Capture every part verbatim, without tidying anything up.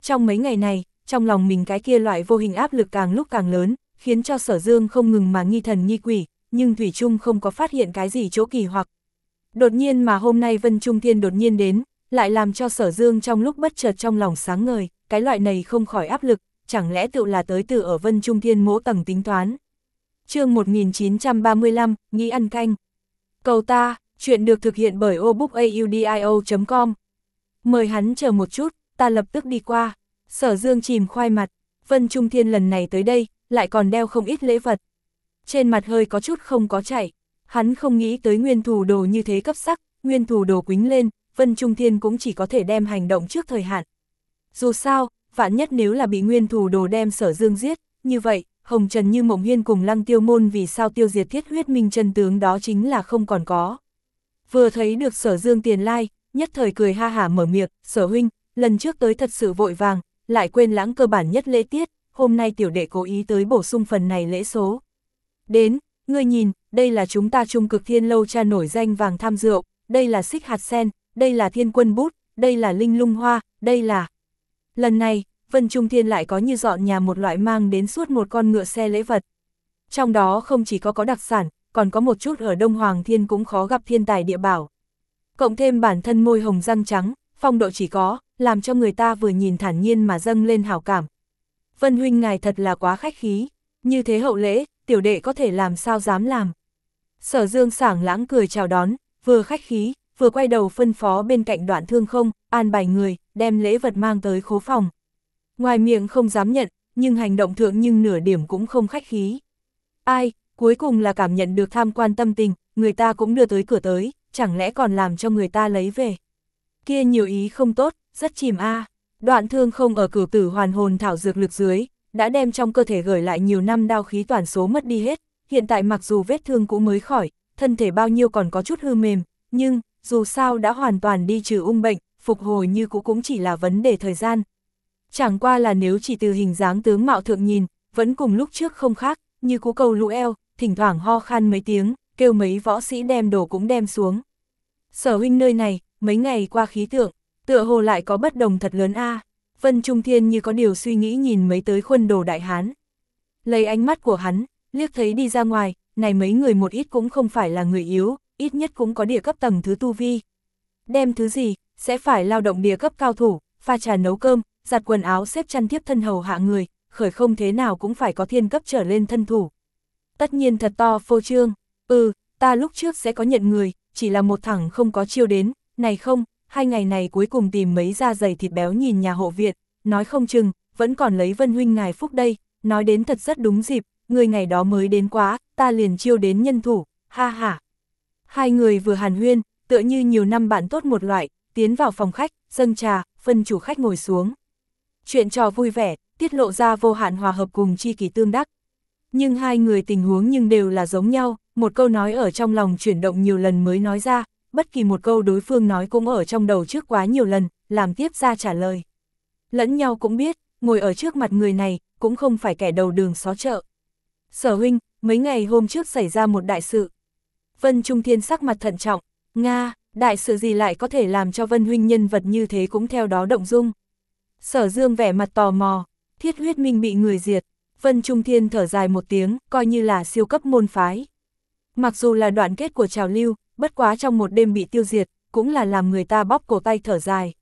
Trong mấy ngày này, trong lòng mình cái kia loại vô hình áp lực càng lúc càng lớn, khiến cho Sở Dương không ngừng mà nghi thần nghi quỷ, nhưng Thủy Trung không có phát hiện cái gì chỗ kỳ hoặc. Đột nhiên mà hôm nay Vân Trung Thiên đột nhiên đến, lại làm cho Sở Dương trong lúc bất chợt trong lòng sáng ngời, cái loại này không khỏi áp lực, chẳng lẽ tự là tới từ ở Vân Trung Thiên mỗ tầng tính toán. Chương một nghìn chín trăm ba mươi lăm, nghĩ ăn canh. Cầu ta, chuyện được thực hiện bởi obookaudio chấm com. Mời hắn chờ một chút, ta lập tức đi qua. Sở Dương chìm khoai mặt, Vân Trung Thiên lần này tới đây, lại còn đeo không ít lễ vật. Trên mặt hơi có chút không có chảy, hắn không nghĩ tới nguyên thủ đồ như thế cấp sắc, nguyên thủ đồ quính lên, Vân Trung Thiên cũng chỉ có thể đem hành động trước thời hạn. Dù sao, vạn nhất nếu là bị nguyên thủ đồ đem Sở Dương giết, như vậy, Hồng Trần Như Mộng Hiên cùng Lăng Tiêu Môn vì sao tiêu diệt Thiết Huyết Minh chân tướng đó chính là không còn có. Vừa thấy được Sở Dương tiền lai, nhất thời cười ha hả mở miệng, Sở huynh, lần trước tới thật sự vội vàng, lại quên lãng cơ bản nhất lễ tiết, hôm nay tiểu đệ cố ý tới bổ sung phần này lễ số. Đến, ngươi nhìn, đây là chúng ta Trung Cực Thiên Lâu cha nổi danh vàng tham rượu, đây là xích hạt sen, đây là thiên quân bút, đây là linh lung hoa, đây là... Lần này, Vân Trung Thiên lại có như dọn nhà một loại mang đến suốt một con ngựa xe lễ vật. Trong đó không chỉ có có đặc sản, còn có một chút ở Đông Hoàng Thiên cũng khó gặp thiên tài địa bảo. Cộng thêm bản thân môi hồng răng trắng, phong độ chỉ có, làm cho người ta vừa nhìn thản nhiên mà dâng lên hảo cảm. Vân huynh ngài thật là quá khách khí, như thế hậu lễ, tiểu đệ có thể làm sao dám làm. Sở Dương sảng lãng cười chào đón, vừa khách khí, vừa quay đầu phân phó bên cạnh Đoạn Thương Không, an bài người, đem lễ vật mang tới khố phòng. Ngoài miệng không dám nhận, nhưng hành động thượng nhưng nửa điểm cũng không khách khí. Ai, cuối cùng là cảm nhận được tham quan tâm tình, người ta cũng đưa tới cửa tới, chẳng lẽ còn làm cho người ta lấy về. Kia nhiều ý không tốt, rất chìm a. À. Đoạn Thương Không ở cửu tử hoàn hồn thảo dược lực dưới, đã đem trong cơ thể gửi lại nhiều năm đao khí toàn số mất đi hết, hiện tại mặc dù vết thương cũ mới khỏi, thân thể bao nhiêu còn có chút hư mềm, nhưng, dù sao đã hoàn toàn đi trừ ung bệnh, phục hồi như cũ cũng chỉ là vấn đề thời gian. Chẳng qua là nếu chỉ từ hình dáng tướng mạo thượng nhìn, vẫn cùng lúc trước không khác, như cú cầu lũ eo, thỉnh thoảng ho khan mấy tiếng, kêu mấy võ sĩ đem đồ cũng đem xuống. Sở huynh nơi này, mấy ngày qua khí tượng, tựa hồ lại có bất đồng thật lớn a. À. Vân Trung Thiên như có điều suy nghĩ nhìn mấy tới khuôn đồ đại hán. Lấy ánh mắt của hắn, liếc thấy đi ra ngoài, này mấy người một ít cũng không phải là người yếu, ít nhất cũng có địa cấp tầng thứ tu vi. Đem thứ gì, sẽ phải lao động địa cấp cao thủ, pha trà nấu cơm, giặt quần áo xếp chăn tiếp thân hầu hạ người, khởi không thế nào cũng phải có thiên cấp trở lên thân thủ. Tất nhiên thật to phô trương, ừ, ta lúc trước sẽ có nhận người, chỉ là một thẳng không có chiêu đến, này không, hai ngày này cuối cùng tìm mấy da dày thịt béo nhìn nhà hộ viện, nói không chừng, vẫn còn lấy Vân huynh ngài phúc đây, nói đến thật rất đúng dịp, người ngày đó mới đến quá, ta liền chiêu đến nhân thủ, ha ha. Hai người vừa hàn huyên, tựa như nhiều năm bạn tốt một loại, tiến vào phòng khách, dâng trà, phân chủ khách ngồi xuống. Chuyện trò vui vẻ, tiết lộ ra vô hạn hòa hợp cùng chi kỷ tương đắc. Nhưng hai người tình huống nhưng đều là giống nhau, một câu nói ở trong lòng chuyển động nhiều lần mới nói ra, bất kỳ một câu đối phương nói cũng ở trong đầu trước quá nhiều lần, làm tiếp ra trả lời. Lẫn nhau cũng biết, ngồi ở trước mặt người này, cũng không phải kẻ đầu đường xó chợ. Sở huynh, mấy ngày hôm trước xảy ra một đại sự. Vân Trung Thiên sắc mặt thận trọng, Nga, đại sự gì lại có thể làm cho Vân huynh nhân vật như thế cũng theo đó động dung. Sở Dương vẻ mặt tò mò, Thiết Huyết Minh bị người diệt, Vân Trung Thiên thở dài một tiếng, coi như là siêu cấp môn phái. Mặc dù là đoạn kết của trào lưu, bất quá trong một đêm bị tiêu diệt, cũng là làm người ta bóp cổ tay thở dài.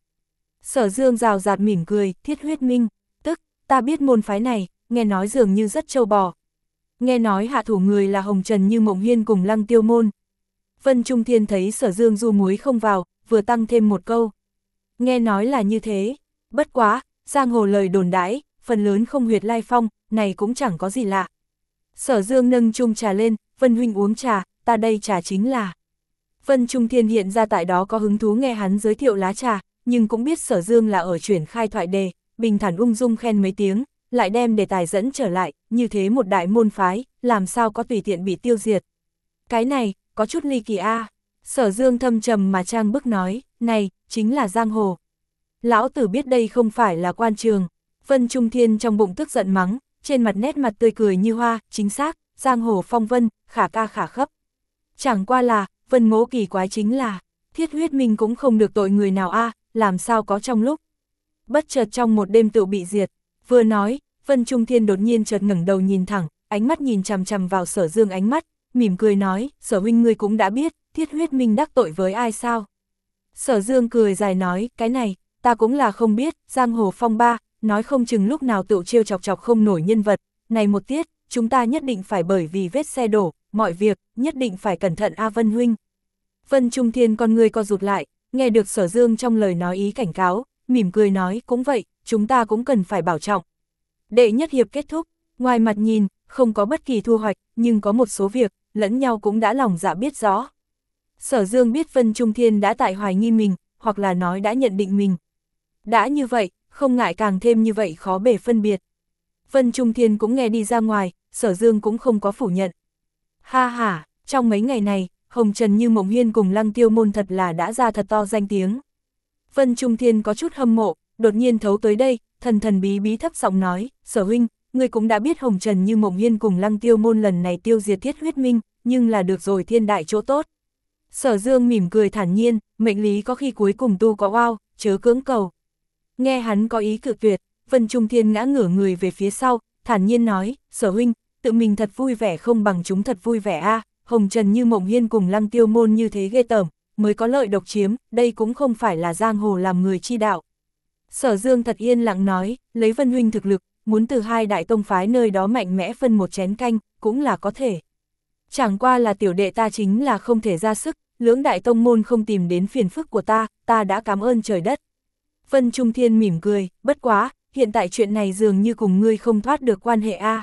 Sở Dương rào rạt mỉm cười, Thiết Huyết Minh, tức, ta biết môn phái này, nghe nói dường như rất trâu bò. Nghe nói hạ thủ người là Hồng Trần Như Mộng Hiên cùng Lăng Tiêu Môn. Vân Trung Thiên thấy Sở Dương du muối không vào, vừa tăng thêm một câu. Nghe nói là như thế, bất quá, giang hồ lời đồn đãi, phần lớn không huyệt lai phong, này cũng chẳng có gì lạ. Sở Dương nâng chung trà lên, Vân huynh uống trà, ta đây trà chính là. Vân Trung Thiên hiện ra tại đó có hứng thú nghe hắn giới thiệu lá trà, nhưng cũng biết Sở Dương là ở chuyển khai thoại đề, bình thản ung dung khen mấy tiếng, lại đem đề tài dẫn trở lại, như thế một đại môn phái, làm sao có tùy tiện bị tiêu diệt. Cái này, có chút ly kỳ a. Sở Dương thâm trầm mà trang bức nói, này, chính là giang hồ. Lão tử biết đây không phải là quan trường. Vân Trung Thiên trong bụng tức giận mắng, trên mặt nét mặt tươi cười như hoa, chính xác, giang hồ phong vân, khả ca khả khấp. Chẳng qua là, Vân ngố kỳ quái chính là, Thiết Huyết Minh cũng không được tội người nào a, làm sao có trong lúc. bất chợt trong một đêm tự bị diệt. Vừa nói, Vân Trung Thiên đột nhiên chợt ngẩng đầu nhìn thẳng, ánh mắt nhìn chằm chằm vào Sở Dương ánh mắt, mỉm cười nói, Sở huynh ngươi cũng đã biết, Thiết Huyết Minh đắc tội với ai sao? Sở Dương cười dài nói, cái này, ta cũng là không biết, giang hồ phong ba, nói không chừng lúc nào tự trêu chọc chọc không nổi nhân vật, này một tiết, chúng ta nhất định phải bởi vì vết xe đổ, mọi việc, nhất định phải cẩn thận A Vân huynh. Vân Trung Thiên con người co rụt lại, nghe được Sở Dương trong lời nói ý cảnh cáo, mỉm cười nói, cũng vậy, chúng ta cũng cần phải bảo trọng. Đệ nhất hiệp kết thúc, ngoài mặt nhìn, không có bất kỳ thu hoạch, nhưng có một số việc, lẫn nhau cũng đã lòng dạ biết rõ. Sở Dương biết Vân Trung Thiên đã tại hoài nghi mình, hoặc là nói đã nhận định mình. Đã như vậy, không ngại càng thêm như vậy khó bề phân biệt. Vân Trung Thiên cũng nghe đi ra ngoài, Sở Dương cũng không có phủ nhận. Ha ha, trong mấy ngày này, Hồng Trần Như Mộng Hiên cùng Lăng Tiêu Môn thật là đã ra thật to danh tiếng. Vân Trung Thiên có chút hâm mộ, đột nhiên thấu tới đây, thần thần bí bí thấp giọng nói, Sở huynh, ngươi cũng đã biết Hồng Trần Như Mộng Hiên cùng Lăng Tiêu Môn lần này tiêu diệt Thiết Huyết Minh, nhưng là được rồi thiên đại chỗ tốt. Sở Dương mỉm cười thản nhiên, mệnh lý có khi cuối cùng tu có oao, chớ cưỡng cầu. Nghe hắn có ý cự tuyệt, Vân Trung Thiên ngã ngửa người về phía sau, thản nhiên nói, Sở huynh, tự mình thật vui vẻ không bằng chúng thật vui vẻ a. Hồng Trần Như Mộng Hiên cùng Lăng Tiêu Môn như thế ghê tởm, mới có lợi độc chiếm, đây cũng không phải là giang hồ làm người chi đạo. Sở Dương thật yên lặng nói, lấy Vân huynh thực lực, muốn từ hai đại tông phái nơi đó mạnh mẽ phân một chén canh, cũng là có thể. Chẳng qua là tiểu đệ ta chính là không thể ra sức, lưỡng đại tông môn không tìm đến phiền phức của ta, ta đã cảm ơn trời đất. Vân Trung Thiên mỉm cười, bất quá, hiện tại chuyện này dường như cùng ngươi không thoát được quan hệ a.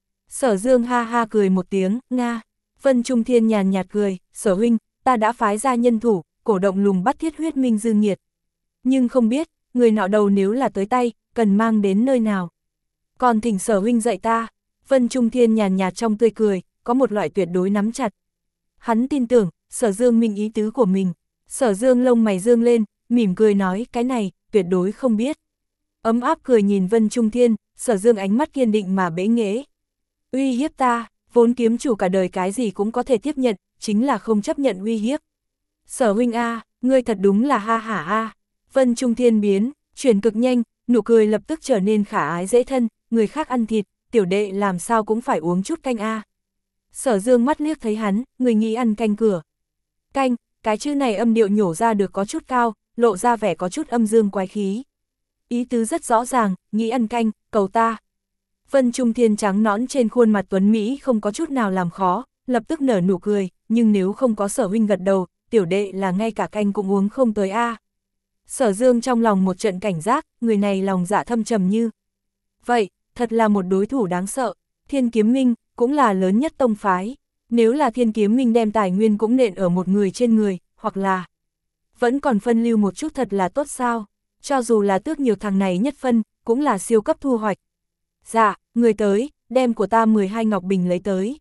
Sở Dương ha ha cười một tiếng, nga. Vân Trung Thiên nhàn nhạt cười, Sở huynh, ta đã phái ra nhân thủ, cổ động lùng bắt Thiết Huyết Minh dư nghiệt. Nhưng không biết, người nọ đầu nếu là tới tay, cần mang đến nơi nào. Còn thỉnh Sở huynh dạy ta. Vân Trung Thiên nhàn nhạt trong tươi cười, có một loại tuyệt đối nắm chặt. Hắn tin tưởng, Sở Dương minh ý tứ của mình. Sở Dương lông mày dương lên, mỉm cười nói, cái này, tuyệt đối không biết. Ấm áp cười nhìn Vân Trung Thiên, Sở Dương ánh mắt kiên định mà bẽ nghễ. Uy hiếp ta, vốn kiếm chủ cả đời cái gì cũng có thể tiếp nhận, chính là không chấp nhận uy hiếp. Sở huynh a, ngươi thật đúng là ha hả a. Vân Trung Thiên biến, chuyển cực nhanh, nụ cười lập tức trở nên khả ái dễ thân, người khác ăn thịt, tiểu đệ làm sao cũng phải uống chút canh a. Sở Dương mắt liếc thấy hắn, người nghĩ ăn canh cửa. Canh, cái chữ này âm điệu nhổ ra được có chút cao, lộ ra vẻ có chút âm dương quái khí. Ý tứ rất rõ ràng, nghĩ ăn canh, cầu ta. Vân Trung Thiên trắng nõn trên khuôn mặt tuấn Mỹ không có chút nào làm khó, lập tức nở nụ cười, nhưng nếu không có Sở huynh gật đầu, tiểu đệ là ngay cả canh cũng uống không tới a. Sở Dương trong lòng một trận cảnh giác, người này lòng dạ thâm trầm như. Vậy, thật là một đối thủ đáng sợ, Thiên Kiếm Minh, cũng là lớn nhất tông phái. Nếu là Thiên Kiếm Minh đem tài nguyên cũng nện ở một người trên người, hoặc là vẫn còn phân lưu một chút thật là tốt sao, cho dù là tước nhiều thằng này nhất phân, cũng là siêu cấp thu hoạch. Dạ, người tới, đem của ta mười hai ngọc bình lấy tới.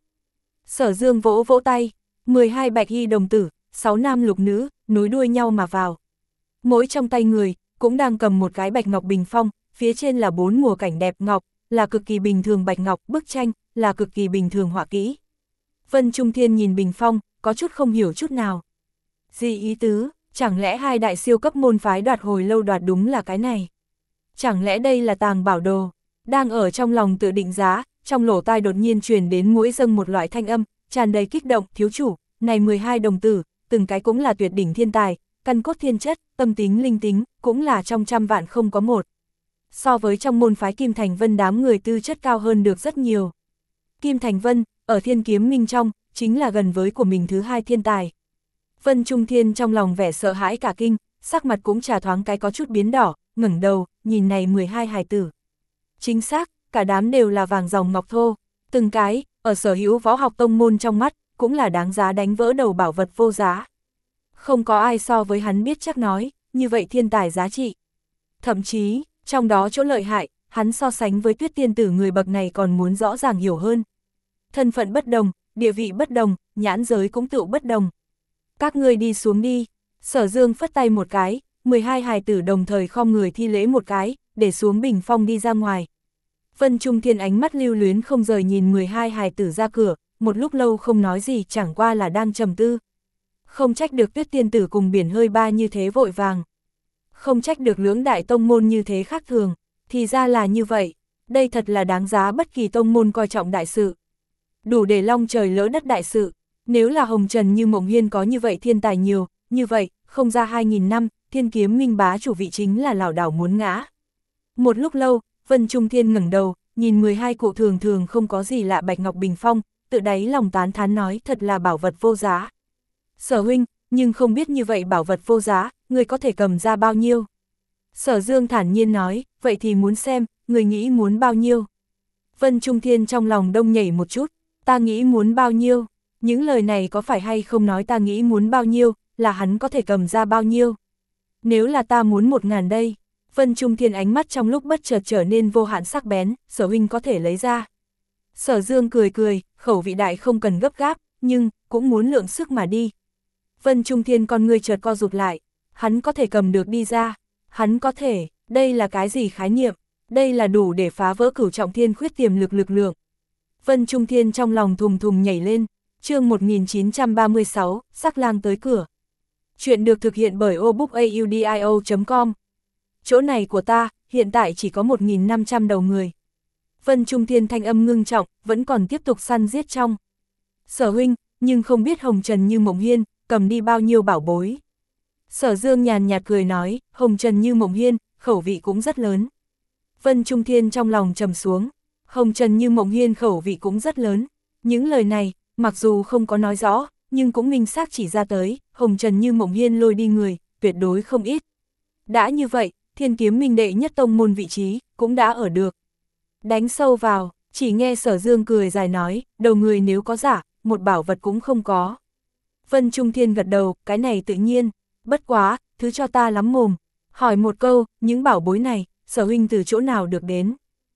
Sở Dương vỗ vỗ tay, mười hai bạch y đồng tử, sáu nam lục nữ, nối đuôi nhau mà vào. Mỗi trong tay người, cũng đang cầm một cái bạch ngọc bình phong, phía trên là bốn mùa cảnh đẹp ngọc, là cực kỳ bình thường bạch ngọc, bức tranh, là cực kỳ bình thường họa kỹ. Vân Trung Thiên nhìn bình phong, có chút không hiểu chút nào. Gì ý tứ, chẳng lẽ hai đại siêu cấp môn phái đoạt hồi lâu đoạt đúng là cái này? Chẳng lẽ đây là tàng bảo đồ? Đang ở trong lòng tự định giá, trong lỗ tai đột nhiên truyền đến mỗi dâng một loại thanh âm, tràn đầy kích động, thiếu chủ, này mười hai đồng tử, từng cái cũng là tuyệt đỉnh thiên tài, căn cốt thiên chất, tâm tính linh tính, cũng là trong trăm vạn không có một. So với trong môn phái Kim Thành Vân đám người tư chất cao hơn được rất nhiều. Kim Thành Vân, ở Thiên Kiếm Minh trong, chính là gần với của mình thứ hai thiên tài. Vân Trung Thiên trong lòng vẻ sợ hãi cả kinh, sắc mặt cũng trà thoáng cái có chút biến đỏ, ngẩng đầu, nhìn này mười hai hài tử. Chính xác, cả đám đều là vàng dòng ngọc thô, từng cái, ở sở hữu võ học tông môn trong mắt, cũng là đáng giá đánh vỡ đầu bảo vật vô giá. Không có ai so với hắn biết chắc nói, như vậy thiên tài giá trị. Thậm chí, trong đó chỗ lợi hại, hắn so sánh với Tuyết tiên tử người bậc này còn muốn rõ ràng hiểu hơn. Thân phận bất đồng, địa vị bất đồng, nhãn giới cũng tự bất đồng. Các ngươi đi xuống đi. Sở Dương phất tay một cái, mười hai hài tử đồng thời khom người thi lễ một cái, để xuống bình phong đi ra ngoài. Vân Trung Thiên ánh mắt lưu luyến không rời nhìn mười hai hài tử ra cửa, một lúc lâu không nói gì, chẳng qua là đang trầm tư. Không trách được Tuyết tiên tử cùng Biển Hơi Ba như thế vội vàng. Không trách được lưỡng đại tông môn như thế khác thường, thì ra là như vậy, đây thật là đáng giá bất kỳ tông môn coi trọng đại sự. Đủ để long trời lỡ đất đại sự, nếu là Hồng Trần Như Mộng Hiên có như vậy thiên tài nhiều, như vậy, không ra hai nghìn năm, Thiên Kiếm Minh bá chủ vị chính là lảo đảo muốn ngã. Một lúc lâu, Vân Trung Thiên ngẩng đầu, nhìn mười hai cụ thường thường không có gì lạ bạch ngọc bình phong, tự đáy lòng tán thán nói thật là bảo vật vô giá. Sở huynh, nhưng không biết như vậy bảo vật vô giá, người có thể cầm ra bao nhiêu? Sở Dương thản nhiên nói, vậy thì muốn xem, người nghĩ muốn bao nhiêu? Vân Trung Thiên trong lòng đông nhảy một chút, ta nghĩ muốn bao nhiêu? Những lời này có phải hay không nói ta nghĩ muốn bao nhiêu, là hắn có thể cầm ra bao nhiêu? Nếu là ta muốn một ngàn đây, Vân Trung Thiên ánh mắt trong lúc bất chợt trở nên vô hạn sắc bén, Sở huynh có thể lấy ra. Sở Dương cười cười, khẩu vị đại không cần gấp gáp, nhưng, cũng muốn lượng sức mà đi. Vân Trung Thiên con ngươi chợt co rụt lại, hắn có thể cầm được đi ra, hắn có thể, đây là cái gì khái niệm, đây là đủ để phá vỡ cửu trọng thiên khuyết tiềm lực lực lượng. Vân Trung Thiên trong lòng thùng thùng nhảy lên, chương một nghìn chín trăm ba mươi sáu, sắc lang tới cửa. Chuyện được thực hiện bởi obookaudio chấm com. Chỗ này của ta, hiện tại chỉ có một nghìn năm trăm đầu người. Vân Trung Thiên thanh âm ngưng trọng, vẫn còn tiếp tục săn giết trong. Sở huynh, nhưng không biết Hồng Trần Như Mộng Hiên, cầm đi bao nhiêu bảo bối. Sở Dương nhàn nhạt cười nói, Hồng Trần Như Mộng Hiên, khẩu vị cũng rất lớn. Vân Trung Thiên trong lòng trầm xuống, Hồng Trần Như Mộng Hiên khẩu vị cũng rất lớn. Những lời này, mặc dù không có nói rõ, nhưng cũng minh xác chỉ ra tới, Hồng Trần Như Mộng Hiên lôi đi người, tuyệt đối không ít. Đã như vậy, Thiên Kiếm Minh đệ nhất tông môn vị trí, cũng đã ở được. Đánh sâu vào, chỉ nghe Sở Dương cười dài nói, đầu người nếu có giả, một bảo vật cũng không có. Vân Trung Thiên gật đầu, cái này tự nhiên, bất quá, thứ cho ta lắm mồm. Hỏi một câu, những bảo bối này, Sở huynh từ chỗ nào được đến?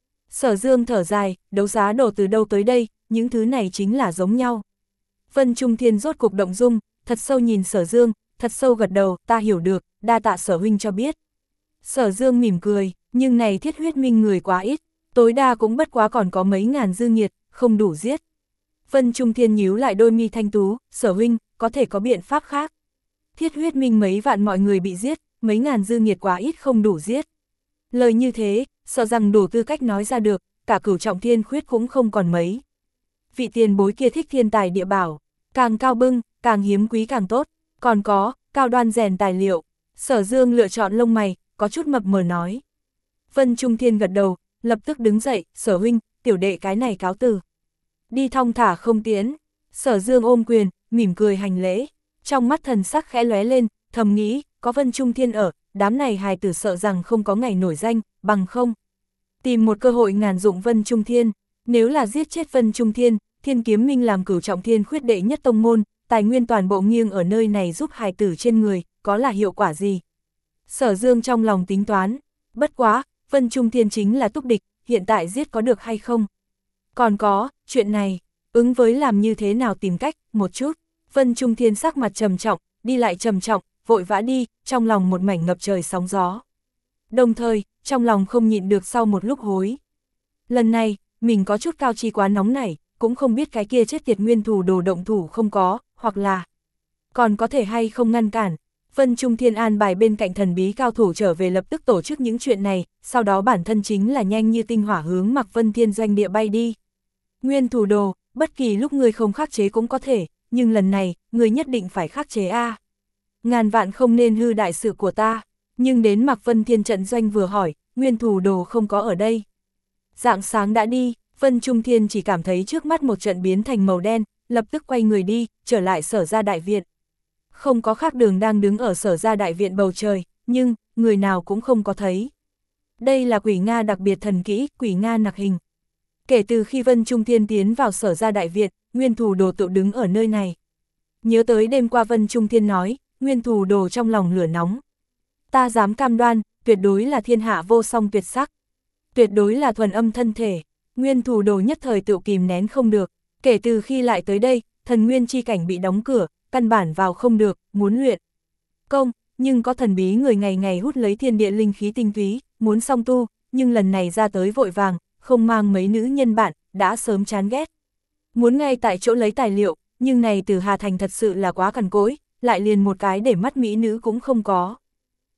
Sở Dương thở dài, đấu giá đổ từ đâu tới đây, những thứ này chính là giống nhau. Vân Trung Thiên rốt cục động dung, thật sâu nhìn Sở Dương, thật sâu gật đầu, ta hiểu được, đa tạ Sở huynh cho biết. Sở Dương mỉm cười, nhưng này Thiết Huyết Minh người quá ít, tối đa cũng bất quá còn có mấy ngàn dư nghiệt, không đủ giết. Vân Trung Thiên nhíu lại đôi mi thanh tú, Sở huynh, có thể có biện pháp khác. Thiết Huyết Minh mấy vạn mọi người bị giết, mấy ngàn dư nghiệt quá ít không đủ giết. Lời như thế, sợ rằng đủ tư cách nói ra được, cả cửu trọng thiên khuyết cũng không còn mấy. Vị tiền bối kia thích thiên tài địa bảo, càng cao bưng, càng hiếm quý càng tốt, còn có, cao đoan rèn tài liệu. Sở Dương lựa chọn lông mày, có chút mập mờ nói. Vân Trung Thiên gật đầu, lập tức đứng dậy, Sở huynh, tiểu đệ cái này cáo từ. Đi thong thả không tiến. Sở Dương ôm quyền, mỉm cười hành lễ, trong mắt thần sắc khẽ lóe lên, thầm nghĩ, có Vân Trung Thiên ở, đám này hài tử sợ rằng không có ngày nổi danh, bằng không. Tìm một cơ hội ngàn dụng Vân Trung Thiên, nếu là giết chết Vân Trung Thiên, Thiên Kiếm Minh làm cửu trọng thiên khuyết đệ nhất tông môn, tài nguyên toàn bộ nghiêng ở nơi này giúp hài tử trên người, có là hiệu quả gì? Sở Dương trong lòng tính toán, bất quá, Vân Trung Thiên chính là túc địch, hiện tại giết có được hay không? Còn có, chuyện này, ứng với làm như thế nào tìm cách, một chút. Vân Trung Thiên sắc mặt trầm trọng, đi lại trầm trọng, vội vã đi, trong lòng một mảnh ngập trời sóng gió. Đồng thời, trong lòng không nhịn được sau một lúc hối. Lần này, mình có chút cao chi quá nóng nảy, cũng không biết cái kia chết tiệt nguyên thủ đồ động thủ không có, hoặc là còn có thể hay không ngăn cản. Vân Trung Thiên an bài bên cạnh thần bí cao thủ trở về lập tức tổ chức những chuyện này, sau đó bản thân chính là nhanh như tinh hỏa hướng Mạc Vân Thiên doanh địa bay đi. Nguyên thủ đồ, bất kỳ lúc người không khắc chế cũng có thể, nhưng lần này, người nhất định phải khắc chế a. Ngàn vạn không nên hư đại sự của ta, nhưng đến Mạc Vân Thiên trận doanh vừa hỏi, nguyên thủ đồ không có ở đây. Rạng sáng đã đi, Vân Trung Thiên chỉ cảm thấy trước mắt một trận biến thành màu đen, lập tức quay người đi, trở lại Sở Gia đại viện. Không có khác đường đang đứng ở Sở Gia đại viện bầu trời, nhưng, người nào cũng không có thấy. Đây là quỷ Nga đặc biệt thần kỹ, quỷ Nga nặc hình. Kể từ khi Vân Trung Thiên tiến vào Sở Gia đại viện, nguyên thủ đồ tự đứng ở nơi này. Nhớ tới đêm qua Vân Trung Thiên nói, nguyên thủ đồ trong lòng lửa nóng. Ta dám cam đoan, tuyệt đối là thiên hạ vô song tuyệt sắc. Tuyệt đối là thuần âm thân thể. Nguyên thủ đồ nhất thời tự kìm nén không được. Kể từ khi lại tới đây, thần nguyên chi cảnh bị đóng cửa, căn bản vào không được, muốn luyện công, nhưng có thần bí người ngày ngày hút lấy thiên địa linh khí tinh túy, muốn song tu, nhưng lần này ra tới vội vàng, không mang mấy nữ nhân bạn, đã sớm chán ghét. Muốn ngay tại chỗ lấy tài liệu, nhưng này từ Hà Thành thật sự là quá cằn cỗi, lại liền một cái để mắt mỹ nữ cũng không có.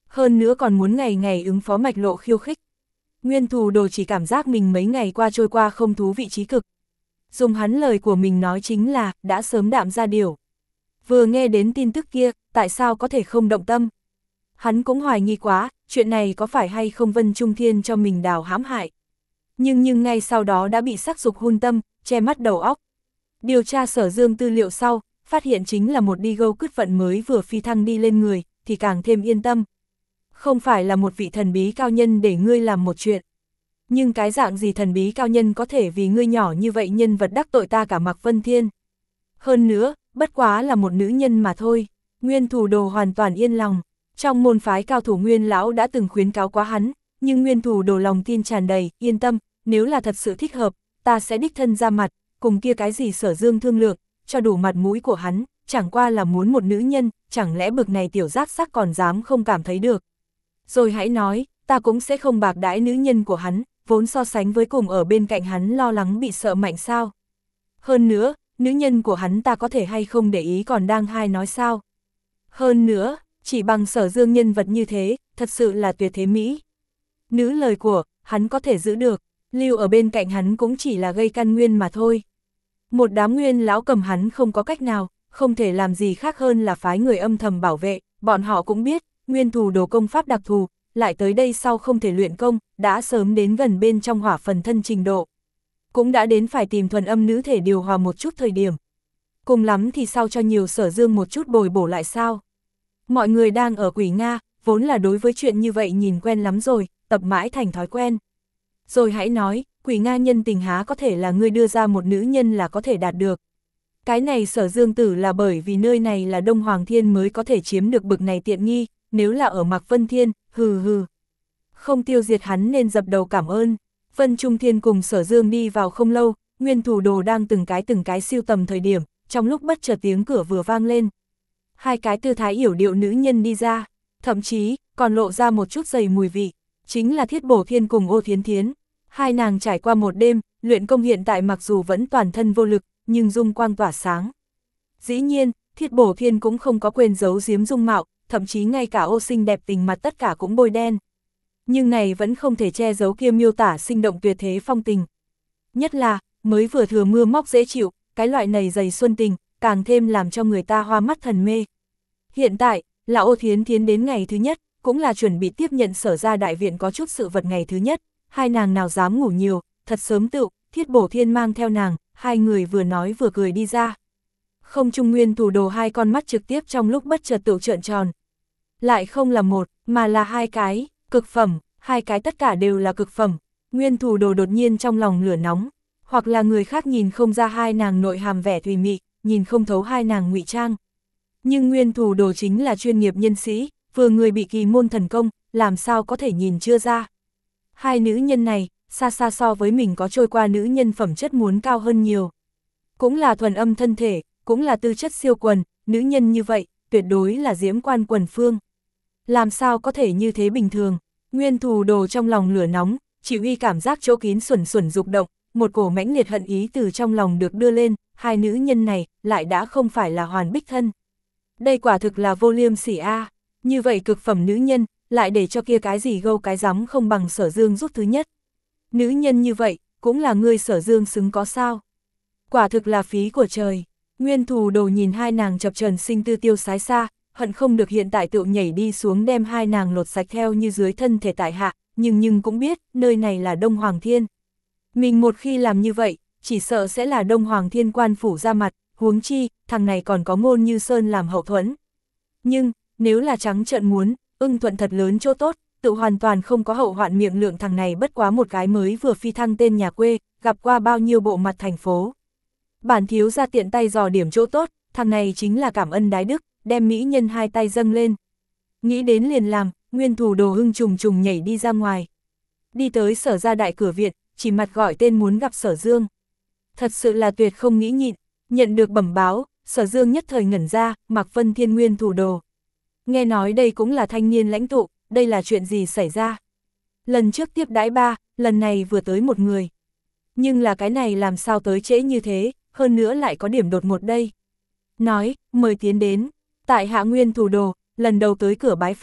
Hơn nữa còn muốn ngày ngày ứng phó Mạch Lộ khiêu khích. Nguyên Thù Đồ chỉ cảm giác mình mấy ngày qua trôi qua không thú vị trí cực. Dùng hắn lời của mình nói chính là, đã sớm đạm ra điều. Vừa nghe đến tin tức kia, tại sao có thể không động tâm? Hắn cũng hoài nghi quá, chuyện này có phải hay không Vân Trung Thiên cho mình đào hãm hại. Nhưng nhưng ngay sau đó đã bị sắc dục hun tâm, che mắt đầu óc. Điều tra Sở Dương tư liệu sau, phát hiện chính là một đi gâu cứt vận mới vừa phi thăng đi lên người, thì càng thêm yên tâm. Không phải là một vị thần bí cao nhân để ngươi làm một chuyện. Nhưng cái dạng gì thần bí cao nhân có thể vì ngươi nhỏ như vậy nhân vật đắc tội ta cả Mạc Vân Thiên. Hơn nữa, bất quá là một nữ nhân mà thôi. Nguyên Thù Đồ hoàn toàn yên lòng. Trong môn phái cao thủ Nguyên lão đã từng khuyến cáo quá hắn, nhưng Nguyên Thù Đồ lòng tin tràn đầy, yên tâm, nếu là thật sự thích hợp, ta sẽ đích thân ra mặt, cùng kia cái gì Sở Dương thương lượng, cho đủ mặt mũi của hắn, chẳng qua là muốn một nữ nhân, chẳng lẽ bực này tiểu giác sắc còn dám không cảm thấy được. Rồi hãy nói, ta cũng sẽ không bạc đãi nữ nhân của hắn, vốn so sánh với cùng ở bên cạnh hắn lo lắng bị sợ mạnh sao. Hơn nữa, nữ nhân của hắn ta có thể hay không để ý còn đang hai nói sao. Hơn nữa, chỉ bằng Sở Dương nhân vật như thế, thật sự là tuyệt thế mỹ. Nữ lời của, hắn có thể giữ được, lưu ở bên cạnh hắn cũng chỉ là gây căn nguyên mà thôi. Một đám Nguyên lão cầm hắn không có cách nào, không thể làm gì khác hơn là phái người âm thầm bảo vệ, bọn họ cũng biết, Nguyên Thù Đồ công pháp đặc thù, lại tới đây sau không thể luyện công, đã sớm đến gần bên trong hỏa phần thân trình độ. Cũng đã đến phải tìm thuần âm nữ thể điều hòa một chút thời điểm. Cùng lắm thì sau cho nhiều Sở Dương một chút bồi bổ lại sao. Mọi người đang ở Quỷ Nga, vốn là đối với chuyện như vậy nhìn quen lắm rồi, tập mãi thành thói quen. Rồi hãy nói, Quỷ Nga nhân tình há có thể là ngươi đưa ra một nữ nhân là có thể đạt được. Cái này Sở Dương tử là bởi vì nơi này là Đông Hoàng Thiên mới có thể chiếm được bực này tiện nghi, nếu là ở Mạc Vân Thiên, hừ hừ. Không tiêu diệt hắn nên dập đầu cảm ơn. Vân Trung Thiên cùng Sở Dương đi vào không lâu, Nguyên Thù Đồ đang từng cái từng cái siêu tầm thời điểm, trong lúc bất chợt tiếng cửa vừa vang lên. Hai cái tư thái yểu điệu nữ nhân đi ra, thậm chí còn lộ ra một chút dày mùi vị, chính là Thiết Bổ Thiên cùng Ô Thiến Thiến. Hai nàng trải qua một đêm, luyện công hiện tại mặc dù vẫn toàn thân vô lực, nhưng dung quang tỏa sáng. Dĩ nhiên, Thiết Bổ Thiên cũng không có quên giấu giếm dung mạo, thậm chí ngay cả ô xinh đẹp tình mặt tất cả cũng bôi đen. Nhưng này vẫn không thể che giấu kia miêu tả sinh động tuyệt thế phong tình. Nhất là, mới vừa thừa mưa móc dễ chịu, cái loại này dày xuân tình, càng thêm làm cho người ta hoa mắt thần mê. Hiện tại, là Ô Thiến Thiến đến ngày thứ nhất, cũng là chuẩn bị tiếp nhận Sở ra đại viện có chút sự vật ngày thứ nhất, hai nàng nào dám ngủ nhiều, thật sớm tựu, Thiết Bổ Thiên mang theo nàng, hai người vừa nói vừa cười đi ra. Không Trung Nguyên Thù Đồ hai con mắt trực tiếp trong lúc bất chợt tựu trợn tròn. Lại không là một, mà là hai cái, cực phẩm, hai cái tất cả đều là cực phẩm. Nguyên Thù Đồ đột nhiên trong lòng lửa nóng, hoặc là người khác nhìn không ra hai nàng nội hàm vẻ thùy mị, nhìn không thấu hai nàng ngụy trang. Nhưng Nguyên Thù Đồ chính là chuyên nghiệp nhân sĩ, vừa người bị kỳ môn thần công, làm sao có thể nhìn chưa ra. Hai nữ nhân này, xa xa so với mình có trôi qua nữ nhân phẩm chất muốn cao hơn nhiều. Cũng là thuần âm thân thể, cũng là tư chất siêu quần, nữ nhân như vậy, tuyệt đối là diễm quan quần phương. Làm sao có thể như thế bình thường, Nguyên Thù Đồ trong lòng lửa nóng, chỉ huy cảm giác chỗ kín xuẩn xuẩn dục động, một cổ mãnh liệt hận ý từ trong lòng được đưa lên, hai nữ nhân này lại đã không phải là hoàn bích thân. Đây quả thực là vô liêm sỉ a, như vậy cực phẩm nữ nhân, lại để cho kia cái gì gâu cái gióng không bằng Sở Dương rút thứ nhất. Nữ nhân như vậy, cũng là ngươi Sở Dương xứng có sao. Quả thực là phí của trời. Nguyên Thù Đồ nhìn hai nàng chập chờn sinh tư tiêu sái xa, hận không được hiện tại tự nhảy đi xuống đem hai nàng lột sạch theo như dưới thân thể tại hạ, nhưng nhưng cũng biết, nơi này là Đông Hoàng Thiên. Mình một khi làm như vậy, chỉ sợ sẽ là Đông Hoàng Thiên quan phủ ra mặt, huống chi, thằng này còn có Ngôn Như Sơn làm hậu thuẫn. Nhưng, nếu là trắng trợn muốn, ưng thuận thật lớn chỗ tốt, tự hoàn toàn không có hậu hoạn miệng lượng thằng này bất quá một cái mới vừa phi thăng tên nhà quê, gặp qua bao nhiêu bộ mặt thành phố. Bản thiếu ra tiện tay dò điểm chỗ tốt, thằng này chính là cảm ân đái đức, đem mỹ nhân hai tay dâng lên. Nghĩ đến liền làm, Nguyên Thù Đồ hưng trùng trùng nhảy đi ra ngoài. Đi tới Sở ra đại cửa viện, chỉ mặt gọi tên muốn gặp Sở Dương. Thật sự là tuyệt không nghĩ nhịn, nhận được bẩm báo, Sở Dương nhất thời ngẩn ra, Mạc Vân Thiên Nguyên Thù Đồ. Nghe nói đây cũng là thanh niên lãnh tụ, đây là chuyện gì xảy ra? Lần trước tiếp đãi ba, lần này vừa tới một người. Nhưng là cái này làm sao tới trễ như thế, hơn nữa lại có điểm đột ngột đây. Nói, mời tiến đến, tại hạ Nguyên Thù Đồ, lần đầu tới cửa bái phỏng,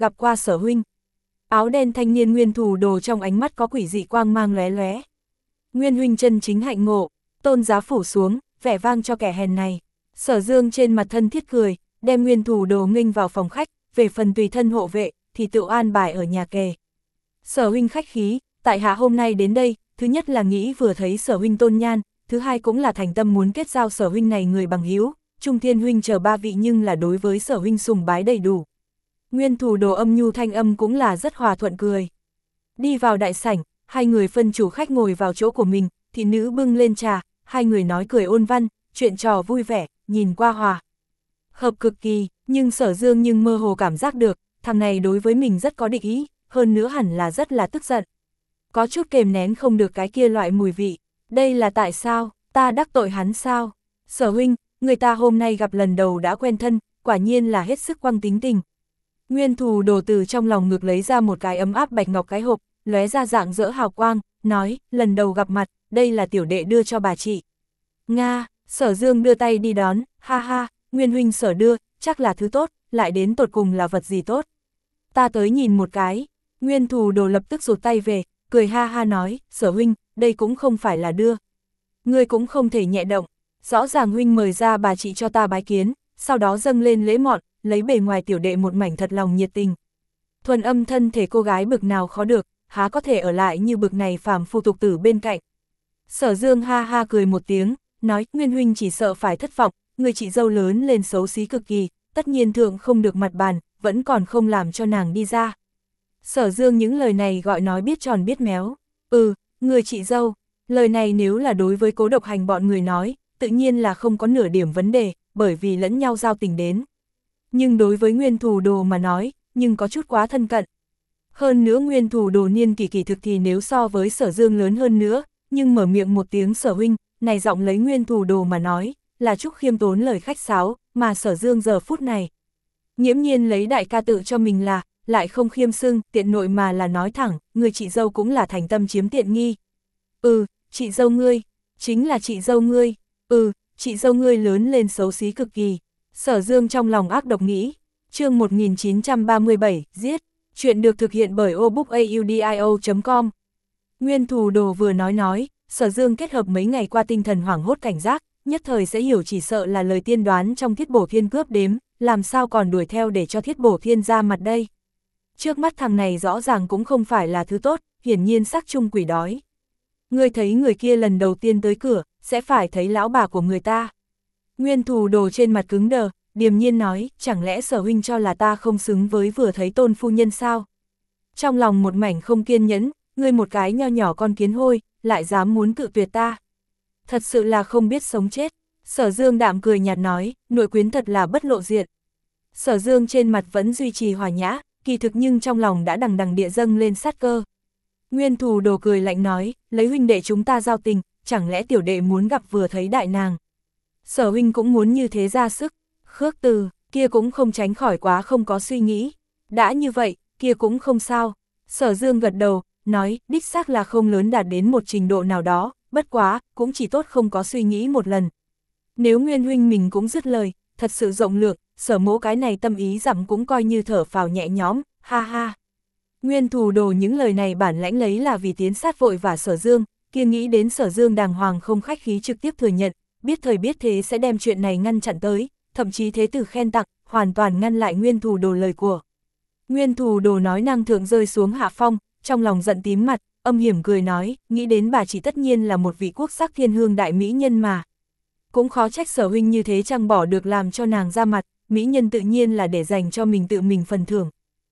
gặp qua Sở huynh. Áo đen thanh niên Nguyên Thù Đồ trong ánh mắt có quỷ dị quang mang lóe lóe. Nguyên huynh chân chính hạnh ngộ, tôn giá phủ xuống, vẻ vang cho kẻ hèn này. Sở Dương trên mặt thân thiết cười, đem Nguyên Thù Đồ nghênh vào phòng khách, về phần tùy thân hộ vệ, thì tự an bài ở nhà kề. Sở huynh khách khí, tại hạ hôm nay đến đây, thứ nhất là nghĩ vừa thấy Sở huynh tôn nhan, thứ hai cũng là thành tâm muốn kết giao Sở huynh này người bằng hữu, Trung Thiên huynh chờ ba vị nhưng là đối với Sở huynh sùng bái đầy đủ. Nguyên Thù Đồ âm nhu thanh âm cũng là rất hòa thuận cười. Đi vào đại sảnh, hai người phân chủ khách ngồi vào chỗ của mình, thị nữ bưng lên trà, hai người nói cười ôn văn, chuyện trò vui vẻ, nhìn qua hòa hợp cực kỳ, nhưng Sở Dương nhưng mơ hồ cảm giác được, thằng này đối với mình rất có địch ý, hơn nữa hẳn là rất là tức giận. Có chút kềm nén không được cái kia loại mùi vị, đây là tại sao, ta đắc tội hắn sao? Sở huynh, người ta hôm nay gặp lần đầu đã quen thân, quả nhiên là hết sức quăng tính tình. Nguyên Thù Đồ từ trong lòng ngực lấy ra một cái ấm áp bạch ngọc cái hộp, lóe ra dạng dỡ hào quang, nói, lần đầu gặp mặt, đây là tiểu đệ đưa cho bà chị. Nga, Sở Dương đưa tay đi đón, ha ha, Nguyên huynh Sở đưa, chắc là thứ tốt, lại đến tột cùng là vật gì tốt. Ta tới nhìn một cái, Nguyên Thù Đồ lập tức rụt tay về, cười ha ha nói, Sở huynh, đây cũng không phải là đưa. Ngươi cũng không thể nhẹ động, rõ ràng huynh mời ra bà chị cho ta bái kiến, sau đó dâng lên lễ mọn, lấy bề ngoài tiểu đệ một mảnh thật lòng nhiệt tình. Thuần âm thân thể cô gái bực nào khó được, há có thể ở lại như bực này phàm phu tục tử bên cạnh. Sở Dương ha ha cười một tiếng, nói, Nguyên huynh chỉ sợ phải thất vọng, người chị dâu lớn lên xấu xí cực kỳ, tất nhiên thượng không được mặt bàn, vẫn còn không làm cho nàng đi ra. Sở Dương những lời này gọi nói biết tròn biết méo. Ừ, người chị dâu, lời này nếu là đối với Cố Độc Hành bọn người nói, tự nhiên là không có nửa điểm vấn đề, bởi vì lẫn nhau giao tình đến. Nhưng đối với Nguyên Thù Đồ mà nói, nhưng có chút quá thân cận. Hơn nữa Nguyên Thù Đồ niên kỳ kỳ thực thì nếu so với Sở Dương lớn hơn nữa, nhưng mở miệng một tiếng Sở huynh, này giọng lấy Nguyên Thù Đồ mà nói, là chúc khiêm tốn lời khách sáo, mà Sở Dương giờ phút này. Nghiễm nhiên lấy đại ca tự cho mình là, lại không khiêm xưng, tiện nội mà là nói thẳng, người chị dâu cũng là thành tâm chiếm tiện nghi. Ừ, chị dâu ngươi, chính là chị dâu ngươi, ừ, chị dâu ngươi lớn lên xấu xí cực kỳ. Sở Dương trong lòng ác độc nghĩ. Chương một nghìn chín trăm ba mươi bảy, giết. Chuyện được thực hiện bởi obookaudio chấm com. Nguyên Thù Đồ vừa nói nói, Sở Dương kết hợp mấy ngày qua tinh thần hoảng hốt cảnh giác, nhất thời sẽ hiểu chỉ sợ là lời tiên đoán trong Thiết Bổ Thiên cướp đếm, làm sao còn đuổi theo để cho Thiết Bổ Thiên ra mặt đây. Trước mắt thằng này rõ ràng cũng không phải là thứ tốt, hiển nhiên sắc chung quỷ đói. Ngươi thấy người kia lần đầu tiên tới cửa, sẽ phải thấy lão bà của người ta. Nguyên Thù Đồ trên mặt cứng đờ, điềm nhiên nói, chẳng lẽ Sở huynh cho là ta không xứng với vừa thấy Tôn phu nhân sao? Trong lòng một mảnh không kiên nhẫn, ngươi một cái nho nhỏ con kiến hôi, lại dám muốn cự tuyệt ta. Thật sự là không biết sống chết. Sở Dương đạm cười nhạt nói, nội quyến thật là bất lộ diện. Sở Dương trên mặt vẫn duy trì hòa nhã, kỳ thực nhưng trong lòng đã đằng đằng địa dâng lên sát cơ. Nguyên Thù Đồ cười lạnh nói, lấy huynh đệ chúng ta giao tình, chẳng lẽ tiểu đệ muốn gặp vừa thấy đại nàng. Sở huynh cũng muốn như thế ra sức, Khước Từ, kia cũng không tránh khỏi quá không có suy nghĩ. Đã như vậy, kia cũng không sao. Sở Dương gật đầu, nói, đích xác là không lớn đạt đến một trình độ nào đó, bất quá, cũng chỉ tốt không có suy nghĩ một lần. Nếu Nguyên huynh mình cũng dứt lời, thật sự rộng lượng, Sở mỗ cái này tâm ý dặm cũng coi như thở phào nhẹ nhõm, ha ha. Nguyên Thù Đồ những lời này bản lãnh lấy là vì tiến sát vội và Sở Dương, kia nghĩ đến Sở Dương đàng hoàng không khách khí trực tiếp thừa nhận, biết thời biết thế sẽ đem chuyện này ngăn chặn tới, thậm chí thế từ khen tặng, hoàn toàn ngăn lại Nguyên Thù Đồ lời của. Nguyên Thù Đồ nói năng thượng rơi xuống hạ phong, trong lòng giận tím mặt, âm hiểm cười nói, nghĩ đến bà chỉ tất nhiên là một vị quốc sắc thiên hương đại mỹ nhân mà. Cũng khó trách Sở huynh như thế chẳng bỏ được làm cho nàng ra mặt, mỹ nhân tự nhiên là để dành cho mình tự mình phần thưởng.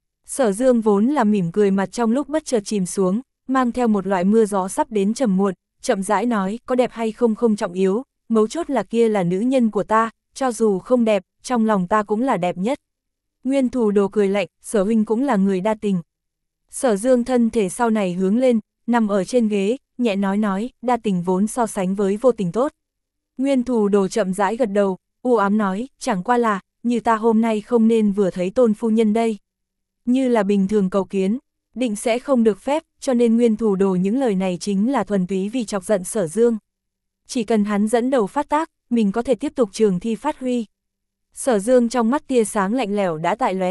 Sở Dương vốn là mỉm cười mặt trong lúc bất chợt chìm xuống, mang theo một loại mưa gió sắp đến trầm muộn, chậm rãi nói, có đẹp hay không không trọng yếu, mấu chốt là kia là nữ nhân của ta, cho dù không đẹp, trong lòng ta cũng là đẹp nhất. Nguyên Thù Đồ cười lạnh, Sở huynh cũng là người đa tình. Sở Dương thân thể sau này hướng lên, nằm ở trên ghế, nhẹ nói nói, đa tình vốn so sánh với vô tình tốt. Nguyên Thù Đồ chậm rãi gật đầu, u ám nói, chẳng qua là, như ta hôm nay không nên vừa thấy Tôn phu nhân đây. Như là bình thường cầu kiến, định sẽ không được phép, cho nên Nguyên Thù Đồ những lời này chính là thuần túy vì chọc giận Sở Dương. Chỉ cần hắn dẫn đầu phát tác, mình có thể tiếp tục trường thi phát huy. Sở Dương trong mắt tia sáng lạnh lẽo đã tại lóe lên,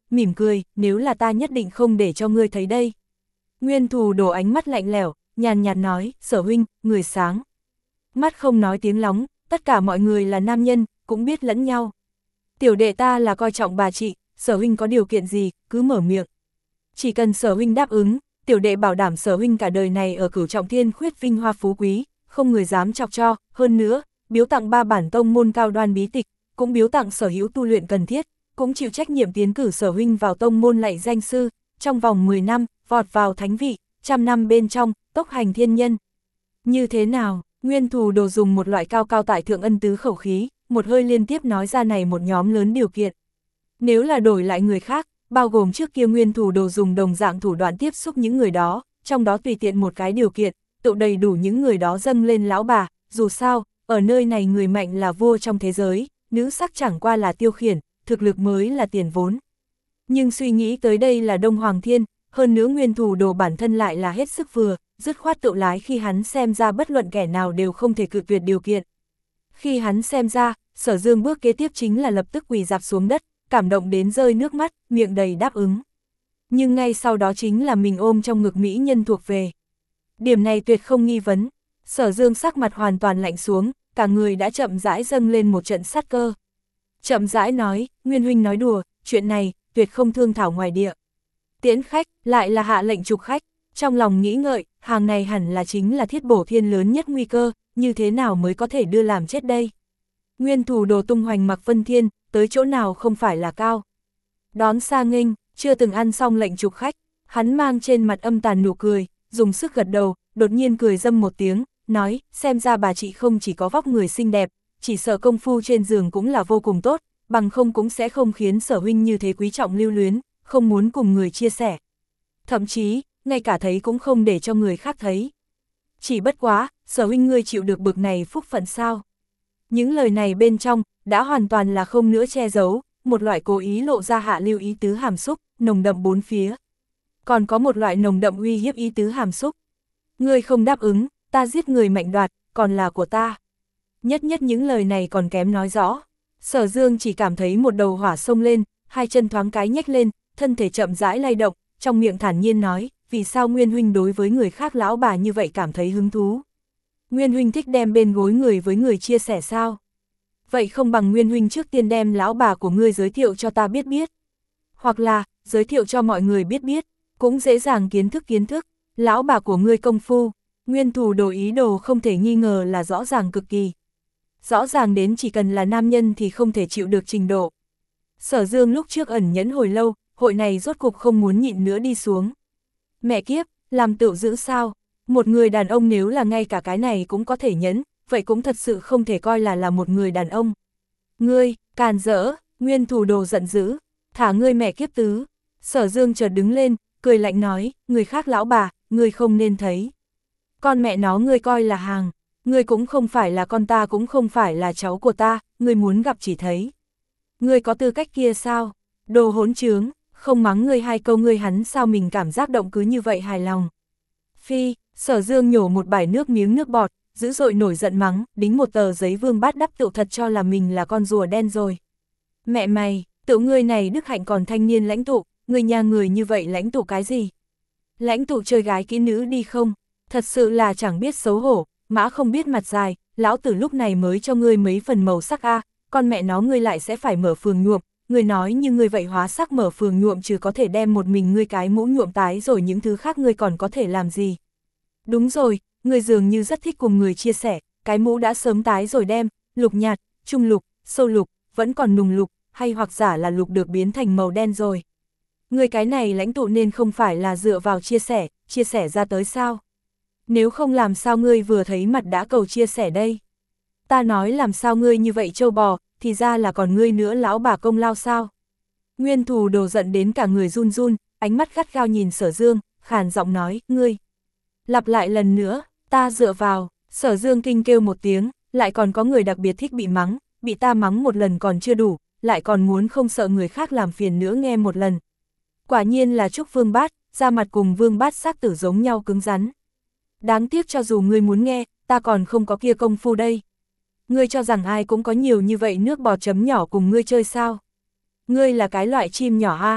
mỉm cười, nếu là ta nhất định không để cho ngươi thấy đây. Nguyên Thù Đồ ánh mắt lạnh lẽo, nhàn nhạt nói, Sở huynh, người sáng. Mắt không nói tiếng lóng, tất cả mọi người là nam nhân, cũng biết lẫn nhau. Tiểu đệ ta là coi trọng bà chị, Sở huynh có điều kiện gì, cứ mở miệng. Chỉ cần Sở huynh đáp ứng, tiểu đệ bảo đảm Sở huynh cả đời này ở Cửu Trọng Thiên khuyết vinh hoa phú quý, không người dám chọc cho, hơn nữa, biếu tặng ba bản tông môn cao đoan bí tịch, cũng biếu tặng sở hữu tu luyện cần thiết, cũng chịu trách nhiệm tiến cử Sở huynh vào tông môn lạy danh sư, trong vòng mười năm, vọt vào thánh vị, trăm năm bên trong, tốc hành thiên nhân. Như thế nào? Nguyên Thù Đồ dùng một loại cao cao tại thượng ân tứ khẩu khí, một hơi liên tiếp nói ra này một nhóm lớn điều kiện. Nếu là đổi lại người khác, bao gồm trước kia Nguyên Thù Đồ dùng đồng dạng thủ đoạn tiếp xúc những người đó, trong đó tùy tiện một cái điều kiện, tự đầy đủ những người đó dâng lên lão bà, dù sao, ở nơi này người mạnh là vua trong thế giới, nữ sắc chẳng qua là tiêu khiển, thực lực mới là tiền vốn. Nhưng suy nghĩ tới đây là Đông Hoàng Thiên, hơn nữa Nguyên Thù Đồ bản thân lại là hết sức vừa, dứt khoát tự lái khi hắn xem ra bất luận kẻ nào đều không thể cự tuyệt điều kiện. Khi hắn xem ra, Sở Dương bước kế tiếp chính là lập tức quỳ rạp xuống đất, cảm động đến rơi nước mắt, miệng đầy đáp ứng. Nhưng ngay sau đó chính là mình ôm trong ngực mỹ nhân thuộc về. Điểm này tuyệt không nghi vấn. Sở Dương sắc mặt hoàn toàn lạnh xuống, cả người đã chậm rãi dâng lên một trận sát cơ. Chậm rãi nói, Nguyên huynh nói đùa, chuyện này, tuyệt không thương thảo ngoài địa. Tiễn khách, lại là hạ lệnh trục khách, trong lòng nghĩ ngợi, hàng này hẳn là chính là Thiết Bổ Thiên lớn nhất nguy cơ, như thế nào mới có thể đưa làm chết đây. Nguyên Thù Đồ tung hoành mặc vân thiên, tới chỗ nào không phải là cao. Đón xa nghênh, chưa từng ăn xong lệnh trục khách, hắn mang trên mặt âm tàn nụ cười, dùng sức gật đầu, đột nhiên cười dâm một tiếng, nói, xem ra bà chị không chỉ có vóc người xinh đẹp, chỉ sợ công phu trên giường cũng là vô cùng tốt, bằng không cũng sẽ không khiến Sở huynh như thế quý trọng lưu luyến, không muốn cùng người chia sẻ. Thậm chí, ngay cả thấy cũng không để cho người khác thấy. Chỉ bất quá, Sở huynh ngươi chịu được bực này phúc phận sao? Những lời này bên trong, đã hoàn toàn là không nữa che giấu, một loại cố ý lộ ra hạ lưu ý tứ hàm xúc, nồng đậm bốn phía. Còn có một loại nồng đậm uy hiếp ý tứ hàm xúc. Ngươi không đáp ứng, ta giết người mạnh đoạt, còn là của ta. Nhất nhất những lời này còn kém nói rõ. Sở Dương chỉ cảm thấy một đầu hỏa sông lên, hai chân thoáng cái nhếch lên, thân thể chậm rãi lay động, trong miệng thản nhiên nói, vì sao Nguyên huynh đối với người khác lão bà như vậy cảm thấy hứng thú? Nguyên huynh thích đem bên gối người với người chia sẻ sao? Vậy không bằng Nguyên huynh trước tiên đem lão bà của ngươi giới thiệu cho ta biết biết. Hoặc là, giới thiệu cho mọi người biết biết, cũng dễ dàng kiến thức kiến thức, lão bà của ngươi công phu. Nguyên Thù Đồ ý đồ không thể nghi ngờ là rõ ràng cực kỳ. Rõ ràng đến chỉ cần là nam nhân thì không thể chịu được trình độ. Sở Dương lúc trước ẩn nhẫn hồi lâu, hội này rốt cục không muốn nhịn nữa đi xuống. Mẹ kiếp, làm tựu giữ sao? Một người đàn ông nếu là ngay cả cái này cũng có thể nhẫn, vậy cũng thật sự không thể coi là là một người đàn ông. Ngươi, càn rỡ, Nguyên Thù Đồ giận dữ, thả ngươi mẹ kiếp tứ. Sở Dương chợt đứng lên, cười lạnh nói, người khác lão bà, ngươi không nên thấy. Con mẹ nó ngươi coi là hàng, ngươi cũng không phải là con ta cũng không phải là cháu của ta, ngươi muốn gặp chỉ thấy. Ngươi có tư cách kia sao? Đồ hỗn trướng, không mắng ngươi hai câu ngươi hắn sao mình cảm giác động cứ như vậy hài lòng. Phi, Sở Dương nhổ một bãi nước miếng nước bọt, dữ dội nổi giận mắng, đính một tờ giấy vương bát đắp tựu thật cho là mình là con rùa đen rồi. Mẹ mày, tựu ngươi này đức hạnh còn thanh niên lãnh tụ, người nhà người như vậy lãnh tụ cái gì? Lãnh tụ chơi gái kỹ nữ đi không? Thật sự là chẳng biết xấu hổ, mã không biết mặt dài, lão tử lúc này mới cho ngươi mấy phần màu sắc a, con mẹ nó ngươi lại sẽ phải mở phường nhuộm, ngươi nói như ngươi vậy hóa sắc mở phường nhuộm chứ có thể đem một mình ngươi cái mũ nhuộm tái rồi những thứ khác ngươi còn có thể làm gì. Đúng rồi, ngươi dường như rất thích cùng người chia sẻ, cái mũ đã sớm tái rồi đem, lục nhạt, trung lục, sâu lục, vẫn còn nùng lục, hay hoặc giả là lục được biến thành màu đen rồi. Ngươi cái này lãnh tụ nên không phải là dựa vào chia sẻ, chia sẻ ra tới sao? Nếu không làm sao ngươi vừa thấy mặt đã cầu chia sẻ đây? Ta nói làm sao ngươi như vậy trâu bò, thì ra là còn ngươi nữa lão bà công lao sao? Nguyên Thù Đồ giận đến cả người run run, ánh mắt gắt gao nhìn Sở Dương, khàn giọng nói, ngươi. Lặp lại lần nữa, ta dựa vào, Sở Dương kinh kêu một tiếng, lại còn có người đặc biệt thích bị mắng, bị ta mắng một lần còn chưa đủ, lại còn muốn không sợ người khác làm phiền nữa nghe một lần. Quả nhiên là Trúc Vương Bát, da mặt cùng Vương Bát xác tử giống nhau cứng rắn. Đáng tiếc cho dù ngươi muốn nghe, ta còn không có kia công phu đây. Ngươi cho rằng ai cũng có nhiều như vậy nước bọt chấm nhỏ cùng ngươi chơi sao? Ngươi là cái loại chim nhỏ ha,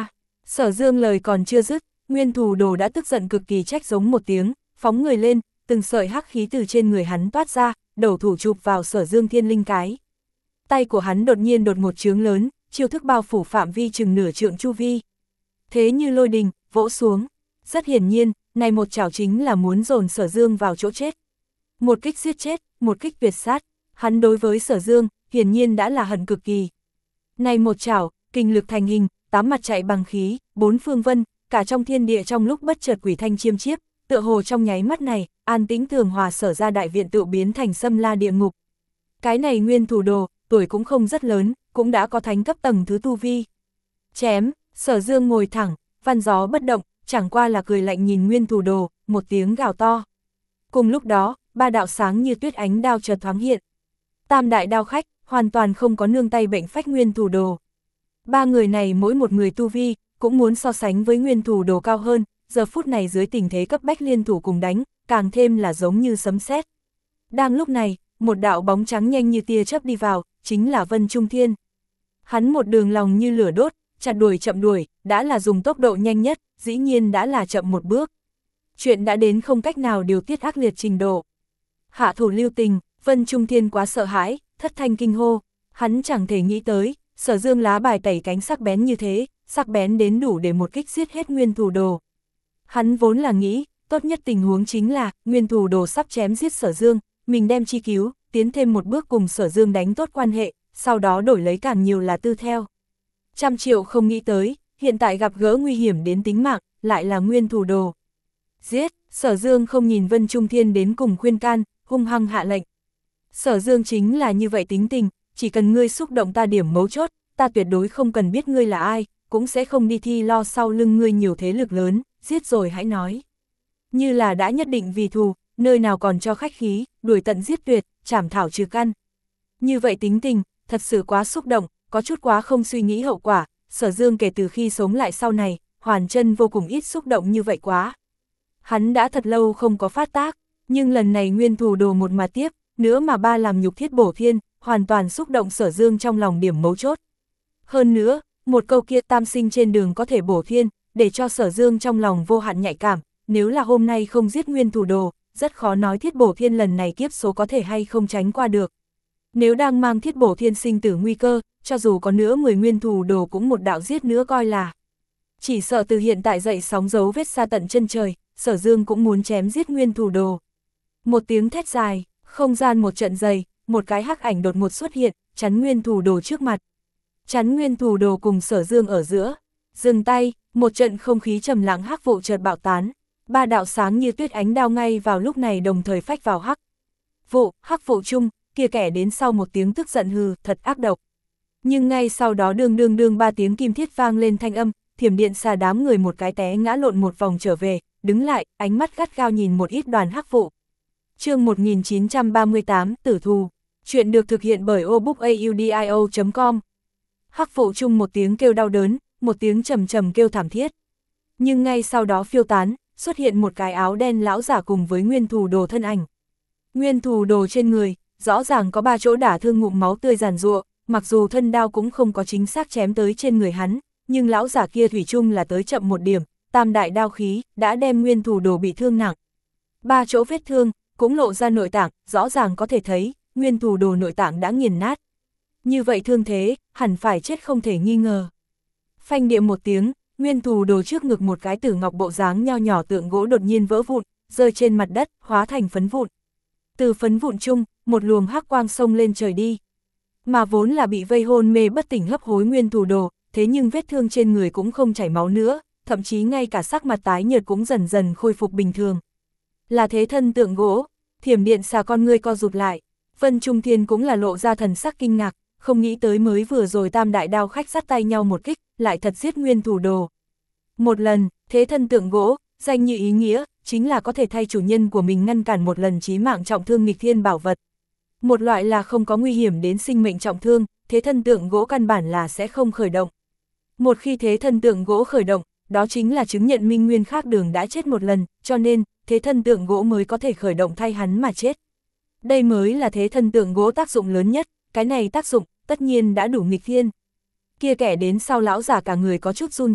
Sở Dương lời còn chưa dứt, Nguyên Thù Đồ đã tức giận cực kỳ trách giống một tiếng, phóng người lên, từng sợi hắc khí từ trên người hắn toát ra, đầu thủ chụp vào Sở Dương thiên linh cái. Tay của hắn đột nhiên đột một chướng lớn, chiêu thức bao phủ phạm vi chừng nửa trượng chu vi. Thế như lôi đình, vỗ xuống. Rất hiển nhiên, này một chảo chính là muốn dồn Sở Dương vào chỗ chết. Một kích giết chết, một kích tuyệt sát, hắn đối với Sở Dương, hiển nhiên đã là hận cực kỳ. Này một chảo, kinh lực thành hình, tám mặt chạy bằng khí, bốn phương vân, cả trong thiên địa trong lúc bất chợt quỷ thanh chiêm chiếp, tựa hồ trong nháy mắt này, an tĩnh tường hòa Sở ra đại viện tự biến thành xâm la địa ngục. Cái này Nguyên Thù Đồ, tuổi cũng không rất lớn, cũng đã có thánh cấp tầng thứ tu vi. Chém, Sở Dương ngồi thẳng, văn gió bất động, chẳng qua là cười lạnh nhìn Nguyên Thù Đồ, một tiếng gào to. Cùng lúc đó, ba đạo sáng như tuyết ánh đao chợt thoáng hiện. Tam đại đao khách, hoàn toàn không có nương tay bệnh phách Nguyên Thù Đồ. Ba người này mỗi một người tu vi, cũng muốn so sánh với Nguyên Thù Đồ cao hơn, giờ phút này dưới tình thế cấp bách liên thủ cùng đánh, càng thêm là giống như sấm sét. Đang lúc này, một đạo bóng trắng nhanh như tia chớp đi vào, chính là Vân Trung Thiên. Hắn một đường lòng như lửa đốt, chặt đuổi chậm đuổi, đã là dùng tốc độ nhanh nhất, dĩ nhiên đã là chậm một bước. Chuyện đã đến không cách nào điều tiết ác liệt trình độ. Hạ thủ lưu tình, Vân Trung Thiên quá sợ hãi, thất thanh kinh hô, hắn chẳng thể nghĩ tới, Sở Dương lá bài tẩy cánh sắc bén như thế, sắc bén đến đủ để một kích giết hết Nguyên Thù Đồ. Hắn vốn là nghĩ, tốt nhất tình huống chính là, Nguyên Thù Đồ sắp chém giết Sở Dương, mình đem chi cứu, tiến thêm một bước cùng Sở Dương đánh tốt quan hệ, sau đó đổi lấy càng nhiều là tư theo. Trăm triệu không nghĩ tới, hiện tại gặp gỡ nguy hiểm đến tính mạng, lại là Nguyên Thù Đồ. Giết, Sở Dương không nhìn Vân Trung Thiên đến cùng khuyên can, hung hăng hạ lệnh. Sở Dương chính là như vậy tính tình, chỉ cần ngươi xúc động ta điểm mấu chốt, ta tuyệt đối không cần biết ngươi là ai, cũng sẽ không đi thi lo sau lưng ngươi nhiều thế lực lớn, giết rồi hãy nói. Như là đã nhất định vì thù, nơi nào còn cho khách khí, đuổi tận giết tuyệt, chảm thảo trừ căn. Như vậy tính tình, thật sự quá xúc động, có chút quá không suy nghĩ hậu quả, Sở Dương kể từ khi sống lại sau này, hoàn chân vô cùng ít xúc động như vậy quá. Hắn đã thật lâu không có phát tác, nhưng lần này Nguyên Thù Đồ một mà tiếp, nữa mà ba làm nhục thiết bổ thiên, hoàn toàn xúc động Sở Dương trong lòng điểm mấu chốt. Hơn nữa, một câu kia tam sinh trên đường có thể bổ thiên, để cho Sở Dương trong lòng vô hạn nhạy cảm, nếu là hôm nay không giết Nguyên Thù Đồ, rất khó nói thiết bổ thiên lần này kiếp số có thể hay không tránh qua được. Nếu đang mang thiết bổ thiên sinh tử nguy cơ, cho dù có nữa mười Nguyên Thù Đồ cũng một đạo giết nữa coi là. Chỉ sợ từ hiện tại dậy sóng dấu vết xa tận chân trời, Sở Dương cũng muốn chém giết Nguyên Thù Đồ. Một tiếng thét dài, không gian một trận dày, một cái hắc ảnh đột ngột xuất hiện, chắn Nguyên Thù Đồ trước mặt. Chắn Nguyên Thù Đồ cùng Sở Dương ở giữa. Dừng tay, một trận không khí trầm lặng hắc vụ chợt bạo tán. Ba đạo sáng như tuyết ánh đao ngay vào lúc này đồng thời phách vào hắc vụ, hắc vụ chung, kia kẻ đến sau một tiếng tức giận hừ, thật ác độc. Nhưng ngay sau đó đương đương đương ba tiếng kim thiết vang lên thanh âm, thiểm điện xà đám người một cái té ngã lộn một vòng trở về, đứng lại, ánh mắt gắt gao nhìn một ít đoàn hắc vụ. Chương một nghìn chín trăm ba mươi tám, Tử Thù. Chuyện được thực hiện bởi obookaudio chấm com. Hắc vụ chung một tiếng kêu đau đớn, một tiếng trầm trầm kêu thảm thiết. Nhưng ngay sau đó phiêu tán, xuất hiện một cái áo đen lão giả cùng với Nguyên Thù Đồ thân ảnh. Nguyên Thù Đồ trên người, rõ ràng có ba chỗ đả thương ngụm máu tươi giàn giụa, mặc dù thân đao cũng không có chính xác chém tới trên người hắn, nhưng lão giả kia thủy chung là tới chậm một điểm, tam đại đao khí, đã đem Nguyên Thù Đồ bị thương nặng. Ba chỗ vết thương, cũng lộ ra nội tạng, rõ ràng có thể thấy, Nguyên Thù Đồ nội tạng đã nghiền nát. Như vậy thương thế, hẳn phải chết không thể nghi ngờ. Phanh địa một tiếng, Nguyên Thù Đồ trước ngực một cái tử ngọc bộ dáng nho nhỏ tượng gỗ đột nhiên vỡ vụn, rơi trên mặt đất, hóa thành phấn vụn. Từ phấn vụn chung, một luồng hắc quang xông lên trời đi. Mà vốn là bị vây hôn mê bất tỉnh hấp hối Nguyên Thù Đồ, thế nhưng vết thương trên người cũng không chảy máu nữa, thậm chí ngay cả sắc mặt tái nhợt cũng dần dần khôi phục bình thường. Là thế thân tượng gỗ, thiểm điện xà con ngươi co rụt lại, Vân Trung Thiên cũng là lộ ra thần sắc kinh ngạc, không nghĩ tới mới vừa rồi tam đại đao khách dắt tay nhau một kích, lại thật giết Nguyên Thù Đồ. Một lần, thế thân tượng gỗ, danh như ý nghĩa, chính là có thể thay chủ nhân của mình ngăn cản một lần chí mạng trọng thương nghịch thiên bảo vật. Một loại là không có nguy hiểm đến sinh mệnh trọng thương, thế thân tượng gỗ căn bản là sẽ không khởi động. Một khi thế thân tượng gỗ khởi động, đó chính là chứng nhận Minh Nguyên khác đường đã chết một lần, cho nên, thế thân tượng gỗ mới có thể khởi động thay hắn mà chết. Đây mới là thế thân tượng gỗ tác dụng lớn nhất, cái này tác dụng, tất nhiên đã đủ nghịch thiên. Kia kẻ đến sau lão giả cả người có chút run rẩy,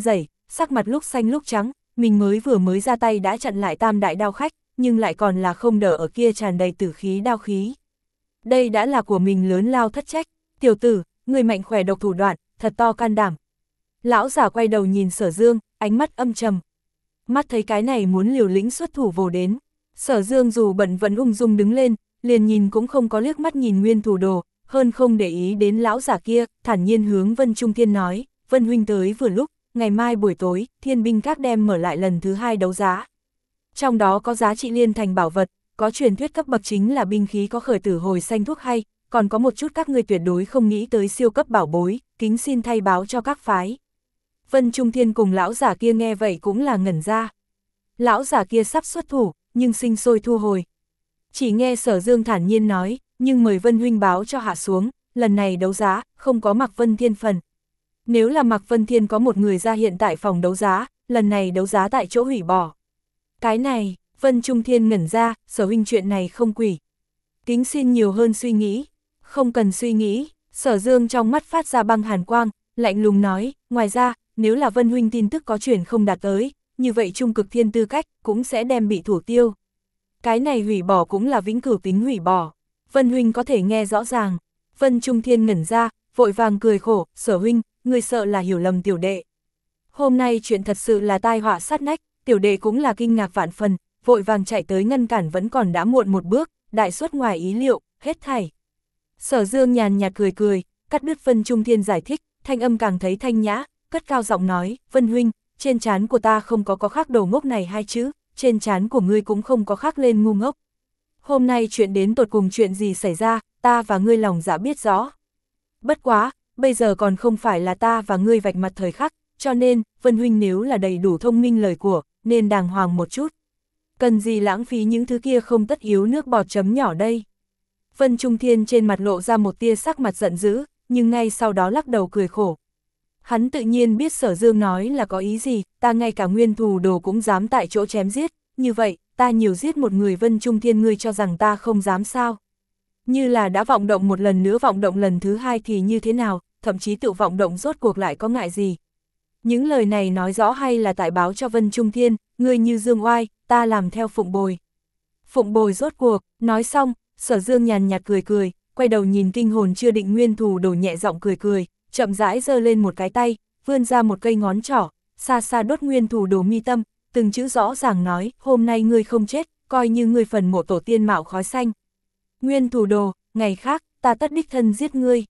sắc mặt lúc xanh lúc trắng, mình mới vừa mới ra tay đã chặn lại tam đại đao khách, nhưng lại còn là không đỡ ở kia tràn đầy tử khí đao khí. Đây đã là của mình lớn lao thất trách, tiểu tử, người mạnh khỏe độc thủ đoạn, thật to can đảm. Lão giả quay đầu nhìn Sở Dương, ánh mắt âm trầm. Mắt thấy cái này muốn liều lĩnh xuất thủ vồ đến. Sở Dương dù bận vẫn ung dung đứng lên, liền nhìn cũng không có liếc mắt nhìn Nguyên Thủ Đồ, hơn không để ý đến lão giả kia, thản nhiên hướng Vân Trung Thiên nói, Vân huynh tới vừa lúc, ngày mai buổi tối, Thiên binh các đem mở lại lần thứ hai đấu giá. Trong đó có giá trị liên thành bảo vật, có truyền thuyết cấp bậc chính là binh khí có khởi tử hồi xanh thuốc hay, còn có một chút các ngươi tuyệt đối không nghĩ tới siêu cấp bảo bối, kính xin thay báo cho các phái. Vân Trung Thiên cùng lão giả kia nghe vậy cũng là ngẩn ra. Lão giả kia sắp xuất thủ, nhưng sinh sôi thu hồi. Chỉ nghe Sở Dương thản nhiên nói, nhưng mời Vân huynh báo cho hạ xuống, lần này đấu giá, không có Mạc Vân Thiên phần. Nếu là Mạc Vân Thiên có một người ra hiện tại phòng đấu giá, lần này đấu giá tại chỗ hủy bỏ. Cái này, Vân Trung Thiên ngẩn ra, Sở huynh chuyện này không quỷ. Kính xin nhiều hơn suy nghĩ, không cần suy nghĩ, Sở Dương trong mắt phát ra băng hàn quang, lạnh lùng nói, ngoài ra, nếu là Vân huynh tin tức có truyền không đạt tới, như vậy trung cực thiên tư cách cũng sẽ đem bị thủ tiêu. Cái này hủy bỏ cũng là vĩnh cửu tính hủy bỏ. Vân huynh có thể nghe rõ ràng. Vân Trung Thiên ngẩn ra, vội vàng cười khổ, Sở huynh, người sợ là hiểu lầm tiểu đệ. Hôm nay chuyện thật sự là tai họa sát nách, tiểu đệ cũng là kinh ngạc vạn phần, vội vàng chạy tới ngăn cản vẫn còn đã muộn một bước, đại suất ngoài ý liệu, hết thảy. Sở Dương nhàn nhạt cười cười, cắt đứt Vân Trung Thiên giải thích, thanh âm càng thấy thanh nhã, cất cao giọng nói, Vân huynh, trên trán của ta không có có khắc đầu ngốc này hai chữ, trên trán của ngươi cũng không có khắc lên ngu ngốc. Hôm nay chuyện đến tột cùng chuyện gì xảy ra, ta và ngươi lòng dạ biết rõ. Bất quá, bây giờ còn không phải là ta và ngươi vạch mặt thời khắc, cho nên, Vân huynh nếu là đầy đủ thông minh lời của, nên đàng hoàng một chút. Cần gì lãng phí những thứ kia không tất yếu nước bọt chấm nhỏ đây. Vân Trung Thiên trên mặt lộ ra một tia sắc mặt giận dữ, nhưng ngay sau đó lắc đầu cười khổ. Hắn tự nhiên biết Sở Dương nói là có ý gì, ta ngay cả Nguyên Thủ Đồ cũng dám tại chỗ chém giết, như vậy, ta nhiều giết một người Vân Trung Thiên ngươi cho rằng ta không dám sao. Như là đã vọng động một lần nữa vọng động lần thứ hai thì như thế nào, thậm chí tự vọng động rốt cuộc lại có ngại gì. Những lời này nói rõ hay là tại báo cho Vân Trung Thiên, ngươi như Dương Oai, ta làm theo phụng bồi. Phụng bồi rốt cuộc, nói xong, Sở Dương nhàn nhạt cười cười, quay đầu nhìn kinh hồn chưa định Nguyên Thủ Đồ nhẹ giọng cười cười, chậm rãi giơ lên một cái tay, vươn ra một cây ngón trỏ, xa xa đốt Nguyên Thủ Đồ mi tâm, từng chữ rõ ràng nói, hôm nay ngươi không chết, coi như ngươi phần mộ tổ tiên mạo khói xanh. Nguyên Thủ Đồ, ngày khác, ta tất đích thân giết ngươi.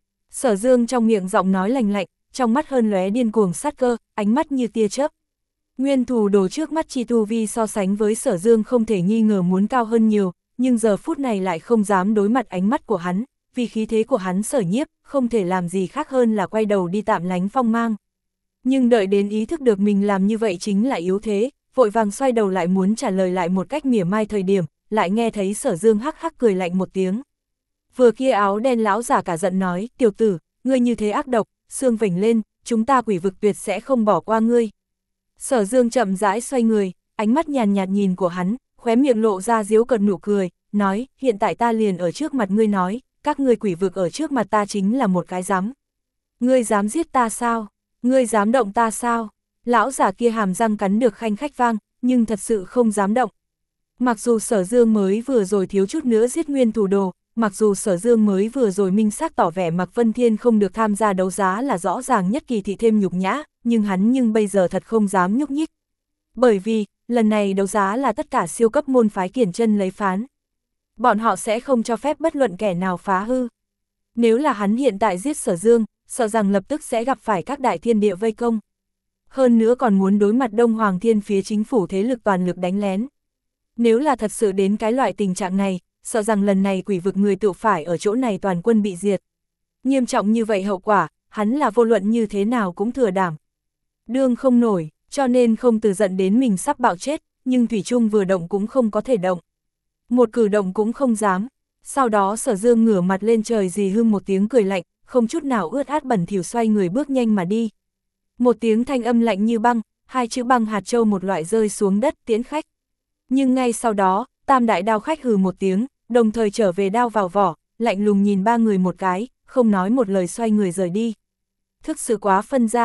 Sở Dương trong miệng giọng nói lành lạnh, trong mắt hơn lóe điên cuồng sát cơ, ánh mắt như tia chớp. Nguyên Thủ Đồ trước mắt chi tu vi so sánh với Sở Dương không thể nghi ngờ muốn cao hơn nhiều, nhưng giờ phút này lại không dám đối mặt ánh mắt của hắn, vì khí thế của hắn sở nhiếp, không thể làm gì khác hơn là quay đầu đi tạm lánh phong mang. Nhưng đợi đến ý thức được mình làm như vậy chính là yếu thế, vội vàng xoay đầu lại muốn trả lời lại một cách mỉa mai thời điểm, lại nghe thấy Sở Dương hắc hắc cười lạnh một tiếng. Vừa kia áo đen lão giả cả giận nói, tiểu tử, ngươi như thế ác độc, xương vểnh lên, chúng ta quỷ vực tuyệt sẽ không bỏ qua ngươi. Sở Dương chậm rãi xoay người, ánh mắt nhàn nhạt nhìn của hắn, khóe miệng lộ ra giễu cợt nụ cười, nói, hiện tại ta liền ở trước mặt ngươi nói, các ngươi quỷ vực ở trước mặt ta chính là một cái dám. Ngươi dám giết ta sao? Ngươi dám động ta sao? Lão giả kia hàm răng cắn được khanh khách vang, nhưng thật sự không dám động. Mặc dù Sở Dương mới vừa rồi thiếu chút nữa giết Nguyên Thủ Đồ, mặc dù Sở Dương mới vừa rồi minh xác tỏ vẻ Mạc Vân Thiên không được tham gia đấu giá là rõ ràng nhất kỳ thị thêm nhục nhã, nhưng hắn nhưng bây giờ thật không dám nhúc nhích. Bởi vì, lần này đấu giá là tất cả siêu cấp môn phái kiển chân lấy phán. Bọn họ sẽ không cho phép bất luận kẻ nào phá hư. Nếu là hắn hiện tại giết Sở Dương, sợ rằng lập tức sẽ gặp phải các đại thiên địa vây công. Hơn nữa còn muốn đối mặt Đông Hoàng Thiên phía chính phủ thế lực toàn lực đánh lén. Nếu là thật sự đến cái loại tình trạng này, sợ rằng lần này quỷ vực người tự phải ở chỗ này toàn quân bị diệt. Nghiêm trọng như vậy hậu quả, hắn là vô luận như thế nào cũng thừa đảm. Đương không nổi, cho nên không từ giận đến mình sắp bạo chết, nhưng Thủy Trung vừa động cũng không có thể động. Một cử động cũng không dám. Sau đó Sở Dương ngửa mặt lên trời rì hưng một tiếng cười lạnh, không chút nào ướt át bẩn thỉu xoay người bước nhanh mà đi. Một tiếng thanh âm lạnh như băng, hai chữ băng hạt châu một loại rơi xuống đất tiễn khách. Nhưng ngay sau đó, tam đại đao khách hừ một tiếng, đồng thời trở về đao vào vỏ, lạnh lùng nhìn ba người một cái, không nói một lời xoay người rời đi. Thức sự quá phân ra,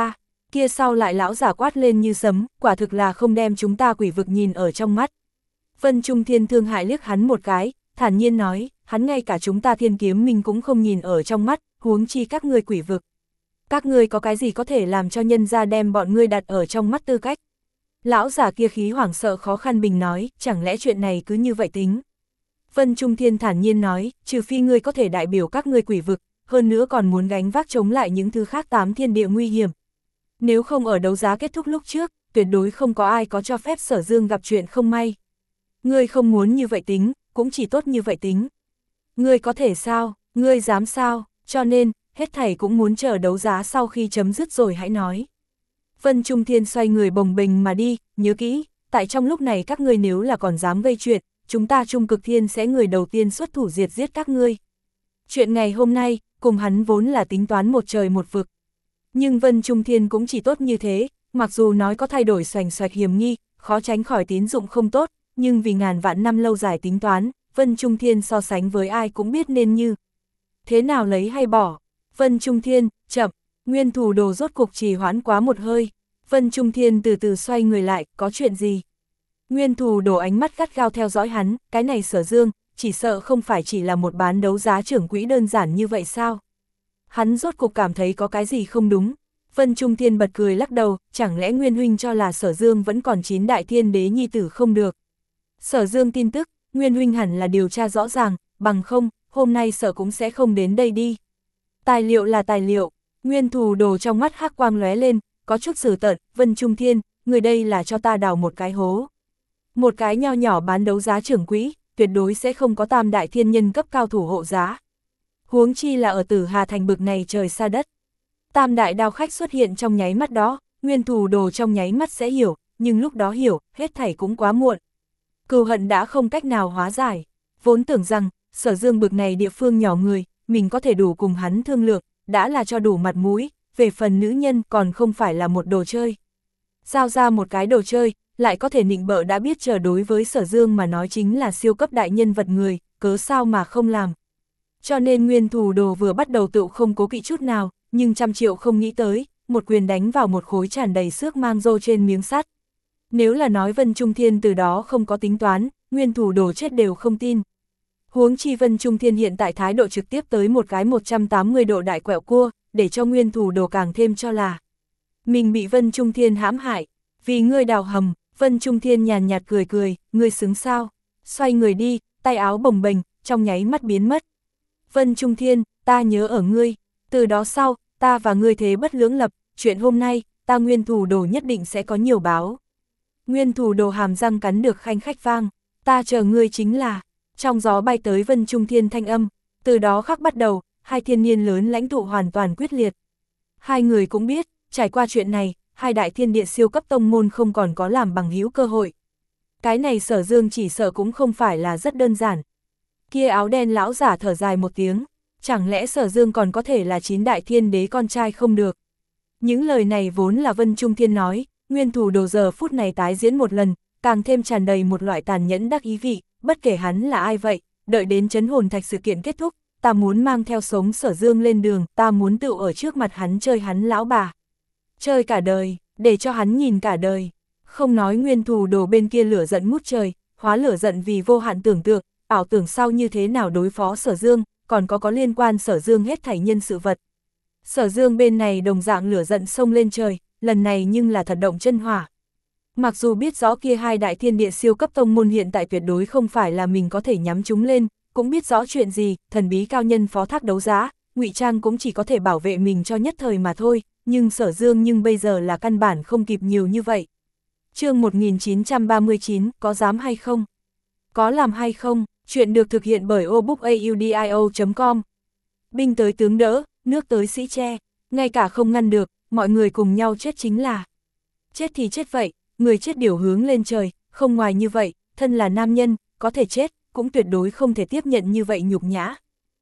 Kia sau lại lão giả quát lên như sấm, quả thực là không đem chúng ta quỷ vực nhìn ở trong mắt. Vân Trung Thiên thương hại liếc hắn một cái, thản nhiên nói, hắn ngay cả chúng ta Thiên Kiếm Minh cũng không nhìn ở trong mắt, huống chi các ngươi quỷ vực. Các ngươi có cái gì có thể làm cho nhân gia đem bọn ngươi đặt ở trong mắt tư cách? Lão giả kia khí hoảng sợ khó khăn bình nói, chẳng lẽ chuyện này cứ như vậy tính? Vân Trung Thiên thản nhiên nói, trừ phi ngươi có thể đại biểu các ngươi quỷ vực, hơn nữa còn muốn gánh vác chống lại những thứ khác tám thiên địa nguy hiểm. Nếu không ở đấu giá kết thúc lúc trước, tuyệt đối không có ai có cho phép Sở Dương gặp chuyện không may. Ngươi không muốn như vậy tính, cũng chỉ tốt như vậy tính. Ngươi có thể sao, ngươi dám sao, cho nên, hết thảy cũng muốn chờ đấu giá sau khi chấm dứt rồi hãy nói. Vân Trung Thiên xoay người bồng bềnh mà đi, nhớ kỹ, tại trong lúc này các ngươi nếu là còn dám gây chuyện, chúng ta Trung Cực Thiên sẽ người đầu tiên xuất thủ diệt giết các ngươi. Chuyện ngày hôm nay, cùng hắn vốn là tính toán một trời một vực. Nhưng Vân Trung Thiên cũng chỉ tốt như thế, mặc dù nói có thay đổi xoành xoạch hiểm nghi, khó tránh khỏi tín dụng không tốt, nhưng vì ngàn vạn năm lâu dài tính toán, Vân Trung Thiên so sánh với ai cũng biết nên như thế nào lấy hay bỏ. Vân Trung Thiên, chậm, Nguyên Thủ Đồ rốt cục trì hoãn quá một hơi. Vân Trung Thiên từ từ xoay người lại, có chuyện gì? Nguyên Thủ Đồ ánh mắt gắt gao theo dõi hắn, cái này Sở Dương, chỉ sợ không phải chỉ là một bán đấu giá trưởng quỹ đơn giản như vậy sao? Hắn rốt cục cảm thấy có cái gì không đúng. Vân Trung Thiên bật cười lắc đầu, chẳng lẽ Nguyên huynh cho là Sở Dương vẫn còn chín đại thiên đế nhi tử không được? Sở Dương tin tức, Nguyên huynh hẳn là điều tra rõ ràng, bằng không, hôm nay Sở cũng sẽ không đến đây đi. Tài liệu là tài liệu, Nguyên Thủ Đồ trong mắt hắc quang lóe lên, có chút sử tợn, Vân Trung Thiên, người đây là cho ta đào một cái hố. Một cái nho nhỏ bán đấu giá trưởng quỹ, tuyệt đối sẽ không có tam đại thiên nhân cấp cao thủ hộ giá. Huống chi là ở Tử Hà Thành bực này trời xa đất. Tam đại đao khách xuất hiện trong nháy mắt đó, Nguyên Thủ Đồ trong nháy mắt sẽ hiểu, nhưng lúc đó hiểu, hết thảy cũng quá muộn. Cừu hận đã không cách nào hóa giải. Vốn tưởng rằng, Sở Dương bực này địa phương nhỏ người, mình có thể đủ cùng hắn thương lượng, đã là cho đủ mặt mũi, về phần nữ nhân còn không phải là một đồ chơi. Giao ra một cái đồ chơi, lại có thể nịnh bợ đã biết chờ đối với Sở Dương mà nói chính là siêu cấp đại nhân vật người, cớ sao mà không làm. Cho nên Nguyên Thủ Đồ vừa bắt đầu tự không cố kỵ chút nào, nhưng trăm triệu không nghĩ tới, một quyền đánh vào một khối tràn đầy xước mang rô trên miếng sắt. Nếu là nói Vân Trung Thiên từ đó không có tính toán, Nguyên Thủ Đồ chết đều không tin. Huống chi Vân Trung Thiên hiện tại thái độ trực tiếp tới một cái một trăm tám mươi độ đại quẹo cua, để cho Nguyên Thủ Đồ càng thêm cho là mình bị Vân Trung Thiên hãm hại, vì ngươi đào hầm. Vân Trung Thiên nhàn nhạt cười cười, ngươi xứng sao? Xoay người đi, tay áo bồng bềnh, trong nháy mắt biến mất. Vân Trung Thiên, ta nhớ ở ngươi, từ đó sau, ta và ngươi thế bất lưỡng lập, chuyện hôm nay, ta Nguyên Thủ Đồ nhất định sẽ có nhiều báo. Nguyên Thủ Đồ hàm răng cắn được khanh khách vang, ta chờ ngươi chính là, trong gió bay tới Vân Trung Thiên thanh âm, từ đó khắc bắt đầu, hai thiên niên lớn lãnh tụ hoàn toàn quyết liệt. Hai người cũng biết, trải qua chuyện này, hai đại thiên địa siêu cấp tông môn không còn có làm bằng hữu cơ hội. Cái này Sở Dương chỉ sợ cũng không phải là rất đơn giản. Kia áo đen lão giả thở dài một tiếng, chẳng lẽ Sở Dương còn có thể là chín đại thiên đế con trai không được. Những lời này vốn là Vân Trung Thiên nói, Nguyên Thủ Đồ giờ phút này tái diễn một lần, càng thêm tràn đầy một loại tàn nhẫn đắc ý vị, bất kể hắn là ai vậy, đợi đến trấn hồn thạch sự kiện kết thúc, ta muốn mang theo sống Sở Dương lên đường, ta muốn tự ở trước mặt hắn chơi hắn lão bà. Chơi cả đời, để cho hắn nhìn cả đời. Không nói Nguyên Thủ Đồ bên kia lửa giận ngút trời, hóa lửa giận vì vô hạn tưởng tượng, ảo tưởng sau như thế nào đối phó Sở Dương, còn có có liên quan Sở Dương hết thảy nhân sự vật. Sở Dương bên này đồng dạng lửa giận sông lên trời, lần này nhưng là thật động chân hỏa. Mặc dù biết rõ kia hai đại thiên địa siêu cấp tông môn hiện tại tuyệt đối không phải là mình có thể nhắm chúng lên, cũng biết rõ chuyện gì, thần bí cao nhân phó thác đấu giá, ngụy trang cũng chỉ có thể bảo vệ mình cho nhất thời mà thôi, nhưng Sở Dương nhưng bây giờ là căn bản không kịp nhiều như vậy. Chương một nghìn chín trăm ba mươi chín, có dám hay không? Có làm hay không? Chuyện được thực hiện bởi obookaudio chấm com. Binh tới tướng đỡ, nước tới sĩ che, ngay cả không ngăn được, mọi người cùng nhau chết chính là. Chết thì chết vậy, người chết điều hướng lên trời, không ngoài như vậy, thân là nam nhân, có thể chết, cũng tuyệt đối không thể tiếp nhận như vậy nhục nhã.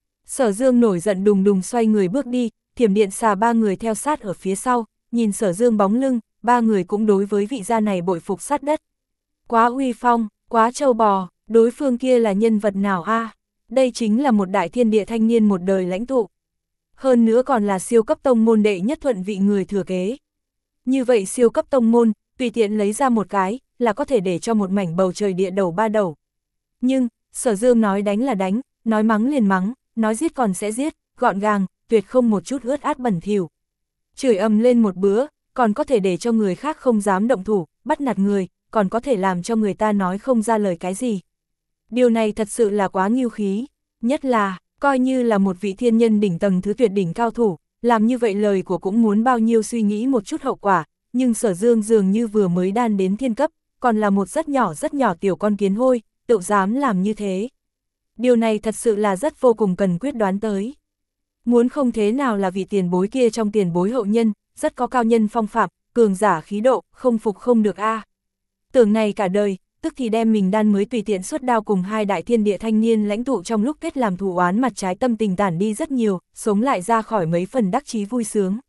Sở Dương nổi giận đùng đùng xoay người bước đi, Thiểm Điện Xà ba người theo sát ở phía sau, nhìn Sở Dương bóng lưng, ba người cũng đối với vị gia này bội phục sát đất. Quá uy phong, quá trâu bò, đối phương kia là nhân vật nào a? À? Đây chính là một đại thiên địa thanh niên một đời lãnh tụ. Hơn nữa còn là siêu cấp tông môn đệ nhất thuận vị người thừa kế. Như vậy siêu cấp tông môn, tùy tiện lấy ra một cái, là có thể để cho một mảnh bầu trời địa đầu ba đầu. Nhưng, Sở Dương nói đánh là đánh, nói mắng liền mắng, nói giết còn sẽ giết, gọn gàng, tuyệt không một chút ướt át bẩn thỉu. Chửi ầm lên một bữa, còn có thể để cho người khác không dám động thủ, bắt nạt người, còn có thể làm cho người ta nói không ra lời cái gì. Điều này thật sự là quá nghiêu khí, nhất là, coi như là một vị thiên nhân đỉnh tầng thứ tuyệt đỉnh cao thủ, làm như vậy lời của cũng muốn bao nhiêu suy nghĩ một chút hậu quả, nhưng Sở Dương dường như vừa mới đan đến thiên cấp, còn là một rất nhỏ rất nhỏ tiểu con kiến hôi, tự dám làm như thế. Điều này thật sự là rất vô cùng cần quyết đoán tới. Muốn không thế nào là vị tiền bối kia trong tiền bối hậu nhân, rất có cao nhân phong phạm, cường giả khí độ, không phục không được a. Tưởng này cả đời, tức thì đem mình đan mới tùy tiện xuất đao cùng hai đại thiên địa thanh niên lãnh tụ trong lúc kết làm thù oán mặt trái tâm tình tản đi rất nhiều, sống lại ra khỏi mấy phần đắc chí vui sướng.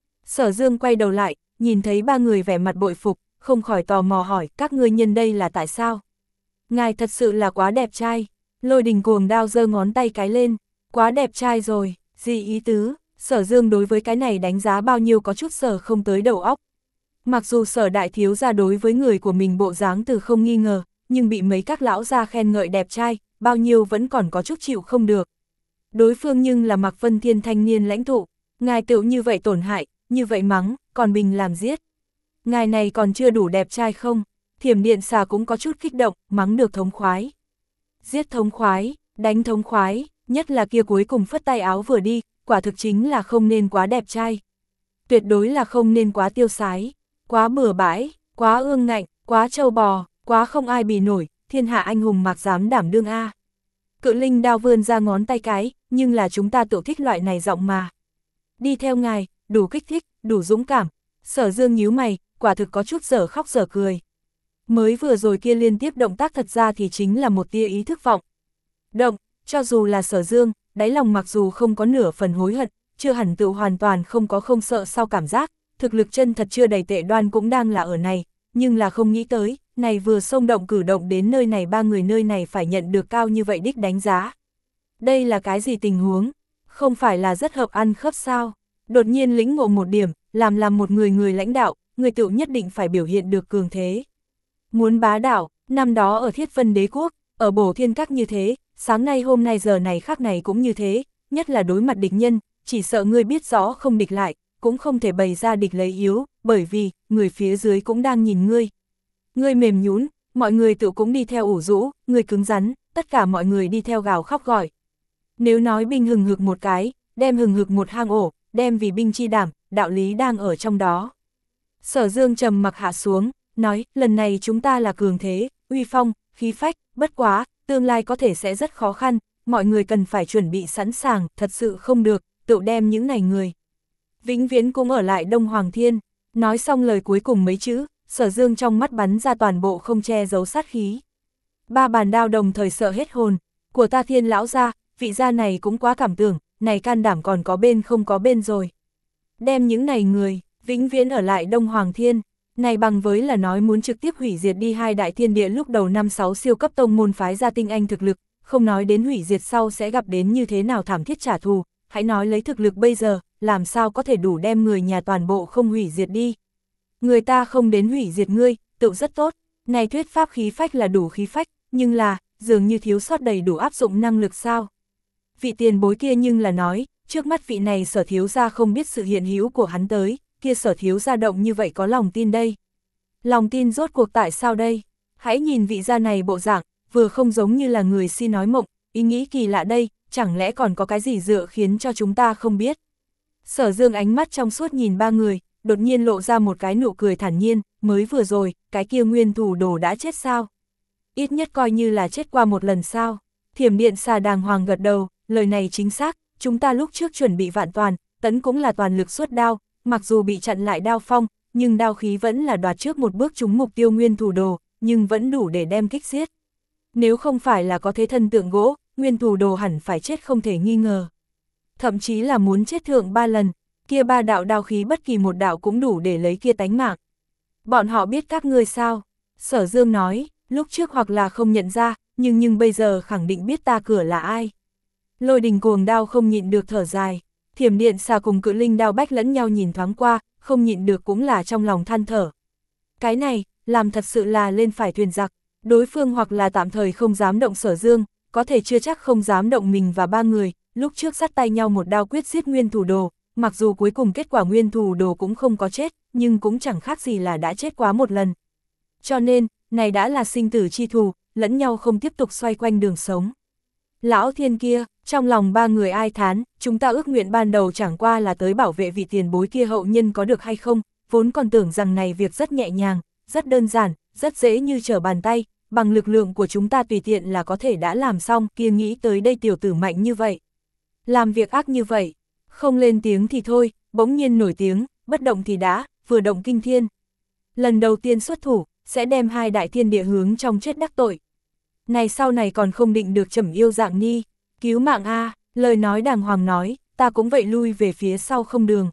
Sở Dương quay đầu lại, nhìn thấy ba người vẻ mặt bội phục, không khỏi tò mò hỏi các ngươi nhân đây là tại sao? Ngài thật sự là quá đẹp trai. Lôi Đình cuồng đao giơ ngón tay cái lên, quá đẹp trai rồi, gì ý tứ? Sở Dương đối với cái này đánh giá bao nhiêu có chút sở không tới đầu óc. Mặc dù Sở đại thiếu gia đối với người của mình bộ dáng từ không nghi ngờ, nhưng bị mấy các lão gia khen ngợi đẹp trai, bao nhiêu vẫn còn có chút chịu không được. Đối phương nhưng là Mạc Vân Thiên thanh niên lãnh tụ, ngài tựu như vậy tổn hại, như vậy mắng, còn mình làm giết. Ngài này còn chưa đủ đẹp trai không? Thiểm Điện Xà cũng có chút kích động, mắng được thống khoái. Giết thống khoái, đánh thống khoái, nhất là kia cuối cùng phất tay áo vừa đi, quả thực chính là không nên quá đẹp trai. Tuyệt đối là không nên quá tiêu sái, quá bừa bãi, quá ương ngạnh, quá trâu bò, quá không ai bì nổi, thiên hạ anh hùng mặc dám đảm đương a. Cự Linh đao vươn ra ngón tay cái, nhưng là chúng ta tự thích loại này giọng mà. Đi theo ngài, đủ kích thích, đủ dũng cảm. Sở Dương nhíu mày, quả thực có chút dở khóc dở cười. Mới vừa rồi kia liên tiếp động tác thật ra thì chính là một tia ý thức vọng. Động, cho dù là Sở Dương, đáy lòng mặc dù không có nửa phần hối hận, chưa hẳn tự hoàn toàn không có không sợ sau cảm giác, thực lực chân thật chưa đầy tệ đoan cũng đang là ở này, nhưng là không nghĩ tới, này vừa xông động cử động đến nơi này ba người nơi này phải nhận được cao như vậy đích đánh giá. Đây là cái gì tình huống? Không phải là rất hợp ăn khớp sao? Đột nhiên lĩnh ngộ một điểm, làm làm một người người lãnh đạo, người tự nhất định phải biểu hiện được cường thế. Muốn bá đạo, năm đó ở Thiết Vân Đế Quốc, ở Bổ Thiên Các như thế, sáng nay hôm nay giờ này khác này cũng như thế, nhất là đối mặt địch nhân, chỉ sợ ngươi biết rõ không địch lại, cũng không thể bày ra địch lấy yếu, bởi vì, người phía dưới cũng đang nhìn ngươi. Ngươi mềm nhũn, mọi người tự cũng đi theo ủ rũ, ngươi cứng rắn, tất cả mọi người đi theo gào khóc gọi. Nếu nói binh hừng hực một cái, đem hừng hực một hang ổ, đem vì binh chi đảm, đạo lý đang ở trong đó. Sở Dương trầm mặc hạ xuống, nói, lần này chúng ta là cường thế, uy phong, khí phách, bất quá, tương lai có thể sẽ rất khó khăn, mọi người cần phải chuẩn bị sẵn sàng, thật sự không được, tự đem những này người. Vĩnh viễn cũng ở lại Đông Hoàng Thiên, nói xong lời cuối cùng mấy chữ, Sở Dương trong mắt bắn ra toàn bộ không che giấu sát khí. Ba bàn đao đồng thời sợ hết hồn, của ta Thiên lão gia, vị gia này cũng quá cảm tưởng, này can đảm còn có bên không có bên rồi. Đem những này người, vĩnh viễn ở lại Đông Hoàng Thiên, này bằng với là nói muốn trực tiếp hủy diệt đi hai đại thiên địa lúc đầu năm sáu siêu cấp tông môn phái ra tinh anh thực lực, không nói đến hủy diệt sau sẽ gặp đến như thế nào thảm thiết trả thù, hãy nói lấy thực lực bây giờ, làm sao có thể đủ đem người nhà toàn bộ không hủy diệt đi. Người ta không đến hủy diệt ngươi, tự rất tốt, này thuyết pháp khí phách là đủ khí phách, nhưng là, dường như thiếu sót đầy đủ áp dụng năng lực sao. Vị tiền bối kia nhưng là nói, trước mắt vị này Sở thiếu gia không biết sự hiện hữu của hắn tới, kia Sở thiếu gia động như vậy có lòng tin đây. Lòng tin rốt cuộc tại sao đây? Hãy nhìn vị gia này bộ dạng, vừa không giống như là người si nói mộng, ý nghĩ kỳ lạ đây, chẳng lẽ còn có cái gì dựa khiến cho chúng ta không biết. Sở Dương ánh mắt trong suốt nhìn ba người, đột nhiên lộ ra một cái nụ cười thản nhiên, mới vừa rồi, cái kia nguyên thủ đồ đã chết sao? Ít nhất coi như là chết qua một lần sao? Thiểm Điện Xà đàng hoàng gật đầu, lời này chính xác, chúng ta lúc trước chuẩn bị vạn toàn, tấn cũng là toàn lực xuất đao, mặc dù bị chặn lại đao phong, nhưng đao khí vẫn là đoạt trước một bước trúng mục tiêu nguyên thủ đồ, nhưng vẫn đủ để đem kích giết. Nếu không phải là có thế thân tượng gỗ, nguyên thủ đồ hẳn phải chết không thể nghi ngờ. Thậm chí là muốn chết thượng ba lần, kia ba đạo đao khí bất kỳ một đạo cũng đủ để lấy kia tánh mạng. Bọn họ biết các ngươi sao? Sở Dương nói, lúc trước hoặc là không nhận ra, nhưng nhưng bây giờ khẳng định biết ta cửa là ai. Lôi Đình cuồng đao không nhịn được thở dài, Thiểm Điện Xà cùng Cự Linh đao bách lẫn nhau nhìn thoáng qua, không nhịn được cũng là trong lòng than thở. Cái này, làm thật sự là lên phải thuyền giặc, đối phương hoặc là tạm thời không dám động Sở Dương, có thể chưa chắc không dám động mình và ba người, lúc trước dắt tay nhau một đao quyết giết nguyên thủ đồ, mặc dù cuối cùng kết quả nguyên thủ đồ cũng không có chết, nhưng cũng chẳng khác gì là đã chết quá một lần. Cho nên, này đã là sinh tử chi thù, lẫn nhau không tiếp tục xoay quanh đường sống. Lão thiên kia, trong lòng ba người ai thán, chúng ta ước nguyện ban đầu chẳng qua là tới bảo vệ vị tiền bối kia hậu nhân có được hay không, vốn còn tưởng rằng này việc rất nhẹ nhàng, rất đơn giản, rất dễ như trở bàn tay, bằng lực lượng của chúng ta tùy tiện là có thể đã làm xong, kia nghĩ tới đây tiểu tử mạnh như vậy. Làm việc ác như vậy, không lên tiếng thì thôi, bỗng nhiên nổi tiếng, bất động thì đã, vừa động kinh thiên. Lần đầu tiên xuất thủ, sẽ đem hai đại thiên địa hướng trong chết đắc tội. Này sau này còn không định được Trầm Yêu Dạng Ni, cứu mạng a, lời nói đàng hoàng nói, ta cũng vậy lui về phía sau không đường.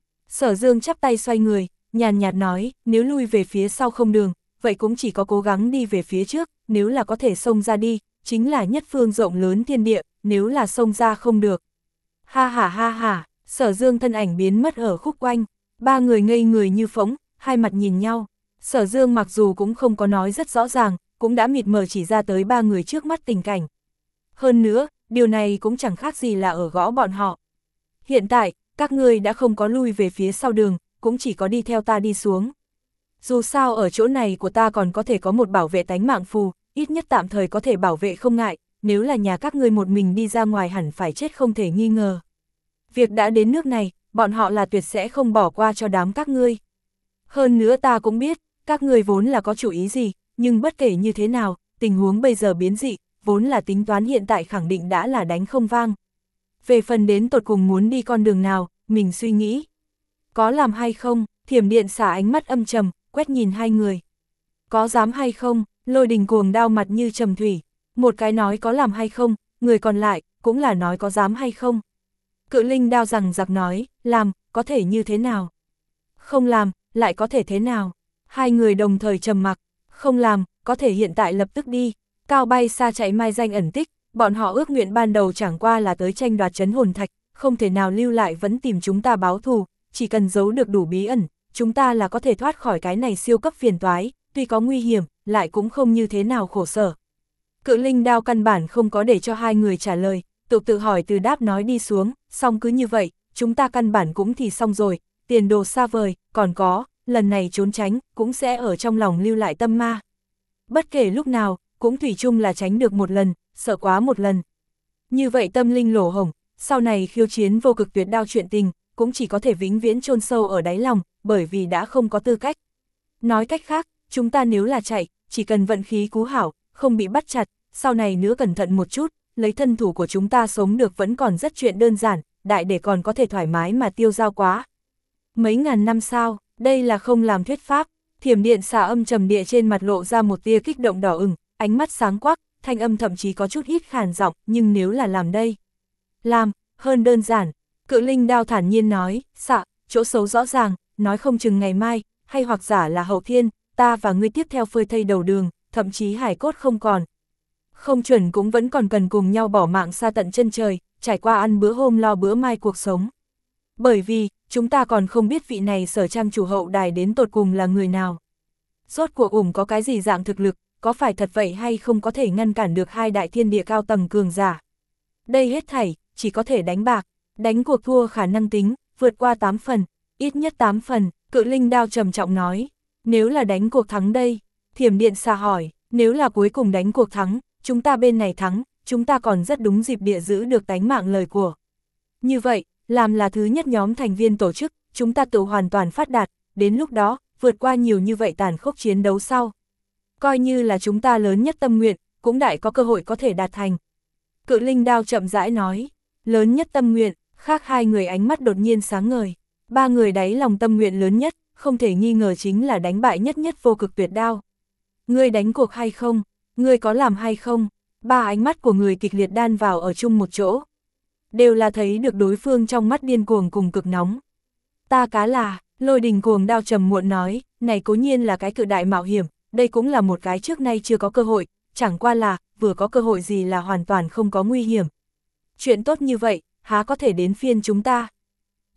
Sở Dương chắp tay xoay người, nhàn nhạt nói, nếu lui về phía sau không đường, vậy cũng chỉ có cố gắng đi về phía trước, nếu là có thể xông ra đi, chính là nhất phương rộng lớn thiên địa, nếu là xông ra không được. Ha ha ha ha, Sở Dương thân ảnh biến mất ở khúc quanh, ba người ngây người như phỗng, hai mặt nhìn nhau. Sở Dương mặc dù cũng không có nói rất rõ ràng, cũng đã mịt mờ chỉ ra tới ba người trước mắt tình cảnh. Hơn nữa, điều này cũng chẳng khác gì là ở gõ bọn họ. Hiện tại, các ngươi đã không có lui về phía sau đường, cũng chỉ có đi theo ta đi xuống. Dù sao ở chỗ này của ta còn có thể có một bảo vệ tánh mạng phù, ít nhất tạm thời có thể bảo vệ không ngại, nếu là nhà các ngươi một mình đi ra ngoài hẳn phải chết không thể nghi ngờ. Việc đã đến nước này, bọn họ là tuyệt sẽ không bỏ qua cho đám các ngươi. Hơn nữa ta cũng biết, các ngươi vốn là có chủ ý gì, nhưng bất kể như thế nào, tình huống bây giờ biến dị, vốn là tính toán hiện tại khẳng định đã là đánh không vang. Về phần đến tột cùng muốn đi con đường nào, mình suy nghĩ. Có làm hay không, Thiểm Điện xả ánh mắt âm trầm, quét nhìn hai người. Có dám hay không, Lôi Đình cuồng đao mặt như trầm thủy. Một cái nói có làm hay không, người còn lại, cũng là nói có dám hay không. Cự Linh đao rằng giặc nói, làm, có thể như thế nào? Không làm, lại có thể thế nào? Hai người đồng thời trầm mặc, không làm, có thể hiện tại lập tức đi. Cao bay xa chạy mai danh ẩn tích, bọn họ ước nguyện ban đầu chẳng qua là tới tranh đoạt trấn hồn thạch, không thể nào lưu lại vẫn tìm chúng ta báo thù, chỉ cần giấu được đủ bí ẩn, chúng ta là có thể thoát khỏi cái này siêu cấp phiền toái, tuy có nguy hiểm, lại cũng không như thế nào khổ sở. Cự Linh đao căn bản không có để cho hai người trả lời, tự tự hỏi từ đáp nói đi xuống, xong cứ như vậy, chúng ta căn bản cũng thì xong rồi, tiền đồ xa vời, còn có, lần này trốn tránh, cũng sẽ ở trong lòng lưu lại tâm ma. Bất kể lúc nào, cũng thủy chung là tránh được một lần, sợ quá một lần. Như vậy tâm linh lỗ hổng, sau này khiêu chiến vô cực tuyệt đao chuyện tình, cũng chỉ có thể vĩnh viễn chôn sâu ở đáy lòng, bởi vì đã không có tư cách. Nói cách khác, chúng ta nếu là chạy, chỉ cần vận khí cú hảo, không bị bắt chặt, sau này nữa cẩn thận một chút, lấy thân thủ của chúng ta sống được vẫn còn rất chuyện đơn giản, đại để còn có thể thoải mái mà tiêu dao quá. Mấy ngàn năm sau, đây là không làm thuyết pháp, Thiểm Điện xà âm trầm địa trên mặt lộ ra một tia kích động đỏ ửng, ánh mắt sáng quắc, thanh âm thậm chí có chút hít khàn giọng, nhưng nếu là làm đây, làm, hơn đơn giản. Cự Linh đao thản nhiên nói, xạ, chỗ xấu rõ ràng, nói không chừng ngày mai, hay hoặc giả là hậu thiên, ta và ngươi tiếp theo phơi thây đầu đường, thậm chí hải cốt không còn. Không chuẩn cũng vẫn còn cần cùng nhau bỏ mạng xa tận chân trời, trải qua ăn bữa hôm lo bữa mai cuộc sống. Bởi vì, chúng ta còn không biết vị này Sở Trang chủ hậu đài đến tột cùng là người nào. Rốt cuộc ủng có cái gì dạng thực lực, có phải thật vậy hay không có thể ngăn cản được hai đại thiên địa cao tầng cường giả. Đây hết thảy, chỉ có thể đánh bạc, đánh cuộc thua khả năng tính, vượt qua tám phần, ít nhất tám phần, Cự Linh đao trầm trọng nói. Nếu là đánh cuộc thắng đây, Thiểm Điện xà hỏi, nếu là cuối cùng đánh cuộc thắng, chúng ta bên này thắng, chúng ta còn rất đúng dịp địa giữ được tánh mạng lời của. Như vậy, làm là thứ nhất nhóm thành viên tổ chức, chúng ta tự hoàn toàn phát đạt, đến lúc đó, vượt qua nhiều như vậy tàn khốc chiến đấu sau. Coi như là chúng ta lớn nhất tâm nguyện, cũng đại có cơ hội có thể đạt thành. Cự Linh đao chậm rãi nói, lớn nhất tâm nguyện, khác hai người ánh mắt đột nhiên sáng ngời. Ba người đáy lòng tâm nguyện lớn nhất, không thể nghi ngờ chính là đánh bại nhất nhất vô cực tuyệt đao. Ngươi đánh cuộc hay không? Ngươi có làm hay không? Ba ánh mắt của người kịch liệt đan vào ở chung một chỗ. Đều là thấy được đối phương trong mắt điên cuồng cùng cực nóng. Ta cá là, Lôi Đình cuồng đao trầm muộn nói, này cố nhiên là cái cự đại mạo hiểm, đây cũng là một cái trước nay chưa có cơ hội, chẳng qua là, vừa có cơ hội gì là hoàn toàn không có nguy hiểm. Chuyện tốt như vậy, há có thể đến phiên chúng ta.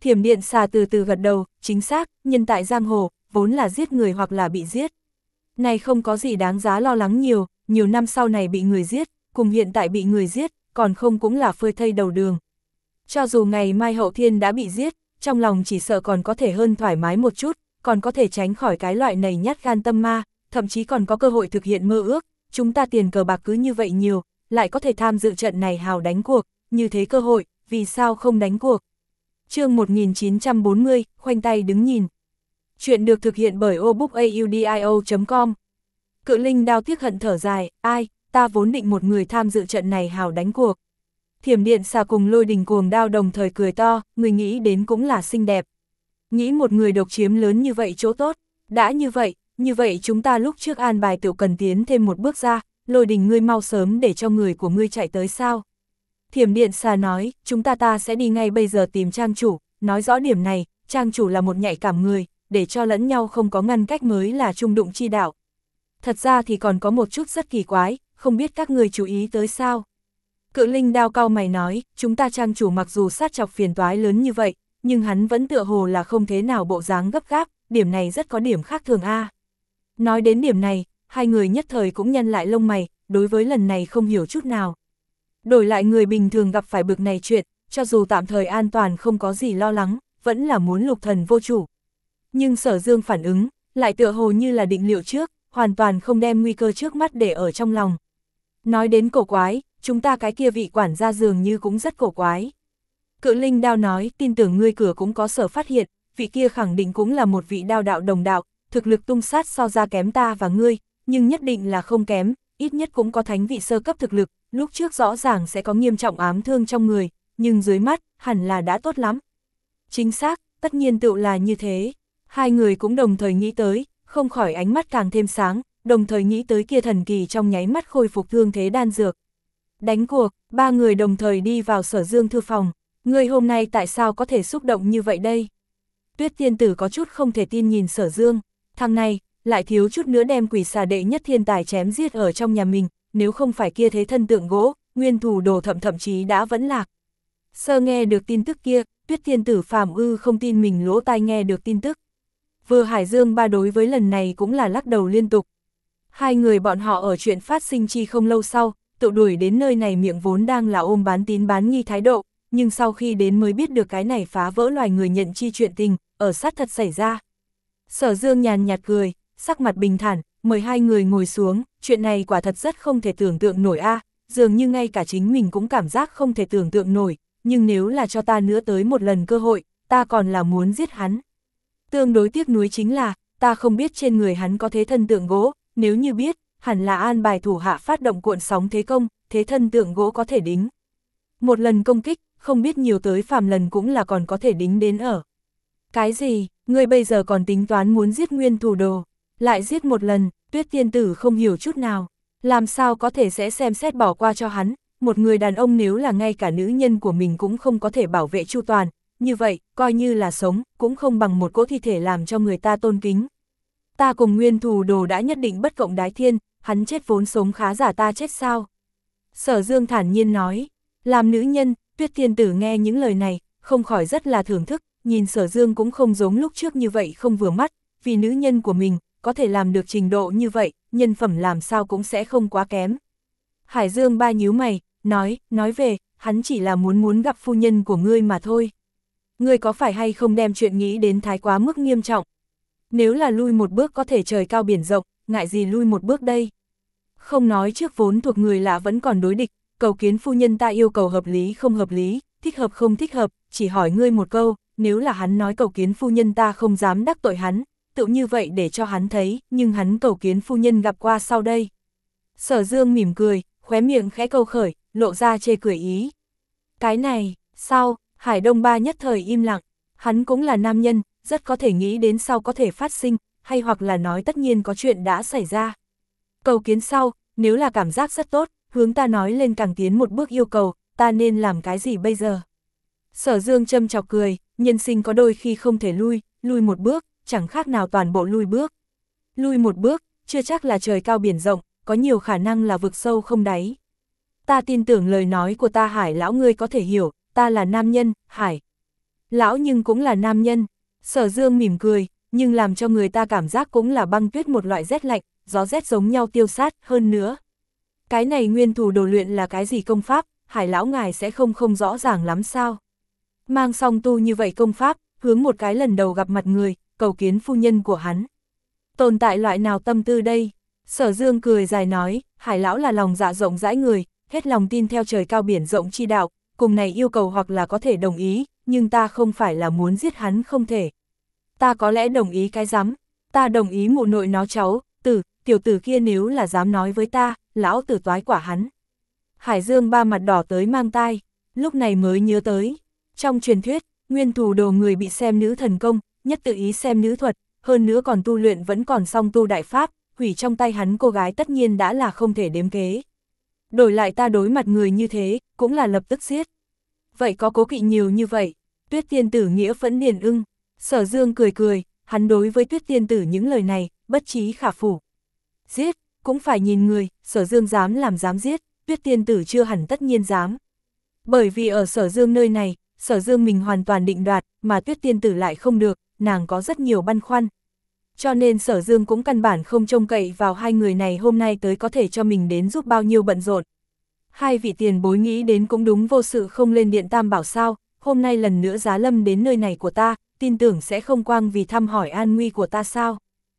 Thiểm điện xà từ từ gật đầu, chính xác, nhân tại giang hồ, vốn là giết người hoặc là bị giết. Này không có gì đáng giá lo lắng nhiều, nhiều năm sau này bị người giết, cùng hiện tại bị người giết, còn không cũng là phơi thây đầu đường. Cho dù ngày mai hậu thiên đã bị giết, trong lòng chỉ sợ còn có thể hơn thoải mái một chút, còn có thể tránh khỏi cái loại này nhát gan tâm ma, thậm chí còn có cơ hội thực hiện mơ ước, chúng ta tiền cờ bạc cứ như vậy nhiều, lại có thể tham dự trận này hào đánh cuộc, như thế cơ hội, vì sao không đánh cuộc. Chương một nghìn chín trăm bốn mươi, khoanh tay đứng nhìn. Chuyện được thực hiện bởi obookaudio chấm com. Cự Linh đao tiếc hận thở dài, ai, ta vốn định một người tham dự trận này hào đánh cuộc. Thiểm điện xà cùng Lôi Đình cuồng đao đồng thời cười to, người nghĩ đến cũng là xinh đẹp. Nghĩ một người độc chiếm lớn như vậy chỗ tốt, đã như vậy, như vậy chúng ta lúc trước an bài tiểu cần tiến thêm một bước ra, Lôi Đình ngươi mau sớm để cho người của ngươi chạy tới sao. Thiểm điện xà nói, chúng ta ta sẽ đi ngay bây giờ tìm trang chủ, nói rõ điểm này, trang chủ là một nhạy cảm người, để cho lẫn nhau không có ngăn cách mới là trung đụng chi đạo. Thật ra thì còn có một chút rất kỳ quái, không biết các người chú ý tới sao. Cự Linh đao cau mày nói, chúng ta trang chủ mặc dù sát chọc phiền toái lớn như vậy, nhưng hắn vẫn tựa hồ là không thế nào bộ dáng gấp gáp, điểm này rất có điểm khác thường a. Nói đến điểm này, hai người nhất thời cũng nhăn lại lông mày, đối với lần này không hiểu chút nào. Đổi lại người bình thường gặp phải bực này chuyện, cho dù tạm thời an toàn không có gì lo lắng, vẫn là muốn lục thần vô chủ. Nhưng Sở Dương phản ứng, lại tựa hồ như là định liệu trước, hoàn toàn không đem nguy cơ trước mắt để ở trong lòng. Nói đến cổ quái, chúng ta cái kia vị quản gia dường như cũng rất cổ quái. Cự Linh đao nói, tin tưởng ngươi cửa cũng có sở phát hiện, vị kia khẳng định cũng là một vị đao đạo đồng đạo, thực lực tung sát so ra kém ta và ngươi, nhưng nhất định là không kém, ít nhất cũng có thánh vị sơ cấp thực lực, lúc trước rõ ràng sẽ có nghiêm trọng ám thương trong người, nhưng dưới mắt, hẳn là đã tốt lắm. Chính xác, tất nhiên tựu là như thế. Hai người cũng đồng thời nghĩ tới, không khỏi ánh mắt càng thêm sáng, đồng thời nghĩ tới kia thần kỳ trong nháy mắt khôi phục thương thế đan dược. Đánh cuộc, ba người đồng thời đi vào Sở Dương thư phòng, ngươi hôm nay tại sao có thể xúc động như vậy đây? Tuyết tiên tử có chút không thể tin nhìn Sở Dương, thằng này, lại thiếu chút nữa đem quỷ xà đệ nhất thiên tài chém giết ở trong nhà mình, nếu không phải kia thế thân tượng gỗ, nguyên thủ đồ thậm thậm chí đã vẫn lạc. Sơ nghe được tin tức kia, Tuyết tiên tử phàm ư không tin mình lỗ tai nghe được tin tức. Vừa Hải Dương ba đối với lần này cũng là lắc đầu liên tục. Hai người bọn họ ở chuyện phát sinh chi không lâu sau, tự đuổi đến nơi này miệng vốn đang là ôm bán tín bán nghi thái độ, nhưng sau khi đến mới biết được cái này phá vỡ loài người nhận chi chuyện tình, ở sát thật xảy ra. Sở Dương nhàn nhạt cười, sắc mặt bình thản, mời hai người ngồi xuống, chuyện này quả thật rất không thể tưởng tượng nổi a, dường như ngay cả chính mình cũng cảm giác không thể tưởng tượng nổi, nhưng nếu là cho ta nữa tới một lần cơ hội, ta còn là muốn giết hắn. Tương đối tiếc nuối chính là, ta không biết trên người hắn có thế thân tượng gỗ, nếu như biết, hẳn là an bài thủ hạ phát động cuộn sóng thế công, thế thân tượng gỗ có thể đính. Một lần công kích, không biết nhiều tới phàm lần cũng là còn có thể đính đến ở. Cái gì, ngươi bây giờ còn tính toán muốn giết nguyên thủ đồ, lại giết một lần, Tuyết tiên tử không hiểu chút nào, làm sao có thể sẽ xem xét bỏ qua cho hắn, một người đàn ông nếu là ngay cả nữ nhân của mình cũng không có thể bảo vệ chu toàn, như vậy, coi như là sống, cũng không bằng một cỗ thi thể làm cho người ta tôn kính. Ta cùng nguyên thủ đồ đã nhất định bất cộng đái thiên, hắn chết vốn sống khá giả ta chết sao? Sở Dương thản nhiên nói, làm nữ nhân, Tuyết tiên tử nghe những lời này, không khỏi rất là thưởng thức, nhìn Sở Dương cũng không giống lúc trước như vậy không vừa mắt, vì nữ nhân của mình, có thể làm được trình độ như vậy, nhân phẩm làm sao cũng sẽ không quá kém. Hải Dương ba nhíu mày, nói, nói về, hắn chỉ là muốn muốn gặp phu nhân của ngươi mà thôi. Ngươi có phải hay không đem chuyện nghĩ đến thái quá mức nghiêm trọng? Nếu là lui một bước có thể trời cao biển rộng, ngại gì lui một bước đây? Không nói trước vốn thuộc người lạ vẫn còn đối địch, cầu kiến phu nhân ta yêu cầu hợp lý không hợp lý, thích hợp không thích hợp, chỉ hỏi ngươi một câu, nếu là hắn nói cầu kiến phu nhân ta không dám đắc tội hắn, tự như vậy để cho hắn thấy, nhưng hắn cầu kiến phu nhân gặp qua sau đây. Sở Dương mỉm cười, khóe miệng khẽ câu khởi, lộ ra chê cười ý. Cái này, sao? Hải Đông Ba nhất thời im lặng, hắn cũng là nam nhân, rất có thể nghĩ đến sau có thể phát sinh, hay hoặc là nói tất nhiên có chuyện đã xảy ra. Cầu kiến sau, nếu là cảm giác rất tốt, hướng ta nói lên càng tiến một bước yêu cầu, ta nên làm cái gì bây giờ? Sở Dương châm chọc cười, nhân sinh có đôi khi không thể lui, lui một bước, chẳng khác nào toàn bộ lui bước. Lui một bước, chưa chắc là trời cao biển rộng, có nhiều khả năng là vực sâu không đáy. Ta tin tưởng lời nói của ta Hải lão ngươi có thể hiểu, ta là nam nhân, Hải. Lão nhưng cũng là nam nhân. Sở Dương mỉm cười, nhưng làm cho người ta cảm giác cũng là băng tuyết một loại rét lạnh, gió rét giống nhau tiêu sát, hơn nữa. Cái này nguyên thủ đồ luyện là cái gì công pháp, Hải lão ngài sẽ không không rõ ràng lắm sao. Mang song tu như vậy công pháp, hướng một cái lần đầu gặp mặt người, cầu kiến phu nhân của hắn. Tồn tại loại nào tâm tư đây? Sở Dương cười dài nói, Hải lão là lòng dạ rộng rãi người, hết lòng tin theo trời cao biển rộng chi đạo, cùng này yêu cầu hoặc là có thể đồng ý, nhưng ta không phải là muốn giết hắn không thể. Ta có lẽ đồng ý cái rắm, ta đồng ý mụ nội nó cháu, tử, tiểu tử kia nếu là dám nói với ta, lão tử toái quả hắn. Hải Dương ba mặt đỏ tới mang tai, lúc này mới nhớ tới. Trong truyền thuyết, nguyên thủ đồ người bị xem nữ thần công, nhất tự ý xem nữ thuật, hơn nữa còn tu luyện vẫn còn song tu đại pháp, hủy trong tay hắn cô gái tất nhiên đã là không thể đếm kế. Đổi lại ta đối mặt người như thế, cũng là lập tức giết. Vậy có cố kỵ nhiều như vậy? Tuyết tiên tử nghĩa phẫn điền ưng. Sở Dương cười cười, hắn đối với Tuyết tiên tử những lời này, bất trí khả phủ. Giết, cũng phải nhìn người, Sở Dương dám làm dám giết, Tuyết tiên tử chưa hẳn tất nhiên dám. Bởi vì ở Sở Dương nơi này, Sở Dương mình hoàn toàn định đoạt, mà Tuyết tiên tử lại không được, nàng có rất nhiều băn khoăn. Cho nên Sở Dương cũng căn bản không trông cậy vào hai người này hôm nay tới có thể cho mình đến giúp bao nhiêu bận rộn. Hai vị tiền bối nghĩ đến cũng đúng, vô sự không lên điện tam bảo sao, hôm nay lần nữa giá lâm đến nơi này của ta, tin tưởng sẽ không quang vì thăm hỏi an nguy của ta sao.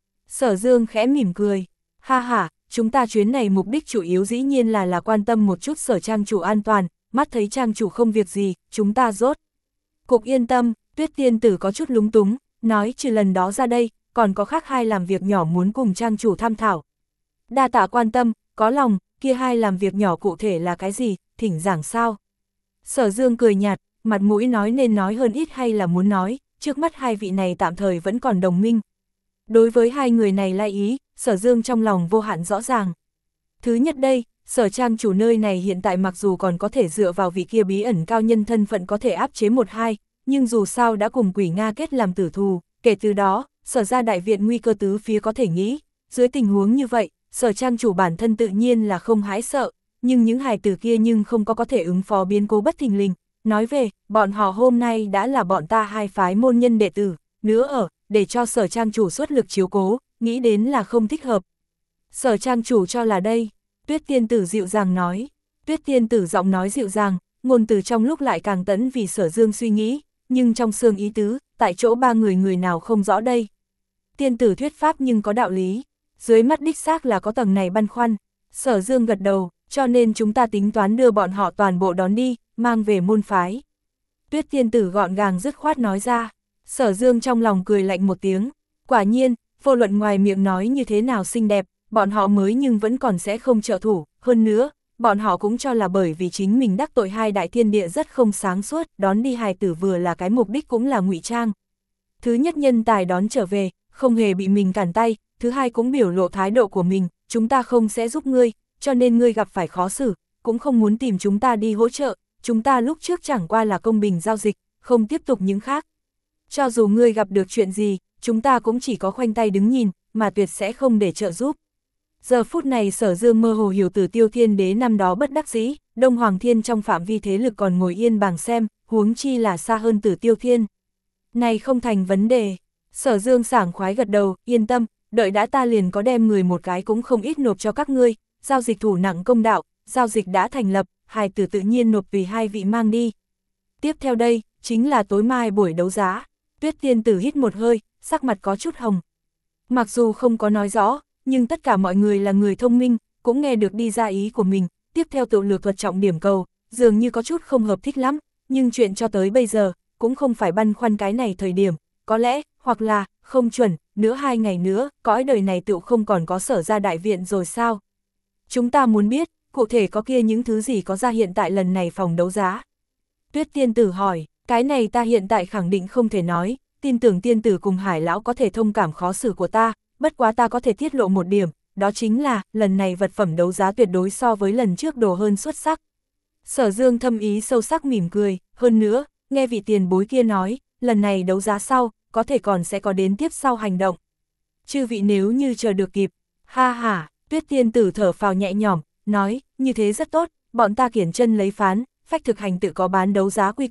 Sở Dương khẽ mỉm cười, ha ha, chúng ta chuyến này mục đích chủ yếu dĩ nhiên là là quan tâm một chút Sở trang chủ an toàn, mắt thấy trang chủ không việc gì, chúng ta rốt. Cục yên tâm, Tuyết tiên tử có chút lúng túng, nói trừ lần đó ra đây, còn có khác hai làm việc nhỏ muốn cùng trang chủ tham thảo. Đa tạ quan tâm, có lòng, kia hai làm việc nhỏ cụ thể là cái gì, thỉnh giảng sao. Sở Dương cười nhạt, mặt mũi nói nên nói hơn ít hay là muốn nói, trước mắt hai vị này tạm thời vẫn còn đồng minh. Đối với hai người này lai ý, Sở Dương trong lòng vô hạn rõ ràng. Thứ nhất đây, Sở trang chủ nơi này hiện tại mặc dù còn có thể dựa vào vị kia bí ẩn cao nhân thân phận có thể áp chế một hai, nhưng dù sao đã cùng quỷ Nga kết làm tử thù, kể từ đó, Sở ra đại viện nguy cơ tứ phía có thể nghĩ, dưới tình huống như vậy, Sở trang chủ bản thân tự nhiên là không hãi sợ, nhưng những hài tử kia nhưng không có có thể ứng phó biến cố bất thình lình. Nói về, bọn họ hôm nay đã là bọn ta hai phái môn nhân đệ tử, nữa ở, để cho Sở trang chủ xuất lực chiếu cố, nghĩ đến là không thích hợp. Sở trang chủ cho là đây, Tuyết tiên tử dịu dàng nói. Tuyết tiên tử giọng nói dịu dàng, ngôn từ trong lúc lại càng tẫn vì Sở Dương suy nghĩ, nhưng trong xương ý tứ, tại chỗ ba người người nào không rõ đây. Tiên tử thuyết pháp nhưng có đạo lý, dưới mắt đích xác là có tầng này băn khoăn. Sở Dương gật đầu, cho nên chúng ta tính toán đưa bọn họ toàn bộ đón đi, mang về môn phái. Tuyết tiên tử gọn gàng dứt khoát nói ra. Sở Dương trong lòng cười lạnh một tiếng, quả nhiên, vô luận ngoài miệng nói như thế nào xinh đẹp, bọn họ mới nhưng vẫn còn sẽ không trợ thủ, hơn nữa, bọn họ cũng cho là bởi vì chính mình đắc tội hai đại thiên địa rất không sáng suốt, đón đi hài tử vừa là cái mục đích cũng là ngụy trang. Thứ nhất nhân tài đón trở về, không hề bị mình cản tay, thứ hai cũng biểu lộ thái độ của mình, chúng ta không sẽ giúp ngươi, cho nên ngươi gặp phải khó xử, cũng không muốn tìm chúng ta đi hỗ trợ, chúng ta lúc trước chẳng qua là công bình giao dịch, không tiếp tục những khác. Cho dù ngươi gặp được chuyện gì, chúng ta cũng chỉ có khoanh tay đứng nhìn, mà tuyệt sẽ không để trợ giúp. Giờ phút này Sở Dương mơ hồ hiểu từ Tiêu Thiên Đế năm đó bất đắc dĩ, Đông Hoàng Thiên trong phạm vi thế lực còn ngồi yên bàng xem, huống chi là xa hơn từ Tiêu Thiên. Này không thành vấn đề. Sở Dương sảng khoái gật đầu, yên tâm, đợi đã ta liền có đem người một cái cũng không ít nộp cho các ngươi, giao dịch thủ nặng công đạo, giao dịch đã thành lập, hài tử tự nhiên nộp tùy hai vị mang đi. Tiếp theo đây, chính là tối mai buổi đấu giá. Tuyết tiên tử hít một hơi, sắc mặt có chút hồng. Mặc dù không có nói rõ, nhưng tất cả mọi người là người thông minh, cũng nghe được đi ra ý của mình, tiếp theo tự lược thuật trọng điểm cầu, dường như có chút không hợp thích lắm, nhưng chuyện cho tới bây giờ, cũng không phải băn khoăn cái này thời điểm, có lẽ, hoặc là, không chuẩn, nữa hai ngày nữa, cõi đời này tựu không còn có Sở ra đại viện rồi sao? Chúng ta muốn biết, cụ thể có kia những thứ gì có ra hiện tại lần này phòng đấu giá? Tuyết tiên tử hỏi, cái này ta hiện tại khẳng định không thể nói, tin tưởng tiên tử cùng Hải lão có thể thông cảm khó xử của ta, bất quá ta có thể tiết lộ một điểm, đó chính là, lần này vật phẩm đấu giá tuyệt đối so với lần trước đồ hơn xuất sắc. Sở Dương thâm ý sâu sắc mỉm cười, hơn nữa, nghe vị tiền bối kia nói, lần này đấu giá sau, có thể còn sẽ có đến tiếp sau hành động. Chư vị nếu như chờ được kịp, ha ha, Tuyết tiên tử thở phào nhẹ nhõm, nói, như thế rất tốt, bọn ta kiển chân lấy phán, phách thực hành tự có bán đấu giá quy củ,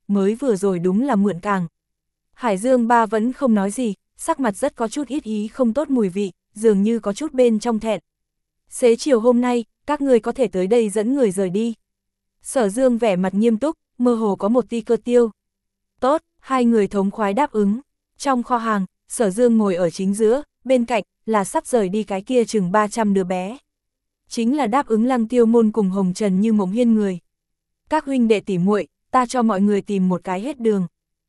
mới vừa rồi đúng là mượn càng. Hải Dương Ba vẫn không nói gì, sắc mặt rất có chút ít ý không tốt mùi vị, dường như có chút bên trong thẹn. Xế chiều hôm nay, các người có thể tới đây dẫn người rời đi. Sở Dương vẻ mặt nghiêm túc, mơ hồ có một tia cơ tiêu. Tốt, hai người thống khoái đáp ứng. Trong kho hàng, Sở Dương ngồi ở chính giữa, bên cạnh là sắp rời đi cái kia chừng ba trăm đứa bé. Chính là đáp ứng Lăng Tiêu Môn cùng Hồng Trần Như Mộng Hiên người. Các huynh đệ tỉ muội, ta cho mọi người tìm một cái hết đường.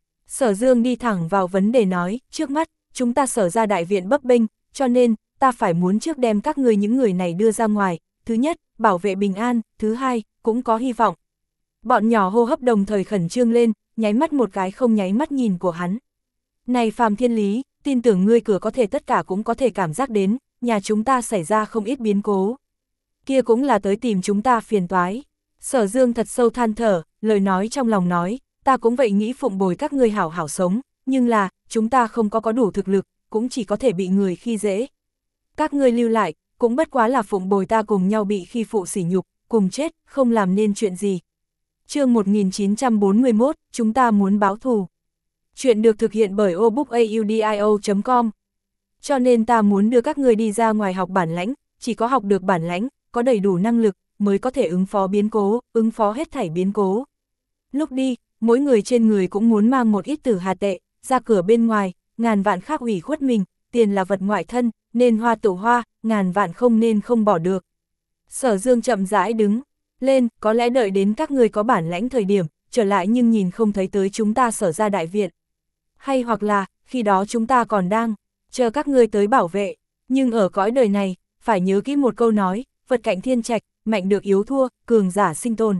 Sở Dương đi thẳng vào vấn đề nói, trước mắt, chúng ta Sở ra đại viện bấp bênh, cho nên, ta phải muốn trước đem các ngươi những người này đưa ra ngoài. Thứ nhất, bảo vệ bình an, thứ hai, cũng có hy vọng. Bọn nhỏ hô hấp đồng thời khẩn trương lên, nháy mắt một cái không nháy mắt nhìn của hắn. Này Phàm Thiên Lý, tin tưởng ngươi cửa có thể tất cả cũng có thể cảm giác đến, nhà chúng ta xảy ra không ít biến cố. Kia cũng là tới tìm chúng ta phiền toái. Sở Dương thật sâu than thở, lời nói trong lòng nói, ta cũng vậy nghĩ phụng bồi các ngươi hảo hảo sống, nhưng là, chúng ta không có có đủ thực lực, cũng chỉ có thể bị người khi dễ. Các ngươi lưu lại, cũng bất quá là phụng bồi ta cùng nhau bị khi phụ sỉ nhục, cùng chết, không làm nên chuyện gì. Chương một nghìn chín trăm bốn mươi mốt, chúng ta muốn báo thù. Chuyện được thực hiện bởi obookaudio chấm com. Cho nên ta muốn đưa các người đi ra ngoài học bản lãnh, chỉ có học được bản lãnh, có đầy đủ năng lực, mới có thể ứng phó biến cố, ứng phó hết thảy biến cố. Lúc đi, mỗi người trên người cũng muốn mang một ít tử hà tệ, ra cửa bên ngoài, ngàn vạn khác ủy khuất mình, tiền là vật ngoại thân, nên hoa tụ hoa, ngàn vạn không nên không bỏ được. Sở Dương chậm rãi đứng lên, có lẽ đợi đến các người có bản lãnh thời điểm, trở lại nhưng nhìn không thấy tới chúng ta Sở ra đại viện. Hay hoặc là, khi đó chúng ta còn đang chờ các ngươi tới bảo vệ, nhưng ở cõi đời này, phải nhớ kỹ một câu nói, vật cạnh thiên trạch, mạnh được yếu thua, cường giả sinh tồn.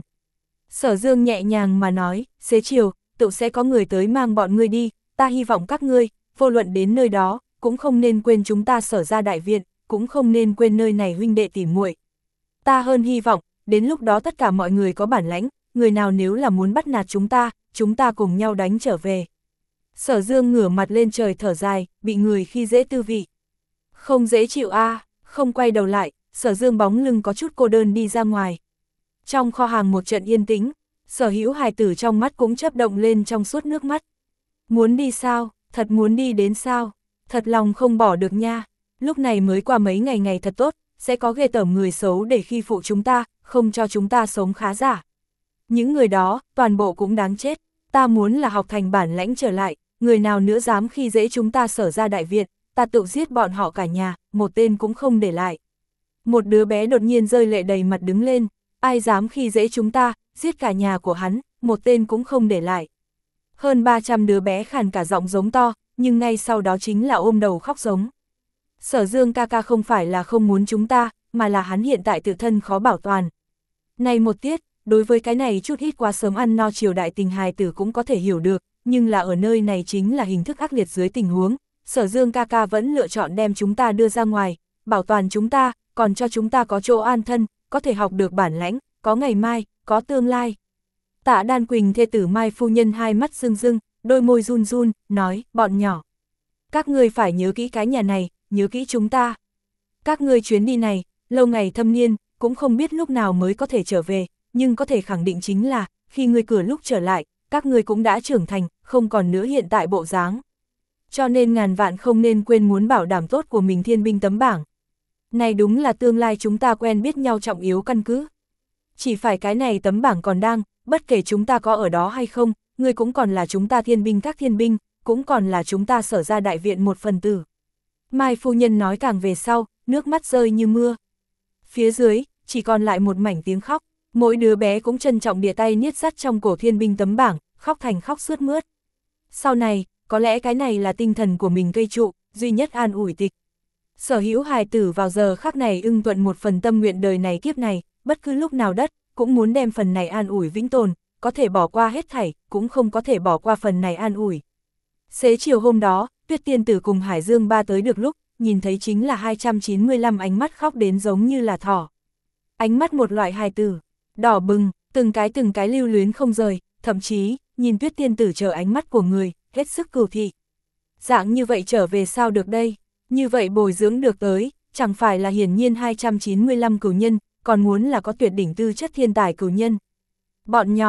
Sở Dương nhẹ nhàng mà nói, xế chiều, tự sẽ có người tới mang bọn ngươi đi, ta hy vọng các ngươi, vô luận đến nơi đó, cũng không nên quên chúng ta Sở ra đại viện, cũng không nên quên nơi này huynh đệ tỉ muội. Ta hơn hy vọng, đến lúc đó tất cả mọi người có bản lãnh, người nào nếu là muốn bắt nạt chúng ta, chúng ta cùng nhau đánh trở về. Sở Dương ngửa mặt lên trời thở dài, bị người khi dễ tư vị. Không dễ chịu a, à, không quay đầu lại, Sở Dương bóng lưng có chút cô đơn đi ra ngoài. Trong kho hàng một trận yên tĩnh, Sở Hữu hài tử trong mắt cũng chớp động lên trong suốt nước mắt. Muốn đi sao, thật muốn đi đến sao, thật lòng không bỏ được nha, lúc này mới qua mấy ngày ngày thật tốt, sẽ có ghê tởm người xấu để khi phụ chúng ta, không cho chúng ta sống khá giả. Những người đó, toàn bộ cũng đáng chết, ta muốn là học thành bản lãnh trở lại, người nào nữa dám khi dễ chúng ta Sở ra đại viện, ta tự giết bọn họ cả nhà, một tên cũng không để lại. Một đứa bé đột nhiên rơi lệ đầy mặt đứng lên, ai dám khi dễ chúng ta, giết cả nhà của hắn, một tên cũng không để lại. Hơn ba trăm đứa bé khàn cả giọng giống to, nhưng ngay sau đó chính là ôm đầu khóc giống. Sở Dương ca ca không phải là không muốn chúng ta, mà là hắn hiện tại tự thân khó bảo toàn. Này một tiết, đối với cái này chút ít quá sớm ăn no chiều đại tình hài tử cũng có thể hiểu được, nhưng là ở nơi này chính là hình thức ác liệt dưới tình huống, Sở Dương ca ca vẫn lựa chọn đem chúng ta đưa ra ngoài, bảo toàn chúng ta, còn cho chúng ta có chỗ an thân, có thể học được bản lãnh, có ngày mai, có tương lai. Tạ Đan Quỳnh thê tử Mai phu nhân hai mắt rưng rưng, đôi môi run run, nói, bọn nhỏ. Các ngươi phải nhớ kỹ cái nhà này, nhớ kỹ chúng ta. Các ngươi chuyến đi này, lâu ngày thâm niên, cũng không biết lúc nào mới có thể trở về, nhưng có thể khẳng định chính là, khi ngươi cửa lúc trở lại, các ngươi cũng đã trưởng thành, không còn nữa hiện tại bộ dáng. Cho nên ngàn vạn không nên quên muốn bảo đảm tốt của mình thiên binh tấm bảng. Này đúng là tương lai chúng ta quen biết nhau trọng yếu căn cứ. Chỉ phải cái này tấm bảng còn đang, bất kể chúng ta có ở đó hay không, ngươi cũng còn là chúng ta thiên binh các thiên binh, cũng còn là chúng ta Sở ra đại viện một phần tử. Mai phu nhân nói càng về sau, nước mắt rơi như mưa. Phía dưới, chỉ còn lại một mảnh tiếng khóc, mỗi đứa bé cũng trân trọng đĩa tay niết sắt trong cổ thiên binh tấm bảng, khóc thành khóc sướt mướt. Sau này, có lẽ cái này là tinh thần của mình gây trụ, duy nhất an ủi tịch. Sở Hữu hài tử vào giờ khắc này ưng thuận một phần tâm nguyện đời này kiếp này, bất cứ lúc nào đất, cũng muốn đem phần này an ủi vĩnh tồn, có thể bỏ qua hết thảy, cũng không có thể bỏ qua phần này an ủi. Xế chiều hôm đó, Tuyết Tiên Tử cùng Hải Dương Ba tới được lúc, nhìn thấy chính là hai trăm chín mươi lăm ánh mắt khóc đến giống như là thỏ. Ánh mắt một loại hài tử, đỏ bừng, từng cái từng cái lưu luyến không rời, thậm chí, nhìn Tuyết Tiên Tử chờ ánh mắt của người, hết sức cừu thị. Dạng như vậy trở về sao được đây? Như vậy bồi dưỡng được tới, chẳng phải là hiển nhiên hai trăm chín mươi lăm cửu nhân, còn muốn là có tuyệt đỉnh tư chất thiên tài cửu nhân. Bọn nhỏ,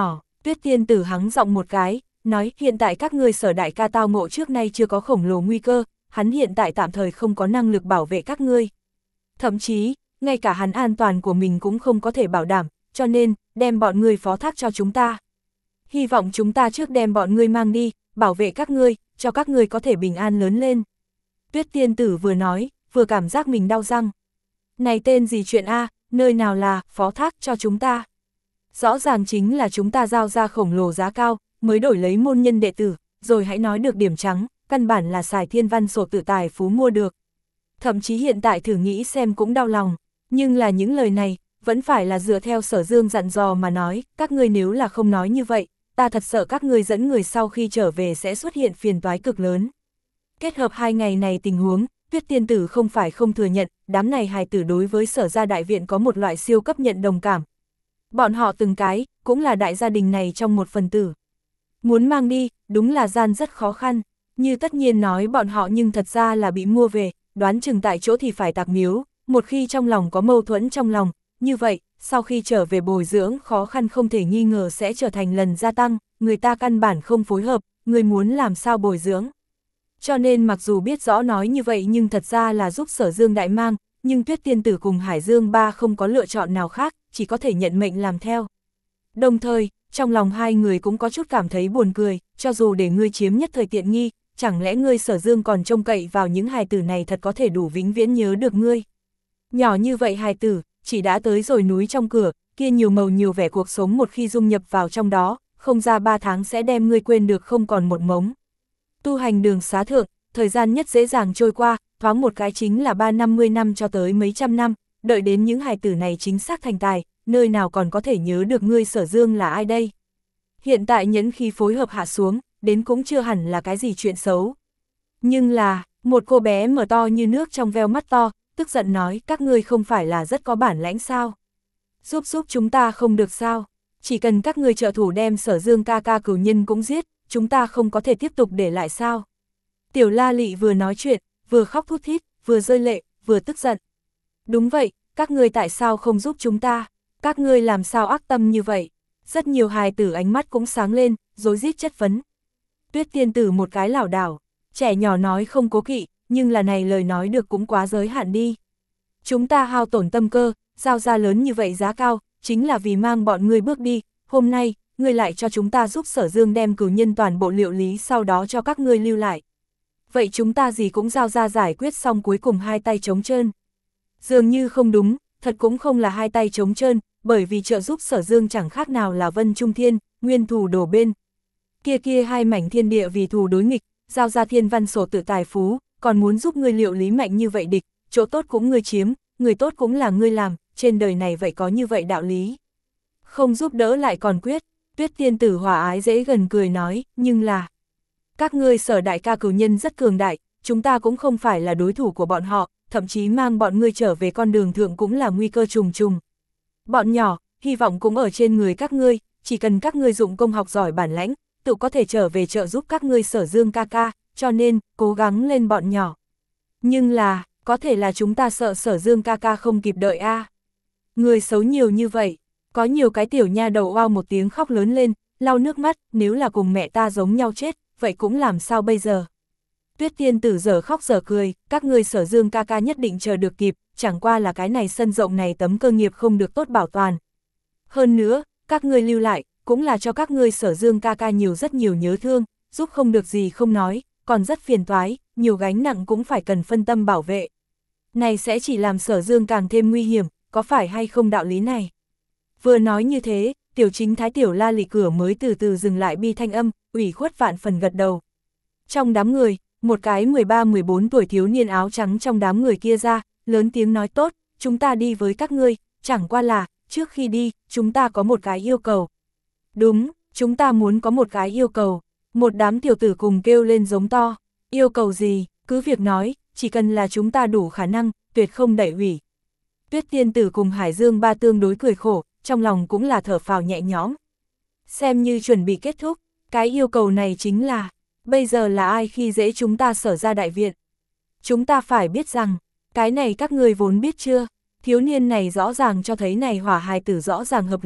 Tuyết tiên tử hắng giọng một cái, nói hiện tại các ngươi Sở đại ca tao ngộ trước nay chưa có khổng lồ nguy cơ, hắn hiện tại tạm thời không có năng lực bảo vệ các ngươi. Thậm chí, ngay cả hắn an toàn của mình cũng không có thể bảo đảm, cho nên, đem bọn ngươi phó thác cho chúng ta. Hy vọng chúng ta trước đem bọn ngươi mang đi, bảo vệ các ngươi, cho các ngươi có thể bình an lớn lên. Tuyết tiên tử vừa nói, vừa cảm giác mình đau răng. Này tên gì chuyện a, nơi nào là, phó thác cho chúng ta. Rõ ràng chính là chúng ta giao ra khổng lồ giá cao, mới đổi lấy môn nhân đệ tử, rồi hãy nói được điểm trắng, căn bản là xài thiên văn sổ tự tài phú mua được. Thậm chí hiện tại thử nghĩ xem cũng đau lòng, nhưng là những lời này, vẫn phải là dựa theo Sở Dương dặn dò mà nói, các ngươi nếu là không nói như vậy, ta thật sợ các ngươi dẫn người sau khi trở về sẽ xuất hiện phiền toái cực lớn. Kết hợp hai ngày này tình huống, Tuyết tiên tử không phải không thừa nhận, đám này hài tử đối với Sở gia đại viện có một loại siêu cấp nhận đồng cảm. Bọn họ từng cái, cũng là đại gia đình này trong một phần tử. Muốn mang đi, đúng là gian rất khó khăn, như tất nhiên nói bọn họ nhưng thật ra là bị mua về, đoán chừng tại chỗ thì phải tạc miếu, một khi trong lòng có mâu thuẫn trong lòng, như vậy, sau khi trở về bồi dưỡng khó khăn không thể nghi ngờ sẽ trở thành lần gia tăng, người ta căn bản không phối hợp, người muốn làm sao bồi dưỡng. Cho nên mặc dù biết rõ nói như vậy nhưng thật ra là giúp Sở Dương đại mang, nhưng Tuyết tiên tử cùng Hải Dương ba không có lựa chọn nào khác, chỉ có thể nhận mệnh làm theo. Đồng thời, trong lòng hai người cũng có chút cảm thấy buồn cười, cho dù để ngươi chiếm nhất thời tiện nghi, chẳng lẽ ngươi Sở Dương còn trông cậy vào những hài tử này thật có thể đủ vĩnh viễn nhớ được ngươi. Nhỏ như vậy hài tử, chỉ đã tới rồi núi trong cửa, kia nhiều màu nhiều vẻ cuộc sống một khi dung nhập vào trong đó, không ra ba tháng sẽ đem ngươi quên được không còn một mống. Tu hành đường xá thượng, thời gian nhất dễ dàng trôi qua, thoáng một cái chính là ba năm mươi năm cho tới mấy trăm năm, đợi đến những hài tử này chính xác thành tài, nơi nào còn có thể nhớ được ngươi Sở Dương là ai đây. Hiện tại nhẫn khi phối hợp hạ xuống, đến cũng chưa hẳn là cái gì chuyện xấu. Nhưng là, một cô bé mở to như nước trong veo mắt to, tức giận nói các ngươi không phải là rất có bản lãnh sao. Giúp giúp chúng ta không được sao, chỉ cần các ngươi trợ thủ đem Sở Dương ca ca cửu nhân cũng giết, chúng ta không có thể tiếp tục để lại sao. Tiểu La Lị vừa nói chuyện, vừa khóc thút thít, vừa rơi lệ, vừa tức giận. Đúng vậy, các ngươi tại sao không giúp chúng ta, các ngươi làm sao ác tâm như vậy. Rất nhiều hài tử ánh mắt cũng sáng lên, rối rít chất vấn. Tuyết tiên tử một cái lảo đảo, trẻ nhỏ nói không cố kỵ, nhưng là này lời nói được cũng quá giới hạn đi. Chúng ta hao tổn tâm cơ, giao ra lớn như vậy giá cao, chính là vì mang bọn ngươi bước đi, hôm nay, ngươi lại cho chúng ta giúp Sở Dương đem cửu nhân toàn bộ liệu lý sau đó cho các ngươi lưu lại. Vậy chúng ta gì cũng giao ra giải quyết xong cuối cùng hai tay trống trơn. Dường như không đúng, thật cũng không là hai tay trống trơn, bởi vì trợ giúp Sở Dương chẳng khác nào là Vân Trung Thiên, nguyên thù đổ bên. Kia kia hai mảnh thiên địa vì thù đối nghịch, giao ra thiên văn sổ tự tài phú, còn muốn giúp ngươi liệu lý mạnh như vậy địch, chỗ tốt cũng ngươi chiếm, người tốt cũng là ngươi làm, trên đời này vậy có như vậy đạo lý. Không giúp đỡ lại còn quyết, Tuyết tiên tử hòa ái dễ gần cười nói, nhưng là các ngươi Sở đại ca cửu nhân rất cường đại, chúng ta cũng không phải là đối thủ của bọn họ, thậm chí mang bọn ngươi trở về con đường thượng cũng là nguy cơ trùng trùng. Bọn nhỏ, hy vọng cũng ở trên người các ngươi, chỉ cần các ngươi dụng công học giỏi bản lãnh, tự có thể trở về trợ giúp các ngươi Sở Dương ca ca, cho nên, cố gắng lên bọn nhỏ. Nhưng là, có thể là chúng ta sợ Sở Dương ca ca không kịp đợi a. À. Người xấu nhiều như vậy, có nhiều cái tiểu nha đầu oao một tiếng khóc lớn lên, lau nước mắt, nếu là cùng mẹ ta giống nhau chết, vậy cũng làm sao bây giờ. Tuyết tiên tử giờ khóc giờ cười, các ngươi Sở Dương ca ca nhất định chờ được kịp, chẳng qua là cái này sân rộng này tấm cơ nghiệp không được tốt bảo toàn. Hơn nữa, các ngươi lưu lại, cũng là cho các ngươi Sở Dương ca ca nhiều rất nhiều nhớ thương, giúp không được gì không nói, còn rất phiền toái, nhiều gánh nặng cũng phải cần phân tâm bảo vệ. Này sẽ chỉ làm Sở Dương càng thêm nguy hiểm, có phải hay không đạo lý này? Vừa nói như thế, tiểu chính thái tiểu La Lị cửa mới từ từ dừng lại bi thanh âm, ủy khuất vạn phần gật đầu. Trong đám người, một cái mười ba mười bốn tuổi thiếu niên áo trắng trong đám người kia ra, lớn tiếng nói tốt, chúng ta đi với các ngươi, chẳng qua là, trước khi đi, chúng ta có một cái yêu cầu. Đúng, chúng ta muốn có một cái yêu cầu. Một đám tiểu tử cùng kêu lên giống to, yêu cầu gì, cứ việc nói, chỉ cần là chúng ta đủ khả năng, tuyệt không đẩy hủy. Tuyết tiên tử cùng Hải Dương ba tương đối cười khổ, trong lòng cũng là thở phào nhẹ nhõm. Xem như chuẩn bị kết thúc, cái yêu cầu này chính là, bây giờ là ai khi dễ chúng ta Sở ra đại viện. Chúng ta phải biết rằng, cái này các người vốn biết chưa, thiếu niên này rõ ràng cho thấy này hỏa hài tử rõ ràng hợp lý,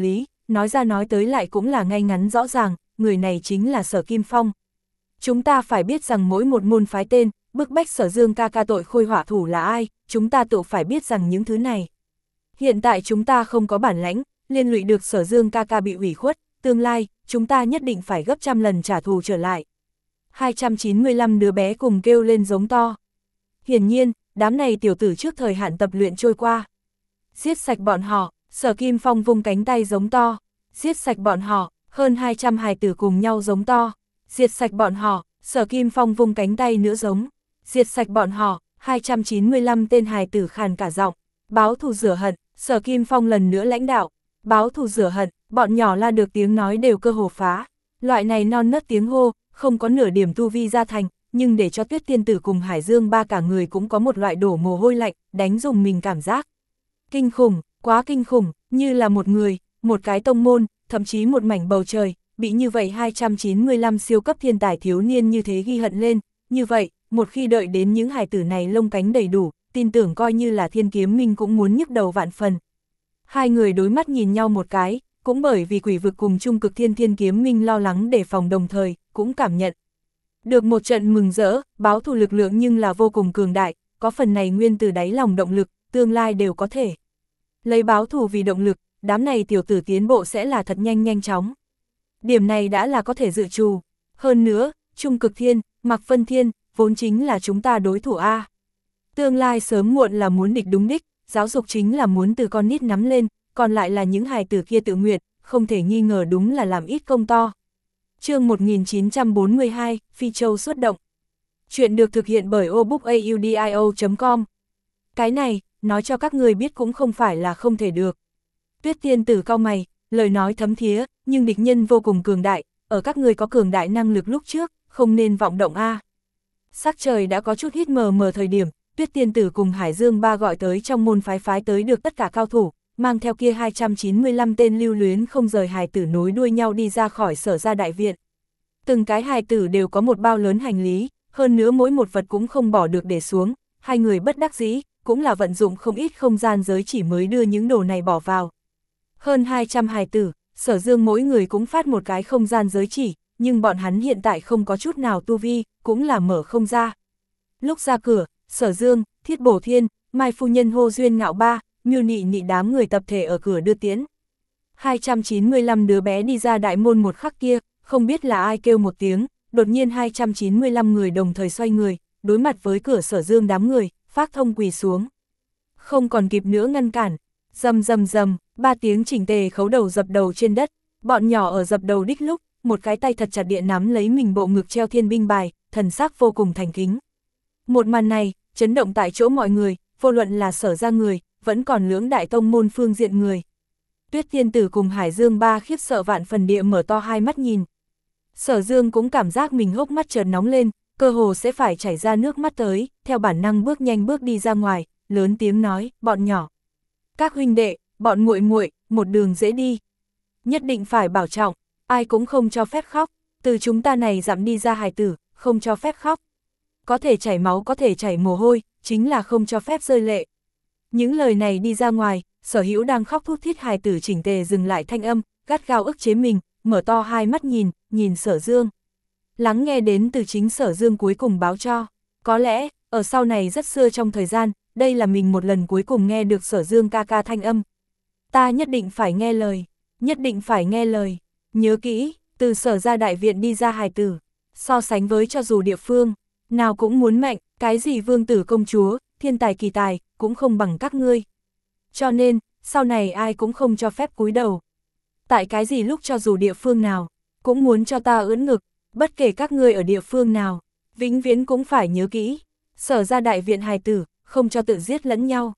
nói ra nói tới lại cũng là ngay ngắn rõ ràng, người này chính là Sở Kim Phong. Chúng ta phải biết rằng mỗi một môn phái tên, bức bách Sở Dương ca ca tội khôi hỏa thủ là ai, chúng ta tự phải biết rằng những thứ này. Hiện tại chúng ta không có bản lãnh, liên lụy được Sở Dương ca ca bị ủy khuất, tương lai, chúng ta nhất định phải gấp trăm lần trả thù trở lại. hai trăm chín mươi lăm đứa bé cùng kêu lên giống to. Hiển nhiên, đám này tiểu tử trước thời hạn tập luyện trôi qua. Giết sạch bọn họ, Sở Kim Phong vung cánh tay giống to. Giết sạch bọn họ, hơn hai trăm hài tử cùng nhau giống to. Diệt sạch bọn họ, Sở Kim Phong vung cánh tay nữa giống. Diệt sạch bọn họ, hai trăm chín mươi lăm tên hài tử khàn cả giọng. Báo thù rửa hận, Sở Kim Phong lần nữa lãnh đạo. Báo thù rửa hận, bọn nhỏ la được tiếng nói đều cơ hồ phá. Loại này non nớt tiếng hô, không có nửa điểm tu vi ra thành, nhưng để cho Tuyết Tiên Tử cùng Hải Dương ba cả người cũng có một loại đổ mồ hôi lạnh, đánh dùng mình cảm giác. Kinh khủng, quá kinh khủng, như là một người, một cái tông môn, thậm chí một mảnh bầu trời, bị như vậy hai trăm chín mươi lăm siêu cấp thiên tài thiếu niên như thế ghi hận lên, như vậy, một khi đợi đến những hài tử này lông cánh đầy đủ, tin tưởng coi như là Thiên Kiếm Minh cũng muốn nhức đầu vạn phần. Hai người đối mắt nhìn nhau một cái, cũng bởi vì quỷ vực cùng Trung Cực Thiên Thiên Kiếm Minh lo lắng đề phòng đồng thời, cũng cảm nhận được một trận mừng rỡ, báo thù lực lượng nhưng là vô cùng cường đại, có phần này nguyên từ đáy lòng động lực, tương lai đều có thể. Lấy báo thù vì động lực, đám này tiểu tử tiến bộ sẽ là thật nhanh nhanh chóng. Điểm này đã là có thể dự trù. Hơn nữa, Trung Cực Thiên, Mạc Vân Thiên, vốn chính là chúng ta đối thủ A. Tương lai sớm muộn là muốn địch đúng đích, giáo dục chính là muốn từ con nít nắm lên, còn lại là những hài tử kia tự nguyện, không thể nghi ngờ đúng là làm ít công to. Chương một nghìn chín trăm bốn mươi hai, Phi Châu xuất động. Chuyện được thực hiện bởi obookaudio chấm com. Cái này, nói cho các người biết cũng không phải là không thể được. Tuyết Tiên Tử cau mày, lời nói thấm thía, nhưng địch nhân vô cùng cường đại, ở các người có cường đại năng lực lúc trước, không nên vọng động a. Sắc trời đã có chút hít mờ mờ thời điểm, Tuyết Tiên Tử cùng Hải Dương ba gọi tới trong môn phái phái tới được tất cả cao thủ, mang theo kia hai trăm chín mươi lăm tên lưu luyến không rời hài tử nối đuôi nhau đi ra khỏi Sở gia đại viện. Từng cái hài tử đều có một bao lớn hành lý, hơn nữa mỗi một vật cũng không bỏ được để xuống, hai người bất đắc dĩ, cũng là vận dụng không ít không gian giới chỉ mới đưa những đồ này bỏ vào. Hơn hai trăm hài tử, Sở Dương mỗi người cũng phát một cái không gian giới chỉ, nhưng bọn hắn hiện tại không có chút nào tu vi, cũng là mở không ra. Lúc ra cửa, Sở Dương, Thiết Bổ Thiên, Mai Phu Nhân hô duyên ngạo ba, Miêu Nị Nị đám người tập thể ở cửa đưa tiễn. hai trăm chín mươi lăm đứa bé đi ra đại môn một khắc kia, không biết là ai kêu một tiếng, đột nhiên hai trăm chín mươi lăm người đồng thời xoay người, đối mặt với cửa Sở Dương đám người, phát thông quỳ xuống. Không còn kịp nữa ngăn cản, rầm rầm rầm, ba tiếng chỉnh tề khấu đầu dập đầu trên đất, bọn nhỏ ở dập đầu đích lúc, một cái tay thật chặt địa nắm lấy mình bộ ngực treo thiên binh bài, thần sắc vô cùng thành kính. Một màn này, chấn động tại chỗ mọi người, vô luận là Sở gia người, vẫn còn lưỡng đại tông môn phương diện người. Tuyết Tiên Tử cùng Hải Dương ba khiếp sợ vạn phần địa mở to hai mắt nhìn. Sở Dương cũng cảm giác mình hốc mắt chợt nóng lên, cơ hồ sẽ phải chảy ra nước mắt tới, theo bản năng bước nhanh bước đi ra ngoài, lớn tiếng nói, bọn nhỏ. Các huynh đệ, bọn muội muội, một đường dễ đi. Nhất định phải bảo trọng, ai cũng không cho phép khóc, từ chúng ta này dặm đi ra hài tử, không cho phép khóc. Có thể chảy máu có thể chảy mồ hôi, chính là không cho phép rơi lệ. Những lời này đi ra ngoài, Sở Hữu đang khóc thút thít hài tử chỉnh tề dừng lại thanh âm, gắt gao ức chế mình, mở to hai mắt nhìn, nhìn Sở Dương. Lắng nghe đến từ chính Sở Dương cuối cùng báo cho, có lẽ, ở sau này rất xưa trong thời gian, đây là mình một lần cuối cùng nghe được Sở Dương ca ca thanh âm. Ta nhất định phải nghe lời, nhất định phải nghe lời, nhớ kỹ, từ Sở gia đại viện đi ra hài tử, so sánh với cho dù địa phương, nào cũng muốn mạnh, cái gì vương tử công chúa, thiên tài kỳ tài, cũng không bằng các ngươi. Cho nên, sau này ai cũng không cho phép cúi đầu. Tại cái gì lúc cho dù địa phương nào, cũng muốn cho ta ưỡn ngực, bất kể các ngươi ở địa phương nào, vĩnh viễn cũng phải nhớ kỹ. Sở gia đại viện hài tử, không cho tự giết lẫn nhau.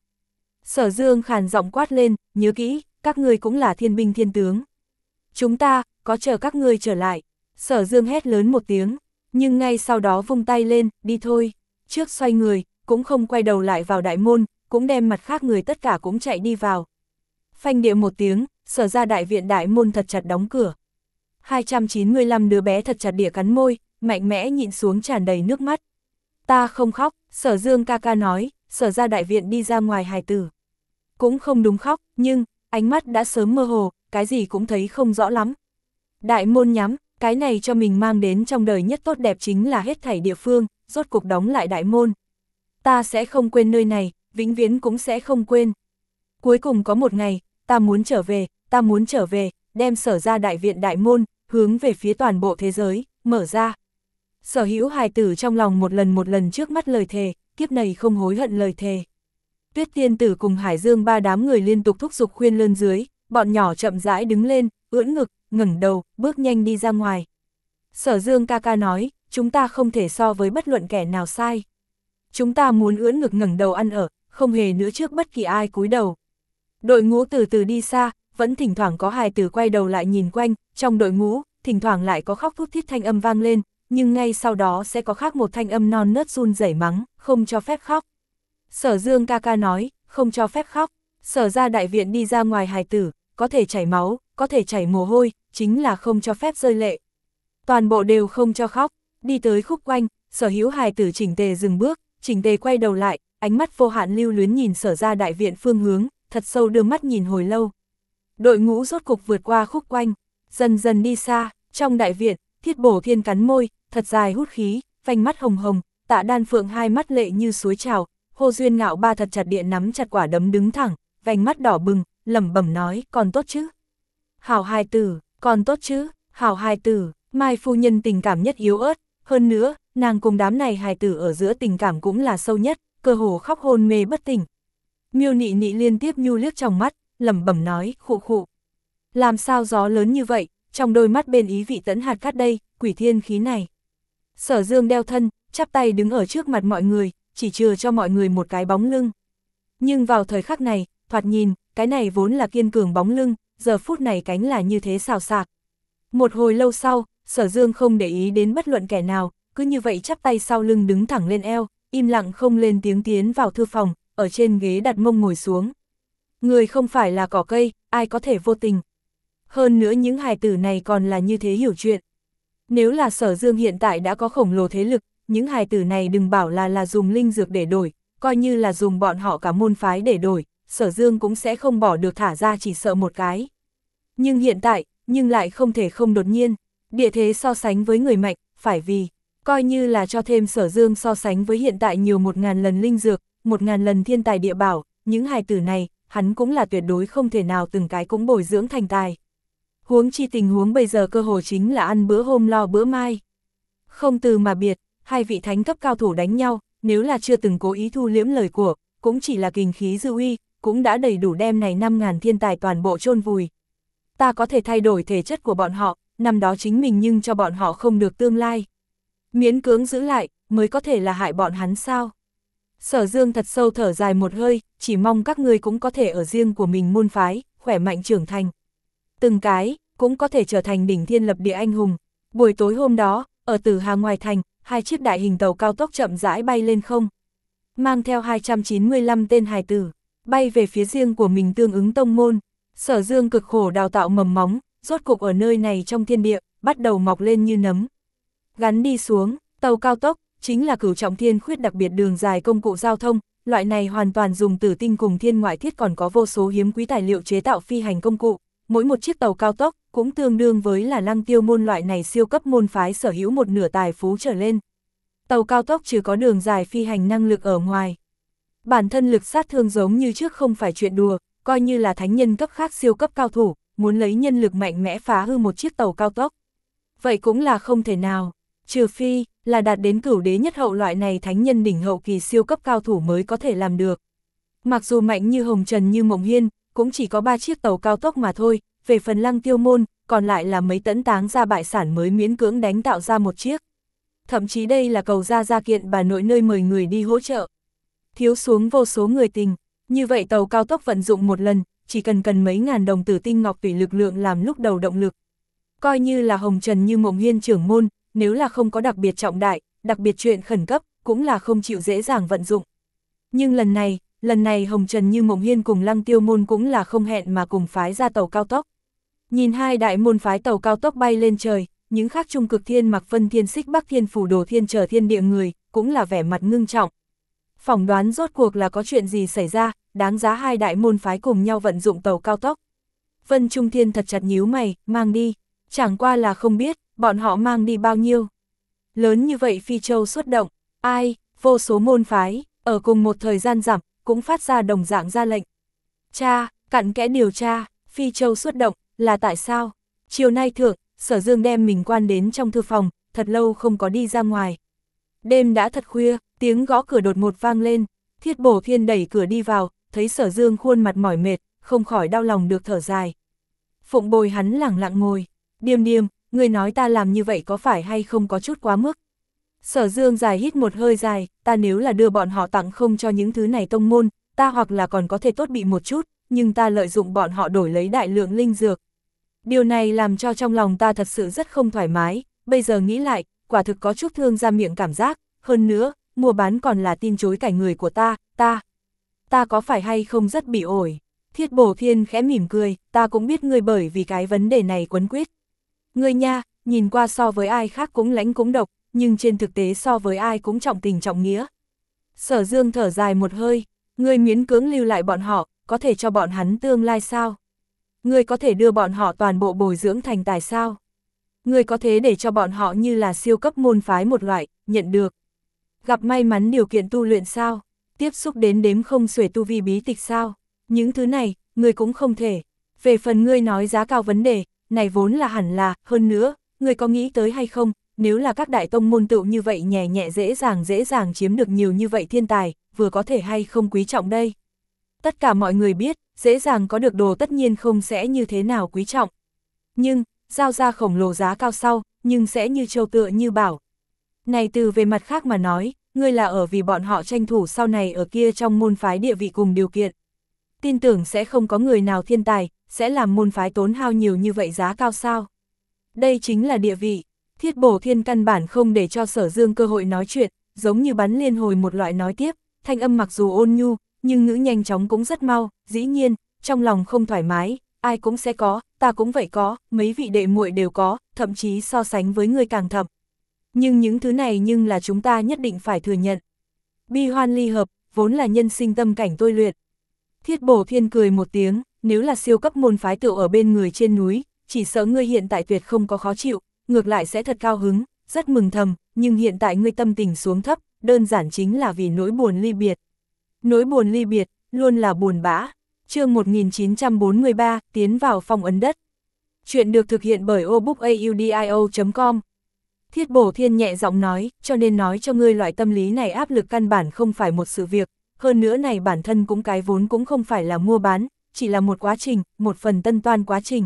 Sở Dương khàn giọng quát lên, nhớ kỹ, các ngươi cũng là thiên binh thiên tướng. Chúng ta, có chờ các ngươi trở lại. Sở Dương hét lớn một tiếng, nhưng ngay sau đó vung tay lên, đi thôi. Trước xoay người, cũng không quay đầu lại vào đại môn, cũng đem mặt khác người tất cả cũng chạy đi vào. Phanh địa một tiếng, Sở gia đại viện đại môn thật chặt đóng cửa. hai trăm chín mươi lăm đứa bé thật chặt địa cắn môi, mạnh mẽ nhịn xuống tràn đầy nước mắt. Ta không khóc, Sở Dương ca ca nói, Sở gia đại viện đi ra ngoài hài tử. Cũng không đúng khóc, nhưng, ánh mắt đã sớm mơ hồ, cái gì cũng thấy không rõ lắm. Đại môn nhắm, cái này cho mình mang đến trong đời nhất tốt đẹp chính là hết thảy địa phương, rốt cục đóng lại đại môn. Ta sẽ không quên nơi này, vĩnh viễn cũng sẽ không quên. Cuối cùng có một ngày, ta muốn trở về, ta muốn trở về, đem Sở ra đại viện đại môn, hướng về phía toàn bộ thế giới, mở ra. Sở hữu hài tử trong lòng một lần một lần trước mắt lời thề, kiếp này không hối hận lời thề. Tuyết tiên tử cùng Hải Dương ba đám người liên tục thúc giục khuyên lơn dưới, bọn nhỏ chậm rãi đứng lên, ưỡn ngực, ngẩng đầu, bước nhanh đi ra ngoài. Sở Dương ca ca nói, chúng ta không thể so với bất luận kẻ nào sai. Chúng ta muốn ưỡn ngực ngẩng đầu ăn ở, không hề nữa trước bất kỳ ai cúi đầu. Đội ngũ từ từ đi xa, vẫn thỉnh thoảng có hài tử quay đầu lại nhìn quanh, trong đội ngũ, thỉnh thoảng lại có khóc thút thít thanh âm vang lên, nhưng ngay sau đó sẽ có khác một thanh âm non nớt run rẩy mắng, không cho phép khóc. Sở Dương ca ca nói, không cho phép khóc. Sở ra đại viện đi ra ngoài hài tử, có thể chảy máu, có thể chảy mồ hôi, chính là không cho phép rơi lệ. Toàn bộ đều không cho khóc, đi tới khúc quanh, sở hữu hài tử chỉnh tề dừng bước, chỉnh tề quay đầu lại, ánh mắt vô hạn lưu luyến nhìn Sở ra đại viện phương hướng, thật sâu đưa mắt nhìn hồi lâu. Đội ngũ rốt cục vượt qua khúc quanh, dần dần đi xa, trong đại viện, Thiết Bổ Thiên cắn môi, thật dài hút khí, vành mắt hồng hồng, Tạ Đan Phượng hai mắt lệ như suối trào, Hồ Duyên Ngạo ba thật chặt địa nắm chặt quả đấm đứng thẳng, vành mắt đỏ bừng, lẩm bẩm nói, còn tốt chứ. Hảo hài tử, còn tốt chứ, hảo hài tử, Mai phu nhân tình cảm nhất yếu ớt, hơn nữa, nàng cùng đám này hài tử ở giữa tình cảm cũng là sâu nhất, cơ hồ khóc hôn mê bất tỉnh. Miêu Nị Nị liên tiếp nhu liếc trong mắt, lẩm bẩm nói, khụ khụ. Làm sao gió lớn như vậy, trong đôi mắt bên ý vị tẫn hạt cát đây, quỷ thiên khí này. Sở Dương đeo thân, chắp tay đứng ở trước mặt mọi người, chỉ chừa cho mọi người một cái bóng lưng. Nhưng vào thời khắc này, thoạt nhìn, cái này vốn là kiên cường bóng lưng, giờ phút này cánh là như thế xào xạc. Một hồi lâu sau, Sở Dương không để ý đến bất luận kẻ nào, cứ như vậy chắp tay sau lưng đứng thẳng lên eo, im lặng không lên tiếng tiến vào thư phòng, ở trên ghế đặt mông ngồi xuống. Người không phải là cỏ cây, ai có thể vô tình. Hơn nữa những hài tử này còn là như thế hiểu chuyện. Nếu là Sở Dương hiện tại đã có khổng lồ thế lực, những hài tử này đừng bảo là là dùng linh dược để đổi, coi như là dùng bọn họ cả môn phái để đổi, Sở Dương cũng sẽ không bỏ được thả ra chỉ sợ một cái. Nhưng hiện tại, nhưng lại không thể không đột nhiên, địa thế so sánh với người mạnh, phải vì, coi như là cho thêm Sở Dương so sánh với hiện tại nhiều một ngàn lần linh dược, một ngàn lần thiên tài địa bảo, những hài tử này, hắn cũng là tuyệt đối không thể nào từng cái cũng bồi dưỡng thành tài. Huống chi tình huống bây giờ cơ hồ chính là ăn bữa hôm lo bữa mai. Không từ mà biệt, hai vị thánh cấp cao thủ đánh nhau, nếu là chưa từng cố ý thu liễm lời của, cũng chỉ là kình khí dư uy, cũng đã đầy đủ đem này năm ngàn thiên tài toàn bộ chôn vùi. Ta có thể thay đổi thể chất của bọn họ, năm đó chính mình nhưng cho bọn họ không được tương lai. Miễn cưỡng giữ lại, mới có thể là hại bọn hắn sao. Sở Dương thật sâu thở dài một hơi, chỉ mong các ngươi cũng có thể ở riêng của mình môn phái, khỏe mạnh trưởng thành. Từng cái, cũng có thể trở thành đỉnh thiên lập địa anh hùng. Buổi tối hôm đó, ở Tử Hà ngoài thành, hai chiếc đại hình tàu cao tốc chậm rãi bay lên không. Mang theo hai trăm chín mươi lăm tên hài tử, bay về phía riêng của mình tương ứng tông môn. Sở Dương cực khổ đào tạo mầm móng, rốt cục ở nơi này trong thiên địa, bắt đầu mọc lên như nấm. Gắn đi xuống, tàu cao tốc, chính là Cửu Trọng Thiên Khuyết đặc biệt đường dài công cụ giao thông, loại này hoàn toàn dùng tử tinh cùng thiên ngoại thiết còn có vô số hiếm quý tài liệu chế tạo phi hành công cụ. Mỗi một chiếc tàu cao tốc cũng tương đương với là Lăng Tiêu môn loại này siêu cấp môn phái sở hữu một nửa tài phú trở lên. Tàu cao tốc trừ có đường dài phi hành năng lực ở ngoài. Bản thân lực sát thương giống như trước không phải chuyện đùa, coi như là thánh nhân cấp khác siêu cấp cao thủ, muốn lấy nhân lực mạnh mẽ phá hư một chiếc tàu cao tốc. Vậy cũng là không thể nào, trừ phi là đạt đến cửu đế nhất hậu loại này thánh nhân đỉnh hậu kỳ siêu cấp cao thủ mới có thể làm được. Mặc dù mạnh như Hồng Trần như Mộng Hiên, cũng chỉ có ba chiếc tàu cao tốc mà thôi, về phần Lăng Tiêu môn, còn lại là mấy tấn táng ra bại sản mới miễn cưỡng đánh tạo ra một chiếc. Thậm chí đây là cầu ra gia kiện bà nội nơi mời người đi hỗ trợ. Thiếu xuống vô số người tình, như vậy tàu cao tốc vận dụng một lần, chỉ cần cần mấy ngàn đồng tử tinh ngọc tùy lực lượng làm lúc đầu động lực. Coi như là Hồng Trần như Mộng Hiên trưởng môn, nếu là không có đặc biệt trọng đại, đặc biệt chuyện khẩn cấp, cũng là không chịu dễ dàng vận dụng. Nhưng lần này, lần này Hồng Trần như Mộng Hiên cùng Lăng Tiêu môn cũng là không hẹn mà cùng phái ra tàu cao tốc. Nhìn hai đại môn phái tàu cao tốc bay lên trời, những khác Trung Cực Thiên, Mặc Vân Thiên, Xích Bắc Thiên, Phủ Đồ Thiên chờ thiên địa người, cũng là vẻ mặt ngưng trọng. Phỏng đoán rốt cuộc là có chuyện gì xảy ra, đáng giá hai đại môn phái cùng nhau vận dụng tàu cao tốc. Vân Trung Thiên thật chặt nhíu mày, mang đi, chẳng qua là không biết, bọn họ mang đi bao nhiêu. Lớn như vậy Phi Châu xuất động, ai, vô số môn phái, ở cùng một thời gian giảm, cũng phát ra đồng dạng ra lệnh. Cha, cặn kẽ điều tra, Phi Châu xuất động, là tại sao? Chiều nay thượng, Sở Dương đem mình quan đến trong thư phòng, thật lâu không có đi ra ngoài. Đêm đã thật khuya, tiếng gõ cửa đột ngột vang lên, Thiết Bổ Thiên đẩy cửa đi vào, thấy Sở Dương khuôn mặt mỏi mệt, không khỏi đau lòng được thở dài. Phụng Bồi hắn lẳng lặng ngồi, Điềm Điềm, người nói ta làm như vậy có phải hay không có chút quá mức? Sở Dương dài hít một hơi dài, ta nếu là đưa bọn họ tặng không cho những thứ này tông môn, ta hoặc là còn có thể tốt bị một chút, nhưng ta lợi dụng bọn họ đổi lấy đại lượng linh dược. Điều này làm cho trong lòng ta thật sự rất không thoải mái, bây giờ nghĩ lại, quả thực có chút thương ra miệng cảm giác, hơn nữa, mua bán còn là tin chối cải người của ta, ta, ta có phải hay không rất bị ổi. Thiết Bổ Thiên khẽ mỉm cười, ta cũng biết ngươi bởi vì cái vấn đề này quấn quýt. Ngươi nha, nhìn qua so với ai khác cũng lãnh cũng độc, nhưng trên thực tế so với ai cũng trọng tình trọng nghĩa. Sở Dương thở dài một hơi, ngươi miễn cưỡng lưu lại bọn họ, có thể cho bọn hắn tương lai sao? Ngươi có thể đưa bọn họ toàn bộ bồi dưỡng thành tài sao? Ngươi có thể để cho bọn họ như là siêu cấp môn phái một loại, nhận được. Gặp may mắn điều kiện tu luyện sao? Tiếp xúc đến đếm không xuể tu vi bí tịch sao? Những thứ này, ngươi cũng không thể. Về phần ngươi nói giá cao vấn đề, này vốn là hẳn là, hơn nữa, ngươi có nghĩ tới hay không, nếu là các đại tông môn tựu như vậy nhẹ nhẹ dễ dàng dễ dàng chiếm được nhiều như vậy thiên tài, vừa có thể hay không quý trọng đây. Tất cả mọi người biết, dễ dàng có được đồ tất nhiên không sẽ như thế nào quý trọng. Nhưng, giao ra khổng lồ giá cao sau, nhưng sẽ như châu tựa như bảo. Này từ về mặt khác mà nói, ngươi là ở vì bọn họ tranh thủ sau này ở kia trong môn phái địa vị cùng điều kiện. Tin tưởng sẽ không có người nào thiên tài, sẽ làm môn phái tốn hao nhiều như vậy giá cao sao. Đây chính là địa vị. Thiết Bổ Thiên căn bản không để cho Sở Dương cơ hội nói chuyện, giống như bắn liên hồi một loại nói tiếp, thanh âm mặc dù ôn nhu, nhưng ngữ nhanh chóng cũng rất mau, dĩ nhiên, trong lòng không thoải mái, ai cũng sẽ có, ta cũng vậy có, mấy vị đệ muội đều có, thậm chí so sánh với người càng thậm. Nhưng những thứ này nhưng là chúng ta nhất định phải thừa nhận. Bi hoan ly hợp, vốn là nhân sinh tâm cảnh tôi luyện. Thiết Bổ Thiên cười một tiếng, nếu là siêu cấp môn phái tựu ở bên người trên núi, chỉ sợ ngươi hiện tại tuyệt không có khó chịu, ngược lại sẽ thật cao hứng, rất mừng thầm, nhưng hiện tại ngươi tâm tình xuống thấp, đơn giản chính là vì nỗi buồn ly biệt. Nỗi buồn ly biệt, luôn là buồn bã. Chương một nghìn chín trăm bốn mươi ba, tiến vào phong ấn đất. Chuyện được thực hiện bởi obookaudio chấm com. Thiết Bổ Thiên nhẹ giọng nói, cho nên nói cho ngươi loại tâm lý này áp lực căn bản không phải một sự việc, hơn nữa này bản thân cũng cái vốn cũng không phải là mua bán, chỉ là một quá trình, một phần tân toan quá trình.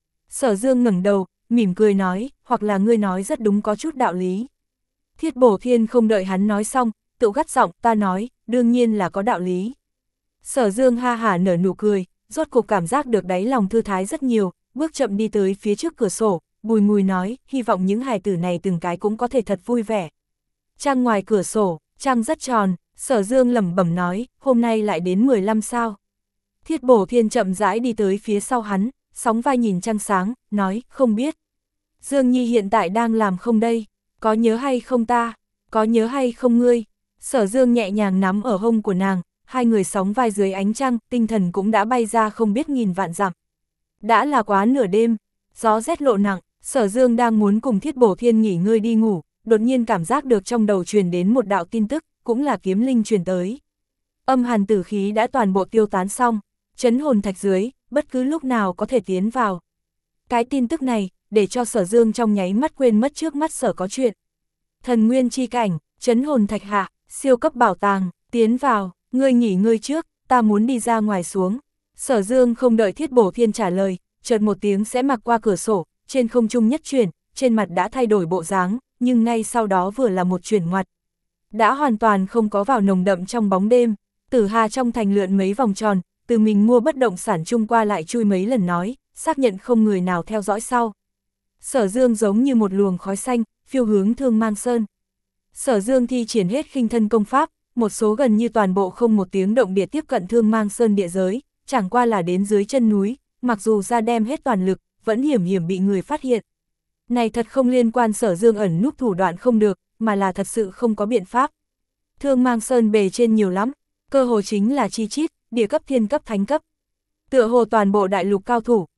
Sở Dương ngẩng đầu, mỉm cười nói, hoặc là ngươi nói rất đúng có chút đạo lý. Thiết Bổ Thiên không đợi hắn nói xong, tự gắt giọng, ta nói, đương nhiên là có đạo lý. Sở Dương ha hả nở nụ cười, rốt cuộc cảm giác được đáy lòng thư thái rất nhiều, bước chậm đi tới phía trước cửa sổ, bùi ngùi nói, hy vọng những hài tử này từng cái cũng có thể thật vui vẻ. Trăng ngoài cửa sổ, trăng rất tròn, Sở Dương lẩm bẩm nói, hôm nay lại đến mười lăm sao. Thiết Bổ Thiên chậm rãi đi tới phía sau hắn, sóng vai nhìn trăng sáng, nói, không biết. Dương Nhi hiện tại đang làm không đây, có nhớ hay không ta, có nhớ hay không ngươi. Sở Dương nhẹ nhàng nắm ở hông của nàng, hai người sóng vai dưới ánh trăng, tinh thần cũng đã bay ra không biết nghìn vạn dặm. Đã là quá nửa đêm, gió rét lộ nặng, Sở Dương đang muốn cùng Thiết Bổ Thiên nghỉ ngơi đi ngủ, đột nhiên cảm giác được trong đầu truyền đến một đạo tin tức, cũng là kiếm linh truyền tới. Âm hàn tử khí đã toàn bộ tiêu tán xong, trấn hồn thạch dưới, bất cứ lúc nào có thể tiến vào. Cái tin tức này, để cho Sở Dương trong nháy mắt quên mất trước mắt sở có chuyện. Thần nguyên chi cảnh, trấn hồn thạch hạ, siêu cấp bảo tàng, tiến vào, ngươi nghỉ ngơi trước, ta muốn đi ra ngoài xuống. Sở Dương không đợi Thiết Bổ Thiên trả lời, chợt một tiếng sẽ mặc qua cửa sổ, trên không trung nhất chuyển, trên mặt đã thay đổi bộ dáng, nhưng ngay sau đó vừa là một chuyển ngoặt. Đã hoàn toàn không có vào nồng đậm trong bóng đêm, Tử Hà trong thành lượn mấy vòng tròn, từ mình mua bất động sản chung qua lại chui mấy lần nói, xác nhận không người nào theo dõi sau. Sở Dương giống như một luồng khói xanh, phiêu hướng Thương Mang Sơn. Sở Dương thi triển hết khinh thân công pháp, một số gần như toàn bộ không một tiếng động địa tiếp cận Thương Mang Sơn địa giới, chẳng qua là đến dưới chân núi, mặc dù ra đem hết toàn lực, vẫn hiểm hiểm bị người phát hiện. Này thật không liên quan Sở Dương ẩn núp thủ đoạn không được, mà là thật sự không có biện pháp. Thương Mang Sơn bề trên nhiều lắm, cơ hồ chính là chi chít, địa cấp thiên cấp thánh cấp. Tựa hồ toàn bộ đại lục cao thủ,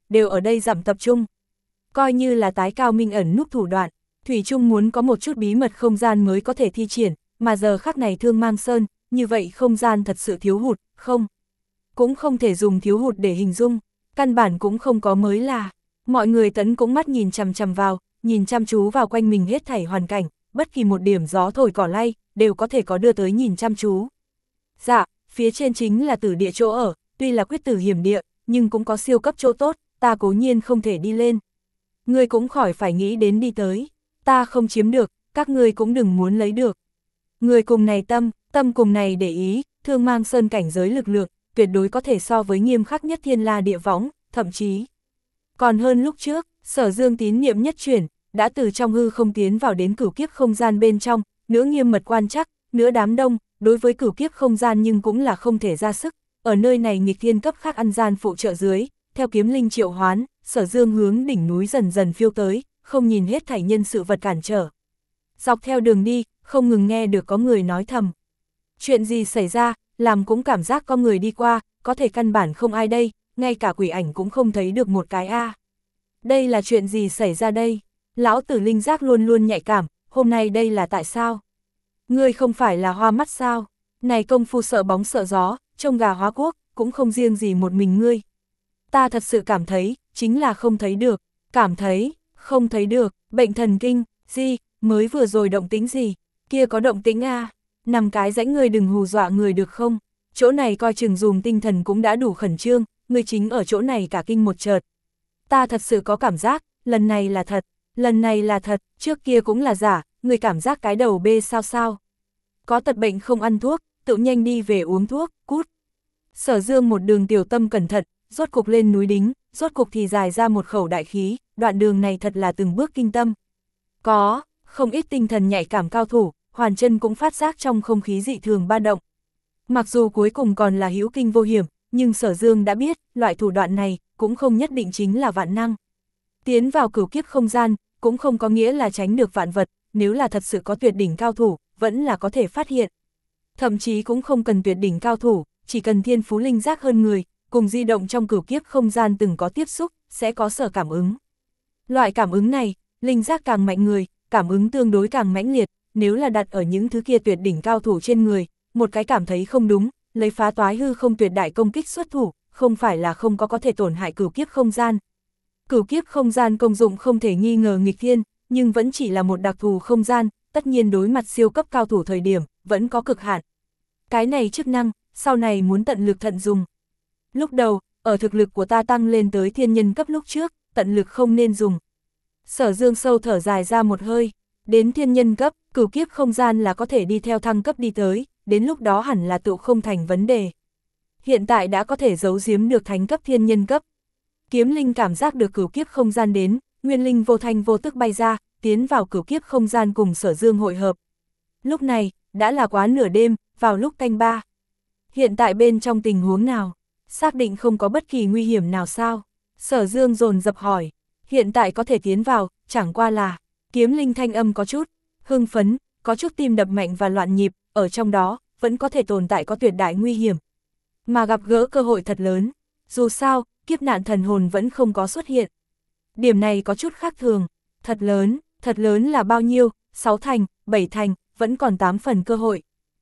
đều ở đây giảm tập trung. Coi như là tái cao minh ẩn núp thủ đoạn, thủy chung muốn có một chút bí mật không gian mới có thể thi triển, mà giờ khắc này Thương Mang Sơn, như vậy không gian thật sự thiếu hụt, không? Cũng không thể dùng thiếu hụt để hình dung, căn bản cũng không có mới là. Mọi người tấn cũng mắt nhìn chằm chằm vào, nhìn chăm chú vào quanh mình hết thảy hoàn cảnh, bất kỳ một điểm gió thổi cỏ lay, đều có thể có đưa tới nhìn chăm chú. Dạ, phía trên chính là tử địa chỗ ở, tuy là quyết tử hiểm địa, nhưng cũng có siêu cấp chỗ tốt, ta cố nhiên không thể đi lên. Ngươi cũng khỏi phải nghĩ đến đi tới, ta không chiếm được, các ngươi cũng đừng muốn lấy được. Người cùng này tâm, tâm cùng này để ý, Thương Mang Sơn cảnh giới lực lượng, tuyệt đối có thể so với nghiêm khắc nhất thiên la địa võng, thậm chí. Còn hơn lúc trước, Sở Dương tín niệm nhất chuyển, đã từ trong hư không tiến vào đến cửu kiếp không gian bên trong, nữa nghiêm mật quan chắc, nữa đám đông, đối với cửu kiếp không gian nhưng cũng là không thể ra sức, ở nơi này nghịch thiên cấp khác ăn gian phụ trợ dưới, theo kiếm linh triệu hoán, Sở Dương hướng đỉnh núi dần dần phiêu tới, không nhìn hết thảy nhân sự vật cản trở. Dọc theo đường đi, không ngừng nghe được có người nói thầm. Chuyện gì xảy ra, làm cũng cảm giác có người đi qua, có thể căn bản không ai đây, ngay cả quỷ ảnh cũng không thấy được một cái a. Đây là chuyện gì xảy ra đây? Lão tử linh giác luôn luôn nhạy cảm, hôm nay đây là tại sao? Ngươi không phải là hoa mắt sao? Này công phu sợ bóng sợ gió, trông gà hóa quốc, cũng không riêng gì một mình ngươi. Ta thật sự cảm thấy, chính là không thấy được, cảm thấy, không thấy được, bệnh thần kinh, gì, mới vừa rồi động tĩnh gì, kia có động tĩnh a, nằm cái rãnh người đừng hù dọa người được không? Chỗ này coi chừng dùm tinh thần cũng đã đủ khẩn trương, người chính ở chỗ này cả kinh một chợt. Ta thật sự có cảm giác, lần này là thật, lần này là thật, trước kia cũng là giả, người cảm giác cái đầu bê sao sao. Có tật bệnh không ăn thuốc, tự nhanh đi về uống thuốc, cút. Sở Dương một đường tiểu tâm cẩn thận, rốt cục lên núi đính, rốt cục thì dài ra một khẩu đại khí, đoạn đường này thật là từng bước kinh tâm. Có, không ít tinh thần nhạy cảm cao thủ, Hoàn Chân cũng phát giác trong không khí dị thường ba động. Mặc dù cuối cùng còn là hữu kinh vô hiểm, nhưng Sở Dương đã biết, loại thủ đoạn này cũng không nhất định chính là vạn năng. Tiến vào cửu kiếp không gian, cũng không có nghĩa là tránh được vạn vật, nếu là thật sự có tuyệt đỉnh cao thủ, vẫn là có thể phát hiện. Thậm chí cũng không cần tuyệt đỉnh cao thủ, chỉ cần thiên phú linh giác hơn người, cùng di động trong cửu kiếp không gian từng có tiếp xúc, sẽ có sở cảm ứng. Loại cảm ứng này, linh giác càng mạnh người, cảm ứng tương đối càng mãnh liệt, nếu là đặt ở những thứ kia tuyệt đỉnh cao thủ trên người, một cái cảm thấy không đúng, lấy phá toái hư không tuyệt đại công kích xuất thủ, không phải là không có có thể tổn hại cửu kiếp không gian. Cửu kiếp không gian công dụng không thể nghi ngờ nghịch thiên, nhưng vẫn chỉ là một đặc thù không gian, tất nhiên đối mặt siêu cấp cao thủ thời điểm, vẫn có cực hạn. Cái này chức năng, sau này muốn tận lực thận dùng. Lúc đầu, ở thực lực của ta tăng lên tới thiên nhân cấp lúc trước, tận lực không nên dùng. Sở Dương sâu thở dài ra một hơi, đến thiên nhân cấp, cửu kiếp không gian là có thể đi theo thăng cấp đi tới, đến lúc đó hẳn là tựu không thành vấn đề. Hiện tại đã có thể giấu giếm được thánh cấp thiên nhân cấp. Kiếm linh cảm giác được cửu kiếp không gian đến, nguyên linh vô thanh vô tức bay ra, tiến vào cửu kiếp không gian cùng Sở Dương hội hợp. Lúc này, đã là quá nửa đêm, vào lúc canh ba. Hiện tại bên trong tình huống nào? Xác định không có bất kỳ nguy hiểm nào sao? Sở Dương dồn dập hỏi. Hiện tại có thể tiến vào, chẳng qua là, kiếm linh thanh âm có chút hưng phấn, có chút tim đập mạnh và loạn nhịp, ở trong đó, vẫn có thể tồn tại có tuyệt đại nguy hiểm. Mà gặp gỡ cơ hội thật lớn, dù sao, kiếp nạn thần hồn vẫn không có xuất hiện. Điểm này có chút khác thường, thật lớn, thật lớn là bao nhiêu, sáu thành, bảy thành, vẫn còn tám phần cơ hội.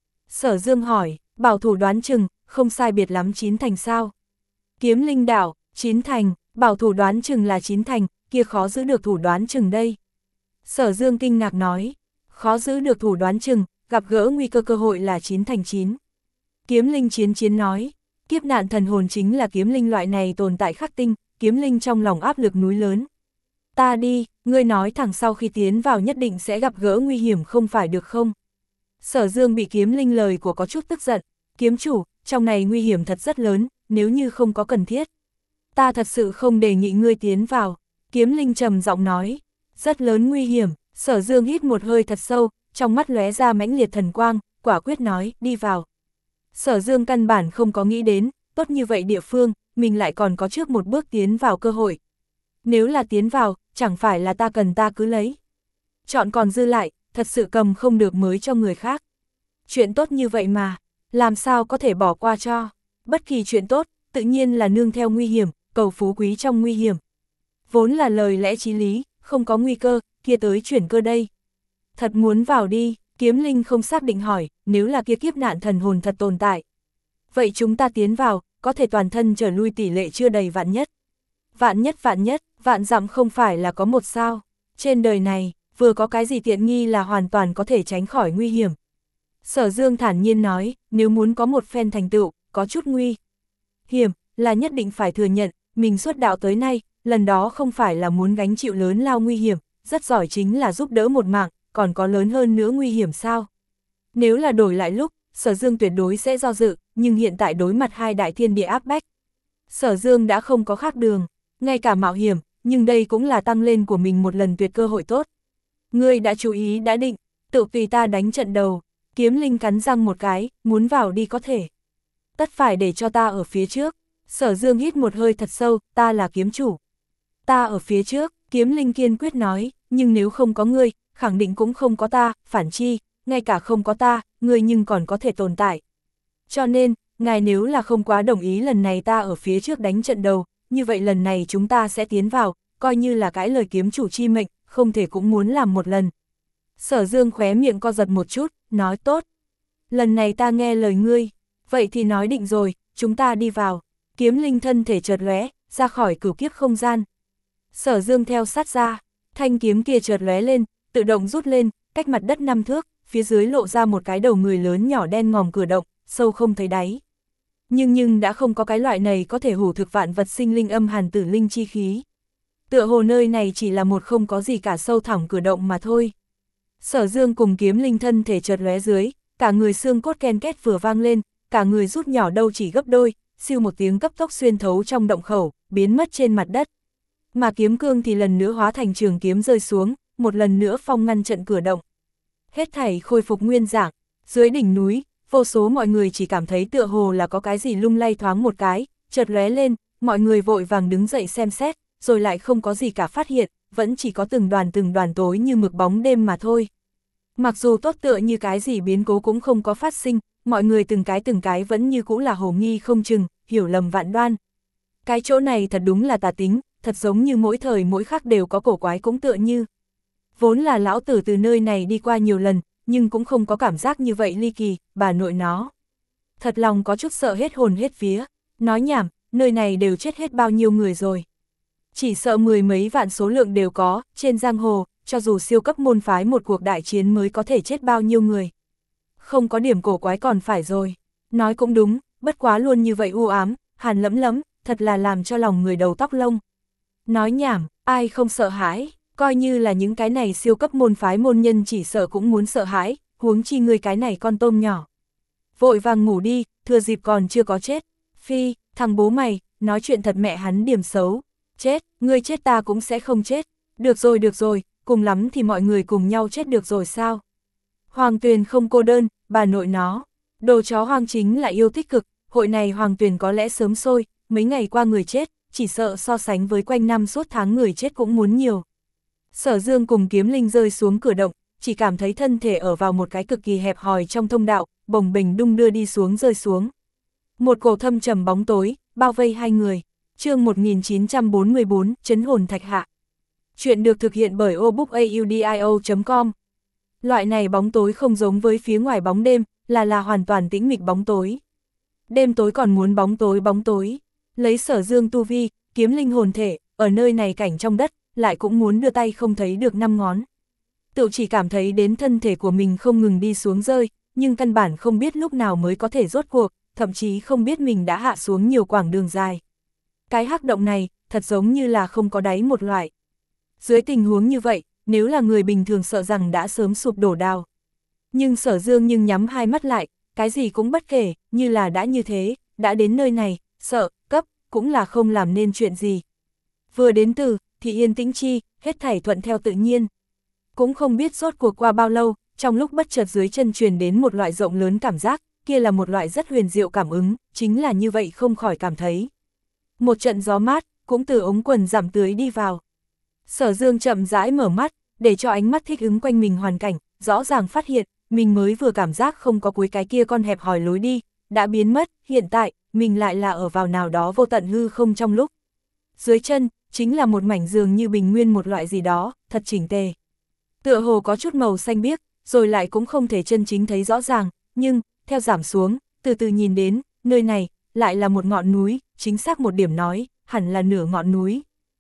Sở Dương hỏi, bảo thủ đoán chừng, không sai biệt lắm chín thành sao. Kiếm linh đảo, chín thành, bảo thủ đoán chừng là chín thành, kia khó giữ được thủ đoán chừng đây. Sở Dương kinh ngạc nói, khó giữ được thủ đoán chừng, gặp gỡ nguy cơ cơ hội là chín thành chín. Kiếm linh chiến chiến nói, kiếp nạn thần hồn chính là kiếm linh loại này tồn tại khắc tinh, kiếm linh trong lòng áp lực núi lớn. Ta đi, ngươi nói thẳng sau khi tiến vào nhất định sẽ gặp gỡ nguy hiểm không phải được không? Sở Dương bị kiếm linh lời của có chút tức giận, kiếm chủ, trong này nguy hiểm thật rất lớn, nếu như không có cần thiết. Ta thật sự không đề nghị ngươi tiến vào, kiếm linh trầm giọng nói, rất lớn nguy hiểm. Sở Dương hít một hơi thật sâu, trong mắt lóe ra mãnh liệt thần quang, quả quyết nói, đi vào. Sở Dương căn bản không có nghĩ đến, tốt như vậy địa phương, mình lại còn có trước một bước tiến vào cơ hội. Nếu là tiến vào, chẳng phải là ta cần ta cứ lấy. Chọn còn dư lại, thật sự cầm không được mới cho người khác. Chuyện tốt như vậy mà, làm sao có thể bỏ qua cho. Bất kỳ chuyện tốt, tự nhiên là nương theo nguy hiểm, cầu phú quý trong nguy hiểm. Vốn là lời lẽ chí lý, không có nguy cơ, kia tới chuyển cơ đây. Thật muốn vào đi, Kiếm Linh không xác định hỏi, nếu là kia kiếp nạn thần hồn thật tồn tại. Vậy chúng ta tiến vào, có thể toàn thân trở lui tỷ lệ chưa đầy vạn nhất. Vạn nhất vạn nhất, vạn dặm không phải là có một sao. Trên đời này, vừa có cái gì tiện nghi là hoàn toàn có thể tránh khỏi nguy hiểm. Sở Dương thản nhiên nói, nếu muốn có một phen thành tựu, có chút nguy hiểm, là nhất định phải thừa nhận, mình xuất đạo tới nay, lần đó không phải là muốn gánh chịu lớn lao nguy hiểm, rất giỏi chính là giúp đỡ một mạng, còn có lớn hơn nữa nguy hiểm sao. Nếu là đổi lại lúc, Sở Dương tuyệt đối sẽ do dự, nhưng hiện tại đối mặt hai đại thiên địa áp bách. Sở Dương đã không có khác đường, ngay cả mạo hiểm, nhưng đây cũng là tăng lên của mình một lần tuyệt cơ hội tốt. Ngươi đã chú ý đã định, tự tùy ta đánh trận đầu. Kiếm Linh cắn răng một cái, muốn vào đi có thể. Tất phải để cho ta ở phía trước. Sở Dương hít một hơi thật sâu, ta là kiếm chủ. Ta ở phía trước, Kiếm Linh kiên quyết nói, nhưng nếu không có ngươi, khẳng định cũng không có ta, phản chi, ngay cả không có ta, ngươi nhưng còn có thể tồn tại. Cho nên, ngài nếu là không quá đồng ý lần này ta ở phía trước đánh trận đầu, như vậy lần này chúng ta sẽ tiến vào, coi như là cãi lời kiếm chủ chi mệnh, không thể cũng muốn làm một lần. Sở Dương khóe miệng co giật một chút, nói tốt. Lần này ta nghe lời ngươi, vậy thì nói định rồi, chúng ta đi vào. Kiếm Linh thân thể chợt lóe, ra khỏi cửu kiếp không gian. Sở Dương theo sát ra, thanh kiếm kia chợt lóe lên, tự động rút lên, cách mặt đất năm thước, phía dưới lộ ra một cái đầu người lớn nhỏ đen ngòm cửa động, sâu không thấy đáy. Nhưng nhưng đã không có cái loại này có thể hủ thực vạn vật sinh linh âm hàn tử linh chi khí. Tựa hồ nơi này chỉ là một không có gì cả sâu thẳm cửa động mà thôi. Sở Dương cùng Kiếm Linh thân thể chợt lóe dưới, cả người xương cốt ken két vừa vang lên, cả người rút nhỏ đâu chỉ gấp đôi, siêu một tiếng cấp tốc xuyên thấu trong động khẩu, biến mất trên mặt đất. Mà kiếm cương thì lần nữa hóa thành trường kiếm rơi xuống, một lần nữa phong ngăn trận cửa động. Hết thảy khôi phục nguyên dạng, dưới đỉnh núi, vô số mọi người chỉ cảm thấy tựa hồ là có cái gì lung lay thoáng một cái, chợt lóe lên, mọi người vội vàng đứng dậy xem xét, rồi lại không có gì cả phát hiện, vẫn chỉ có từng đoàn từng đoàn tối như mực bóng đêm mà thôi. Mặc dù tốt tựa như cái gì biến cố cũng không có phát sinh, mọi người từng cái từng cái vẫn như cũ là hồ nghi không chừng, hiểu lầm vạn đoan. Cái chỗ này thật đúng là tà tính, thật giống như mỗi thời mỗi khắc đều có cổ quái cũng tựa như. Vốn là lão tử từ nơi này đi qua nhiều lần, nhưng cũng không có cảm giác như vậy ly kỳ, bà nội nó. Thật lòng có chút sợ hết hồn hết vía, nói nhảm, nơi này đều chết hết bao nhiêu người rồi. Chỉ sợ mười mấy vạn số lượng đều có, trên giang hồ, cho dù siêu cấp môn phái một cuộc đại chiến mới có thể chết bao nhiêu người. Không có điểm cổ quái còn phải rồi. Nói cũng đúng, bất quá luôn như vậy u ám, hàn lẫm lẫm, thật là làm cho lòng người đầu tóc lông. Nói nhảm, ai không sợ hãi, coi như là những cái này siêu cấp môn phái môn nhân chỉ sợ cũng muốn sợ hãi, huống chi người cái này con tôm nhỏ. Vội vàng ngủ đi, thừa dịp còn chưa có chết. Phi, thằng bố mày, nói chuyện thật mẹ hắn điểm xấu. Chết, ngươi chết ta cũng sẽ không chết. Được rồi được rồi, cùng lắm thì mọi người cùng nhau chết được rồi sao. Hoàng Tuyền không cô đơn, bà nội nó. Đồ chó hoang chính là yêu tích cực, hội này Hoàng Tuyền có lẽ sớm sôi, mấy ngày qua người chết, chỉ sợ so sánh với quanh năm suốt tháng người chết cũng muốn nhiều. Sở Dương cùng Kiếm Linh rơi xuống cửa động, chỉ cảm thấy thân thể ở vào một cái cực kỳ hẹp hòi trong thông đạo, bồng bềnh đung đưa đi xuống rơi xuống. Một cổ thâm trầm bóng tối, bao vây hai người. Chương một nghìn chín trăm bốn mươi bốn, Trấn hồn thạch hạ. Chuyện được thực hiện bởi obookaudio chấm com. Loại này bóng tối không giống với phía ngoài bóng đêm, là là hoàn toàn tĩnh mịch bóng tối. Đêm tối còn muốn bóng tối bóng tối. Lấy Sở Dương tu vi, kiếm linh hồn thể, ở nơi này cảnh trong đất, lại cũng muốn đưa tay không thấy được năm ngón. Tự chỉ cảm thấy đến thân thể của mình không ngừng đi xuống rơi, nhưng căn bản không biết lúc nào mới có thể rốt cuộc, thậm chí không biết mình đã hạ xuống nhiều quãng đường dài. Cái hắc động này, thật giống như là không có đáy một loại. Dưới tình huống như vậy, nếu là người bình thường sợ rằng đã sớm sụp đổ đào. Nhưng Sở Dương nhưng nhắm hai mắt lại, cái gì cũng bất kể, như là đã như thế, đã đến nơi này, sợ, cấp, cũng là không làm nên chuyện gì. Vừa đến từ, thì yên tĩnh chi, hết thảy thuận theo tự nhiên. Cũng không biết rốt cuộc qua bao lâu, trong lúc bất chợt dưới chân truyền đến một loại rộng lớn cảm giác, kia là một loại rất huyền diệu cảm ứng, chính là như vậy không khỏi cảm thấy. Một trận gió mát, cũng từ ống quần giảm tưới đi vào. Sở Dương chậm rãi mở mắt, để cho ánh mắt thích ứng quanh mình hoàn cảnh, rõ ràng phát hiện, mình mới vừa cảm giác không có cuối cái kia con hẹp hòi lối đi, đã biến mất, hiện tại, mình lại là ở vào nào đó vô tận hư không trong lúc. Dưới chân, chính là một mảnh giường như bình nguyên một loại gì đó, thật chỉnh tề. Tựa hồ có chút màu xanh biếc, rồi lại cũng không thể chân chính thấy rõ ràng, nhưng, theo giảm xuống, từ từ nhìn đến, nơi này, lại là một ngọn núi, chính xác một điểm nói, hẳn là nửa ngọn núi.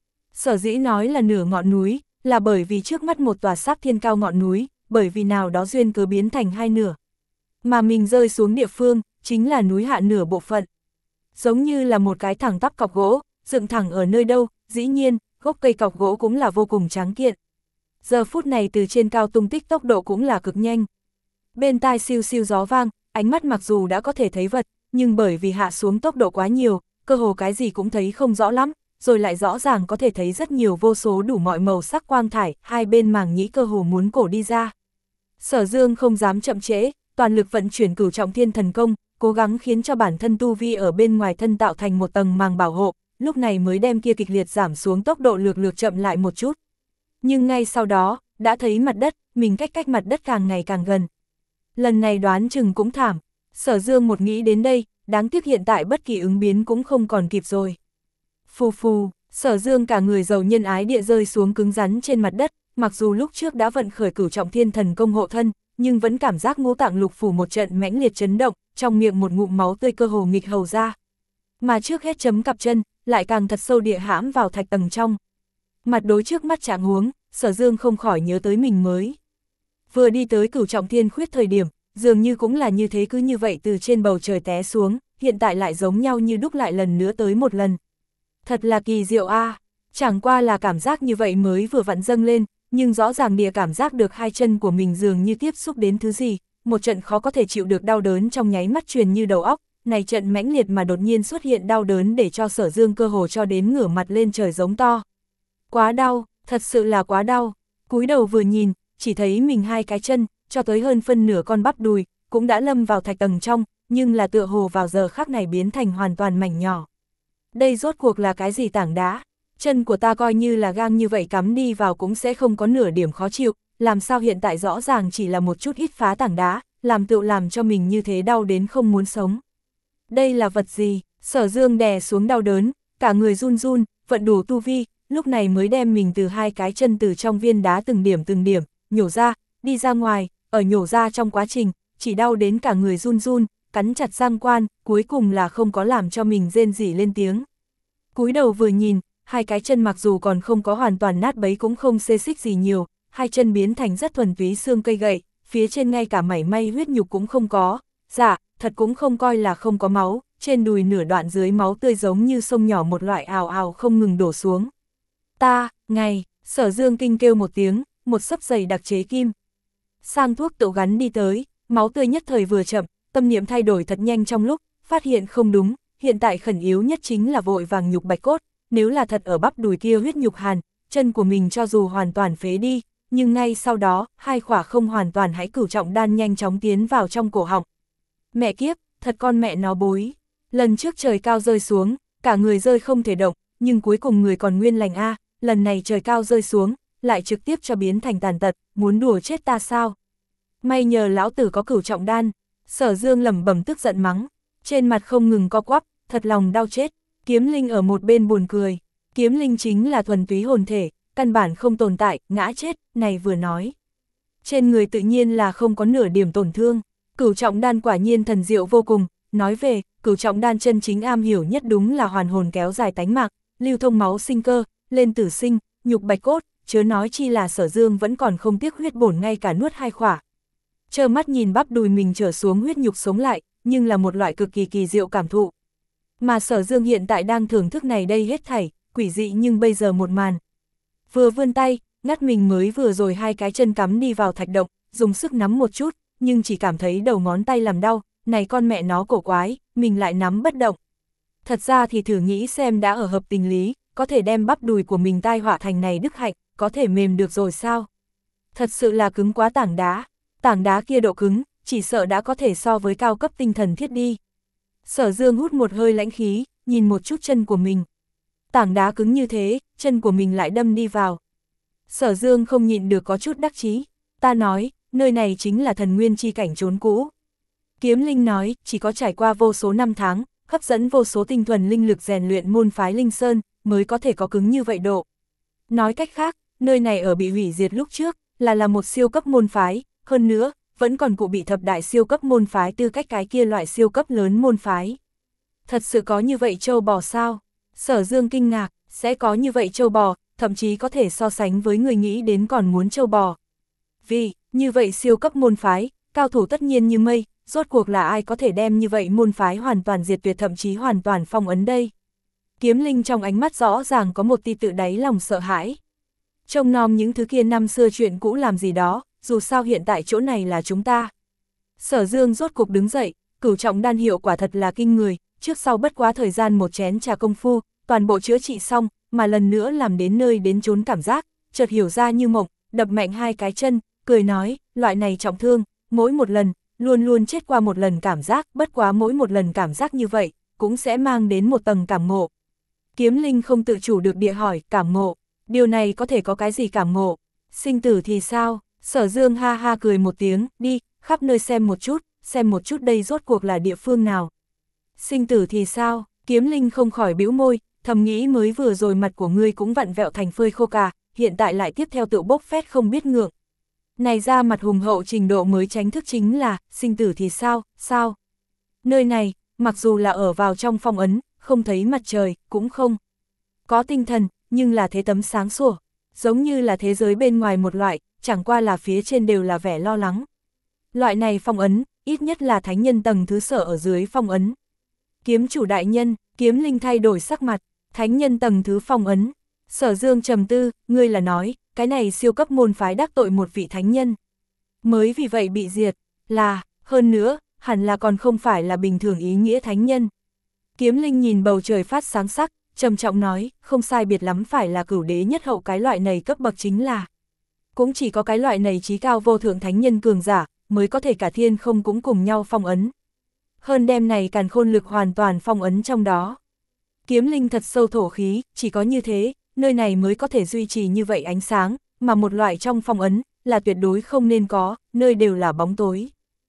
Sở dĩ nói là nửa ngọn núi, là bởi vì trước mắt một tòa sáp thiên cao ngọn núi, bởi vì nào đó duyên cớ biến thành hai nửa. Mà mình rơi xuống địa phương, chính là núi hạ nửa bộ phận. Giống như là một cái thẳng tắp cọc gỗ, dựng thẳng ở nơi đâu, dĩ nhiên, gốc cây cọc gỗ cũng là vô cùng tráng kiện. Giờ phút này từ trên cao tung tích tốc độ cũng là cực nhanh. Bên tai siêu siêu gió vang, ánh mắt mặc dù đã có thể thấy vật, nhưng bởi vì hạ xuống tốc độ quá nhiều, cơ hồ cái gì cũng thấy không rõ lắm, rồi lại rõ ràng có thể thấy rất nhiều vô số đủ mọi màu sắc quang thải, hai bên màng nhĩ cơ hồ muốn cổ đi ra. Sở Dương không dám chậm trễ, toàn lực vận chuyển cửu trọng thiên thần công, cố gắng khiến cho bản thân tu vi ở bên ngoài thân tạo thành một tầng màng bảo hộ, lúc này mới đem kia kịch liệt giảm xuống tốc độ lược lược chậm lại một chút. Nhưng ngay sau đó, đã thấy mặt đất, mình cách cách mặt đất càng ngày càng gần. Lần này đoán chừng cũng thảm, Sở Dương một nghĩ đến đây, đáng tiếc hiện tại bất kỳ ứng biến cũng không còn kịp rồi. Phù phù, Sở Dương cả người giàu nhân ái địa rơi xuống cứng rắn trên mặt đất, mặc dù lúc trước đã vận khởi cửu trọng thiên thần công hộ thân, nhưng vẫn cảm giác ngũ tạng lục phủ một trận mãnh liệt chấn động, trong miệng một ngụm máu tươi cơ hồ nghịch hầu ra. Mà trước hết chấm cặp chân, lại càng thật sâu địa hãm vào thạch tầng trong. Mặt đối trước mắt trạng huống, Sở Dương không khỏi nhớ tới mình mới. Vừa đi tới cửu trọng thiên khuyết thời điểm, dường như cũng là như thế, cứ như vậy từ trên bầu trời té xuống, hiện tại lại giống nhau như đúc lại lần nữa tới một lần. Thật là kỳ diệu a, à. Chẳng qua là cảm giác như vậy mới vừa vặn dâng lên, nhưng rõ ràng địa cảm giác được hai chân của mình dường như tiếp xúc đến thứ gì, một trận khó có thể chịu được đau đớn trong nháy mắt truyền như đầu óc, này trận mãnh liệt mà đột nhiên xuất hiện đau đớn để cho Sở Dương cơ hồ cho đến ngửa mặt lên trời giống to. Quá đau, thật sự là quá đau, cúi đầu vừa nhìn, chỉ thấy mình hai cái chân, cho tới hơn phân nửa con bắp đùi, cũng đã lâm vào thạch tầng trong, nhưng là tựa hồ vào giờ khắc này biến thành hoàn toàn mảnh nhỏ. Đây rốt cuộc là cái gì tảng đá? Chân của ta coi như là gang như vậy cắm đi vào cũng sẽ không có nửa điểm khó chịu, làm sao hiện tại rõ ràng chỉ là một chút ít phá tảng đá, làm tựu làm cho mình như thế đau đến không muốn sống. Đây là vật gì? Sở Dương đè xuống đau đớn, cả người run run, vận đủ tu vi, lúc này mới đem mình từ hai cái chân từ trong viên đá từng điểm từng điểm, nhổ ra, đi ra ngoài, ở nhổ ra trong quá trình, chỉ đau đến cả người run run, cắn chặt răng quan, cuối cùng là không có làm cho mình rên rỉ lên tiếng. Cúi đầu vừa nhìn, hai cái chân mặc dù còn không có hoàn toàn nát bấy cũng không xê xích gì nhiều, hai chân biến thành rất thuần túy xương cây gậy, phía trên ngay cả mảy may huyết nhục cũng không có, dạ, thật cũng không coi là không có máu, trên đùi nửa đoạn dưới máu tươi giống như sông nhỏ một loại ào ào không ngừng đổ xuống. Ta, ngày, Sở Dương kinh kêu một tiếng, một xấp giày đặc chế kim. Sang thuốc tự gắn đi tới, máu tươi nhất thời vừa chậm, tâm niệm thay đổi thật nhanh trong lúc, phát hiện không đúng, hiện tại khẩn yếu nhất chính là vội vàng nhục bạch cốt, nếu là thật ở bắp đùi kia huyết nhục hàn, chân của mình cho dù hoàn toàn phế đi, nhưng ngay sau đó, hai khỏa không hoàn toàn hãy cửu trọng đan nhanh chóng tiến vào trong cổ họng. Mẹ kiếp, thật con mẹ nó bối. Lần trước trời cao rơi xuống, cả người rơi không thể động, nhưng cuối cùng người còn nguyên lành a, lần này trời cao rơi xuống, lại trực tiếp cho biến thành tàn tật, muốn đùa chết ta sao? May nhờ lão tử có cửu trọng đan, Sở Dương lẩm bẩm tức giận mắng, trên mặt không ngừng co quắp, thật lòng đau chết. Kiếm Linh ở một bên buồn cười, Kiếm Linh chính là thuần túy hồn thể, căn bản không tồn tại, ngã chết, này vừa nói. Trên người tự nhiên là không có nửa điểm tổn thương, cửu trọng đan quả nhiên thần diệu vô cùng, nói về, cửu trọng đan chân chính am hiểu nhất đúng là hoàn hồn kéo dài tánh mạng, lưu thông máu sinh cơ, lên tử sinh, nhục bạch cốt, chớ nói chi là Sở Dương vẫn còn không tiếc huyết bổn ngay cả nuốt hai khỏa. Trơ mắt nhìn bắp đùi mình trở xuống huyết nhục sống lại, nhưng là một loại cực kỳ kỳ diệu cảm thụ. Mà Sở Dương hiện tại đang thưởng thức này đây hết thảy, quỷ dị nhưng bây giờ một màn. Vừa vươn tay, ngắt mình mới vừa rồi hai cái chân cắm đi vào thạch động, dùng sức nắm một chút, nhưng chỉ cảm thấy đầu ngón tay làm đau, này con mẹ nó cổ quái, mình lại nắm bất động. Thật ra thì thử nghĩ xem đã ở hợp tình lý, có thể đem bắp đùi của mình tai họa thành này đức hạnh, có thể mềm được rồi sao? Thật sự là cứng quá tảng đá, tảng đá kia độ cứng, chỉ sợ đã có thể so với cao cấp tinh thần thiết đi. Sở Dương hút một hơi lãnh khí, nhìn một chút chân của mình. Tảng đá cứng như thế, chân của mình lại đâm đi vào. Sở Dương không nhịn được có chút đắc chí. Ta nói, nơi này chính là thần nguyên chi cảnh trốn cũ. Kiếm Linh nói, chỉ có trải qua vô số năm tháng, hấp dẫn vô số tinh thuần linh lực rèn luyện môn phái Linh Sơn, mới có thể có cứng như vậy độ. Nói cách khác, nơi này ở bị hủy diệt lúc trước, là là một siêu cấp môn phái, hơn nữa, vẫn còn cụ bị thập đại siêu cấp môn phái tư cách cái kia loại siêu cấp lớn môn phái. Thật sự có như vậy châu bò sao? Sở Dương kinh ngạc, sẽ có như vậy châu bò, thậm chí có thể so sánh với người nghĩ đến còn muốn châu bò. Vì, như vậy siêu cấp môn phái, cao thủ tất nhiên như mây, rốt cuộc là ai có thể đem như vậy môn phái hoàn toàn diệt tuyệt thậm chí hoàn toàn phong ấn đây. Kiếm Linh trong ánh mắt rõ ràng có một tia tự đáy lòng sợ hãi. Trông nom những thứ kia năm xưa chuyện cũ làm gì đó, dù sao hiện tại chỗ này là chúng ta. Sở Dương rốt cục đứng dậy, cửu trọng đan hiệu quả thật là kinh người, trước sau bất quá thời gian một chén trà công phu, toàn bộ chữa trị xong, mà lần nữa làm đến nơi đến chốn cảm giác, chợt hiểu ra như mộng, đập mạnh hai cái chân, cười nói, loại này trọng thương, mỗi một lần, luôn luôn chết qua một lần cảm giác, bất quá mỗi một lần cảm giác như vậy, cũng sẽ mang đến một tầng cảm ngộ. Kiếm Linh không tự chủ được địa hỏi, cảm ngộ, điều này có thể có cái gì cảm ngộ, sinh tử thì sao? Sở Dương ha ha cười một tiếng, đi, khắp nơi xem một chút, xem một chút đây rốt cuộc là địa phương nào. Sinh tử thì sao? Kiếm Linh không khỏi bĩu môi, thầm nghĩ mới vừa rồi mặt của ngươi cũng vặn vẹo thành phơi khô cả, hiện tại lại tiếp theo tự bốc phét không biết ngượng. Này ra mặt hùng hậu trình độ mới tránh thức chính là, sinh tử thì sao, sao? Nơi này, mặc dù là ở vào trong phong ấn, không thấy mặt trời, cũng không có tinh thần, nhưng là thế tấm sáng sủa, giống như là thế giới bên ngoài một loại, chẳng qua là phía trên đều là vẻ lo lắng. Loại này phong ấn, ít nhất là thánh nhân tầng thứ sở ở dưới phong ấn. Kiếm chủ đại nhân, Kiếm Linh thay đổi sắc mặt, thánh nhân tầng thứ phong ấn. Sở Dương trầm tư, ngươi là nói, cái này siêu cấp môn phái đắc tội một vị thánh nhân. Mới vì vậy bị diệt, là, hơn nữa, hẳn là còn không phải là bình thường ý nghĩa thánh nhân. Kiếm Linh nhìn bầu trời phát sáng sắc, trầm trọng nói, không sai biệt lắm phải là cửu đế nhất hậu cái loại này cấp bậc chính là. Cũng chỉ có cái loại này trí cao vô thượng thánh nhân cường giả, mới có thể cả thiên không cũng cùng nhau phong ấn. Hơn đem này càn khôn lực hoàn toàn phong ấn trong đó. Kiếm Linh thật sâu thổ khí, chỉ có như thế, nơi này mới có thể duy trì như vậy ánh sáng, mà một loại trong phong ấn, là tuyệt đối không nên có, nơi đều là bóng tối.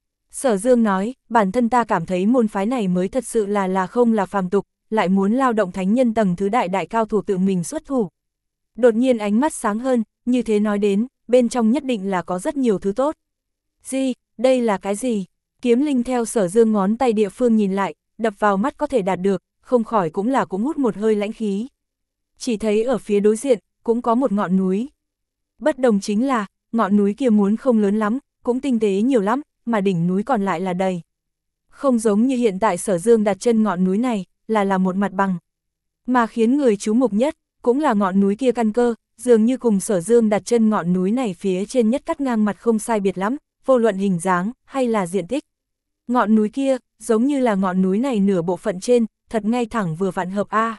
Sở Dương nói, bản thân ta cảm thấy môn phái này mới thật sự là là không là phàm tục, lại muốn lao động thánh nhân tầng thứ đại đại cao thủ tự mình xuất thủ. Đột nhiên ánh mắt sáng hơn, như thế nói đến, bên trong nhất định là có rất nhiều thứ tốt. Gì, đây là cái gì? Kiếm Linh theo Sở Dương ngón tay địa phương nhìn lại, đập vào mắt có thể đạt được, không khỏi cũng là cũng hút một hơi lãnh khí. Chỉ thấy ở phía đối diện, cũng có một ngọn núi. Bất đồng chính là, ngọn núi kia muốn không lớn lắm, cũng tinh tế nhiều lắm, mà đỉnh núi còn lại là đầy. Không giống như hiện tại Sở Dương đặt chân ngọn núi này, là là một mặt bằng. Mà khiến người chú mục nhất, cũng là ngọn núi kia căn cơ, dường như cùng Sở Dương đặt chân ngọn núi này phía trên nhất cắt ngang mặt không sai biệt lắm, vô luận hình dáng, hay là diện tích. Ngọn núi kia, giống như là ngọn núi này nửa bộ phận trên, thật ngay thẳng vừa vặn hợp A.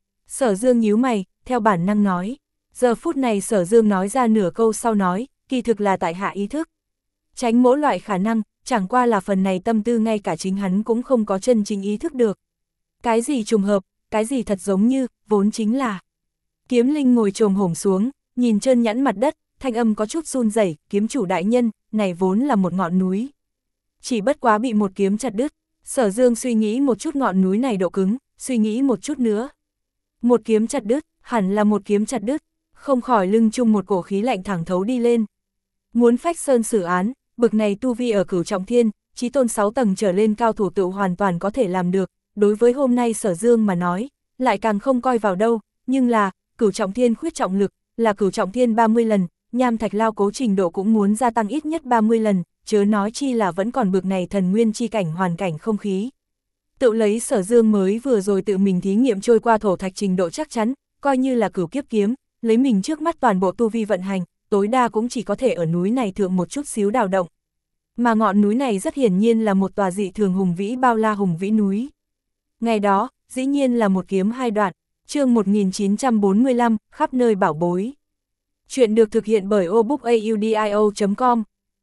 Sở Dương nhíu mày, theo bản năng nói. Giờ phút này Sở Dương nói ra nửa câu sau nói, kỳ thực là tại hạ ý thức. Tránh mỗi loại khả năng, chẳng qua là phần này tâm tư ngay cả chính hắn cũng không có chân chính ý thức được. Cái gì trùng hợp, cái gì thật giống như, vốn chính là. Kiếm Linh ngồi chồm hổm xuống, nhìn trơn nhẵn mặt đất, thanh âm có chút run rẩy, kiếm chủ đại nhân, này vốn là một ngọn núi. Chỉ bất quá bị một kiếm chặt đứt. Sở Dương suy nghĩ một chút ngọn núi này độ cứng, suy nghĩ một chút nữa. Một kiếm chặt đứt, hẳn là một kiếm chặt đứt, không khỏi lưng chung một cổ khí lạnh thẳng thấu đi lên. Muốn phách sơn xử án, bực này tu vi ở cửu trọng thiên, chí tôn sáu tầng trở lên cao thủ tự hoàn toàn có thể làm được, đối với hôm nay Sở Dương mà nói, lại càng không coi vào đâu, nhưng là, cửu trọng thiên khuyết trọng lực, là cửu trọng thiên ba mươi lần, nham thạch lao cố trình độ cũng muốn gia tăng ít nhất ba mươi lần, chớ nói chi là vẫn còn bực này thần nguyên chi cảnh hoàn cảnh không khí. Tự lấy Sở Dương mới vừa rồi tự mình thí nghiệm trôi qua thổ thạch trình độ chắc chắn, coi như là cửu kiếp kiếm, lấy mình trước mắt toàn bộ tu vi vận hành, tối đa cũng chỉ có thể ở núi này thượng một chút xíu đào động. Mà ngọn núi này rất hiển nhiên là một tòa dị thường hùng vĩ bao la hùng vĩ núi. Ngày đó, dĩ nhiên là một kiếm hai đoạn, chương một nghìn chín trăm bốn mươi lăm, khắp nơi bảo bối. Chuyện được thực hiện bởi obookaudio chấm com.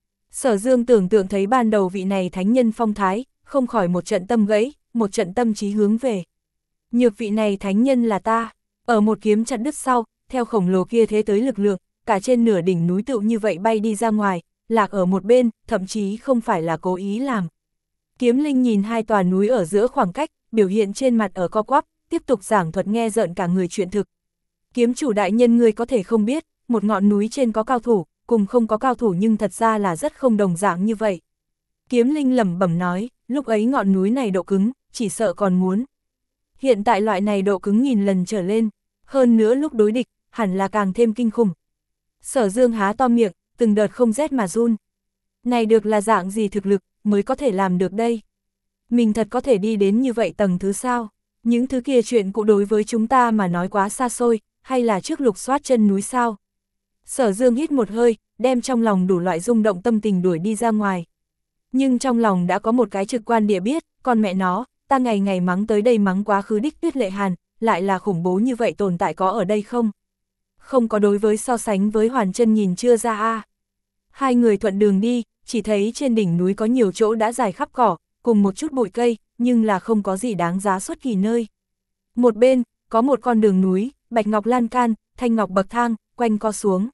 Sở Dương tưởng tượng thấy ban đầu vị này thánh nhân phong thái, không khỏi một trận tâm gãy, một trận tâm trí hướng về. Nhược vị này thánh nhân là ta, ở một kiếm chặt đứt sau, theo khổng lồ kia thế tới lực lượng, cả trên nửa đỉnh núi tựu như vậy bay đi ra ngoài, lạc ở một bên, thậm chí không phải là cố ý làm. Kiếm Linh nhìn hai tòa núi ở giữa khoảng cách, biểu hiện trên mặt ở co quắp, tiếp tục giảng thuật nghe rợn cả người chuyện thực. Kiếm chủ đại nhân ngươi có thể không biết, một ngọn núi trên có cao thủ, cùng không có cao thủ nhưng thật ra là rất không đồng dạng như vậy. Kiếm Linh lẩm bẩm nói, lúc ấy ngọn núi này độ cứng, chỉ sợ còn muốn. Hiện tại loại này độ cứng nghìn lần trở lên, hơn nữa lúc đối địch, hẳn là càng thêm kinh khủng. Sở Dương há to miệng, từng đợt không rét mà run. Này được là dạng gì thực lực, mới có thể làm được đây? Mình thật có thể đi đến như vậy tầng thứ sao? Những thứ kia chuyện cũ đối với chúng ta mà nói quá xa xôi, hay là trước lục soát chân núi sao? Sở Dương hít một hơi, đem trong lòng đủ loại rung động tâm tình đuổi đi ra ngoài. Nhưng trong lòng đã có một cái trực quan địa biết, con mẹ nó, ta ngày ngày mắng tới đây mắng quá khứ đích Tuyết Lệ Hàn, lại là khủng bố như vậy tồn tại có ở đây không? Không có đối với so sánh với Hoàn Chân nhìn chưa ra a. À. Hai người thuận đường đi, chỉ thấy trên đỉnh núi có nhiều chỗ đã dài khắp cỏ, cùng một chút bụi cây, nhưng là không có gì đáng giá xuất kỳ nơi. Một bên, có một con đường núi, bạch ngọc lan can, thanh ngọc bậc thang, quanh co xuống.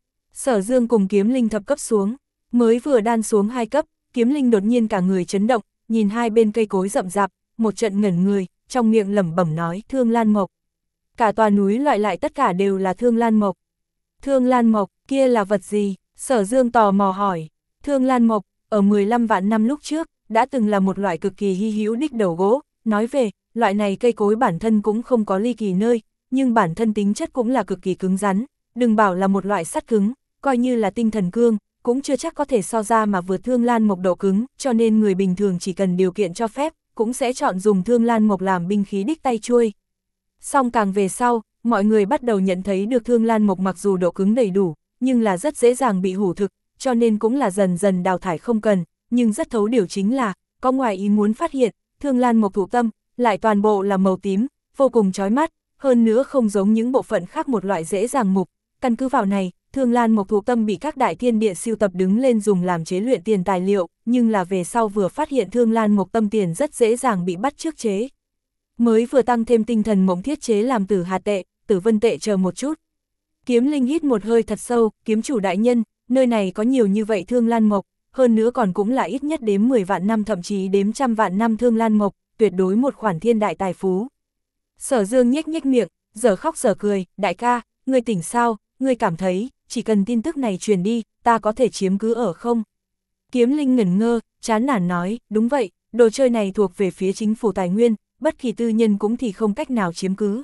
Sở Dương cùng Kiếm Linh thập cấp xuống, mới vừa đan xuống hai cấp, Kiếm Linh đột nhiên cả người chấn động, nhìn hai bên cây cối rậm rạp, một trận ngẩn người, trong miệng lẩm bẩm nói Thương Lan Mộc. Cả tòa núi loại lại tất cả đều là Thương Lan Mộc. Thương Lan Mộc, kia là vật gì? Sở Dương tò mò hỏi. Thương Lan Mộc, ở mười lăm vạn năm lúc trước, đã từng là một loại cực kỳ hy hữu đích đầu gỗ, nói về, loại này cây cối bản thân cũng không có ly kỳ nơi, nhưng bản thân tính chất cũng là cực kỳ cứng rắn, đừng bảo là một loại sắt cứng, coi như là tinh thần cương, cũng chưa chắc có thể so ra mà vượt Thương Lan Mộc độ cứng, cho nên người bình thường chỉ cần điều kiện cho phép, cũng sẽ chọn dùng Thương Lan Mộc làm binh khí đích tay chuôi. Song càng về sau, mọi người bắt đầu nhận thấy được Thương Lan Mộc mặc dù độ cứng đầy đủ, nhưng là rất dễ dàng bị hủ thực, cho nên cũng là dần dần đào thải không cần, nhưng rất thấu điều chính là, có ngoài ý muốn phát hiện, Thương Lan Mộc thụ tâm, lại toàn bộ là màu tím, vô cùng chói mắt, hơn nữa không giống những bộ phận khác một loại dễ dàng mục. Căn cứ vào này, Thương Lan Mộc thụ tâm bị các đại thiên địa siêu tập đứng lên dùng làm chế luyện tiền tài liệu, nhưng là về sau vừa phát hiện Thương Lan Mộc tâm tiền rất dễ dàng bị bắt chước chế. Mới vừa tăng thêm tinh thần mộng thiết chế làm tử hạt tệ, tử vân tệ chờ một chút. Kiếm Linh hít một hơi thật sâu, kiếm chủ đại nhân, nơi này có nhiều như vậy Thương Lan Mộc, hơn nữa còn cũng là ít nhất đếm mười vạn năm thậm chí đếm trăm vạn năm Thương Lan Mộc, tuyệt đối một khoản thiên đại tài phú. Sở Dương nhếch nhếch miệng, giờ khóc giờ cười, đại ca, ngươi tỉnh sao, ngươi cảm thấy, chỉ cần tin tức này truyền đi, ta có thể chiếm cứ ở không? Kiếm Linh ngẩn ngơ, chán nản nói, đúng vậy, đồ chơi này thuộc về phía chính phủ tài nguyên, bất kỳ tư nhân cũng thì không cách nào chiếm cứ.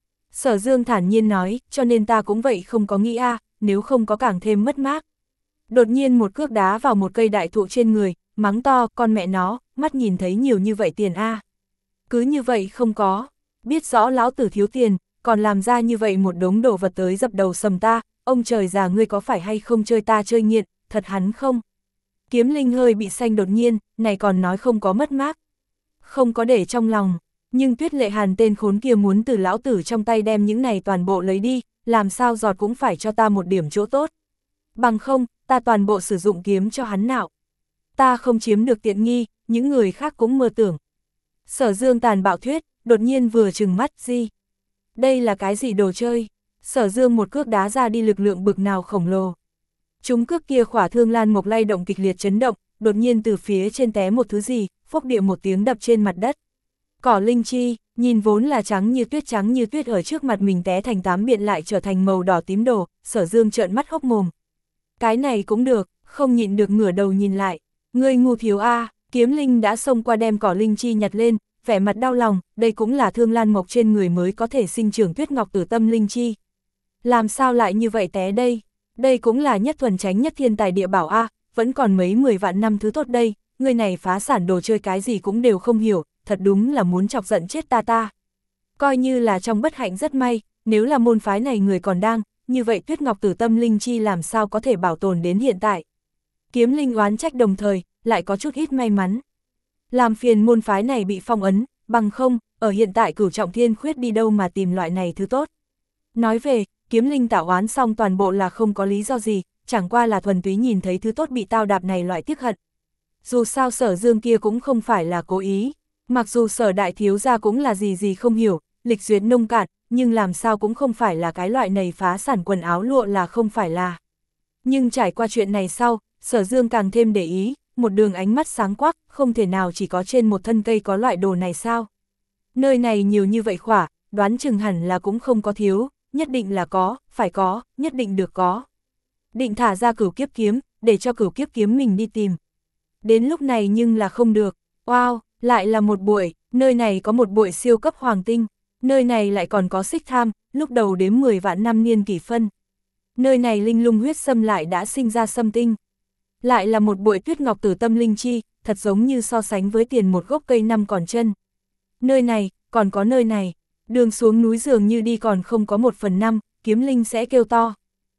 Sở Dương thản nhiên nói, cho nên ta cũng vậy không có nghĩ a, nếu không có càng thêm mất mát. Đột nhiên một cước đá vào một cây đại thụ trên người, mắng to, con mẹ nó, mắt nhìn thấy nhiều như vậy tiền a. Cứ như vậy không có, biết rõ lão tử thiếu tiền, còn làm ra như vậy một đống đồ vật tới dập đầu sầm ta, ông trời già ngươi có phải hay không chơi ta chơi nghiện, thật hắn không? Kiếm Linh hơi bị xanh đột nhiên, này còn nói không có mất mát. Không có để trong lòng, nhưng Tuyết Lệ Hàn tên khốn kia muốn từ lão tử trong tay đem những này toàn bộ lấy đi, làm sao giọt cũng phải cho ta một điểm chỗ tốt. Bằng không, ta toàn bộ sử dụng kiếm cho hắn nào. Ta không chiếm được tiện nghi, những người khác cũng mơ tưởng. Sở Dương tàn bạo thuyết, đột nhiên vừa trừng mắt gì. Đây là cái gì đồ chơi? Sở Dương một cước đá ra đi lực lượng bực nào khổng lồ. Chúng cước kia khỏa Thương Lan Mộc lay động kịch liệt chấn động, đột nhiên từ phía trên té một thứ gì, phốc địa một tiếng đập trên mặt đất. Cỏ linh chi, nhìn vốn là trắng như tuyết trắng như tuyết ở trước mặt mình té thành tám biện lại trở thành màu đỏ tím đồ, Sở Dương trợn mắt hốc mồm. Cái này cũng được, không nhịn được ngửa đầu nhìn lại. Ngươi ngu thiếu a, Kiếm Linh đã xông qua đem cỏ linh chi nhặt lên, vẻ mặt đau lòng, đây cũng là Thương Lan Mộc trên người mới có thể sinh trưởng tuyết ngọc tử tâm linh chi. Làm sao lại như vậy té đây? Đây cũng là nhất thuần tránh nhất thiên tài địa bảo a, vẫn còn mấy mười vạn năm thứ tốt đây, người này phá sản đồ chơi cái gì cũng đều không hiểu, thật đúng là muốn chọc giận chết ta ta. Coi như là trong bất hạnh rất may, nếu là môn phái này người còn đang, như vậy tuyết ngọc tử tâm linh chi làm sao có thể bảo tồn đến hiện tại. Kiếm Linh oán trách đồng thời, lại có chút ít may mắn. Làm phiền môn phái này bị phong ấn, bằng không, ở hiện tại Cửu Trọng Thiên Khuyết đi đâu mà tìm loại này thứ tốt. Nói về, Kiếm Linh tạo oán xong toàn bộ là không có lý do gì, chẳng qua là thuần túy nhìn thấy thứ tốt bị tao đạp này loại tiếc hận. Dù sao Sở Dương kia cũng không phải là cố ý, mặc dù Sở đại thiếu gia cũng là gì gì không hiểu, lịch duyệt nông cạn, nhưng làm sao cũng không phải là cái loại này phá sản quần áo lụa là không phải là. Nhưng trải qua chuyện này sau, Sở Dương càng thêm để ý, một đường ánh mắt sáng quắc, không thể nào chỉ có trên một thân cây có loại đồ này sao. Nơi này nhiều như vậy khỏa, đoán chừng hẳn là cũng không có thiếu, nhất định là có, phải có, nhất định được có. Định thả ra cửu kiếp kiếm, để cho cửu kiếp kiếm mình đi tìm. Đến lúc này nhưng là không được, wow, lại là một buổi, nơi này có một buổi siêu cấp hoàng tinh, nơi này lại còn có xích tham, lúc đầu đếm mười vạn năm niên kỷ phân. Nơi này linh lung huyết sâm lại đã sinh ra sâm tinh. Lại là một buổi tuyết ngọc tử tâm linh chi, thật giống như so sánh với tiền một gốc cây năm còn chân. Nơi này, còn có nơi này, đường xuống núi dường như đi còn không có một phần năm, kiếm linh sẽ kêu to.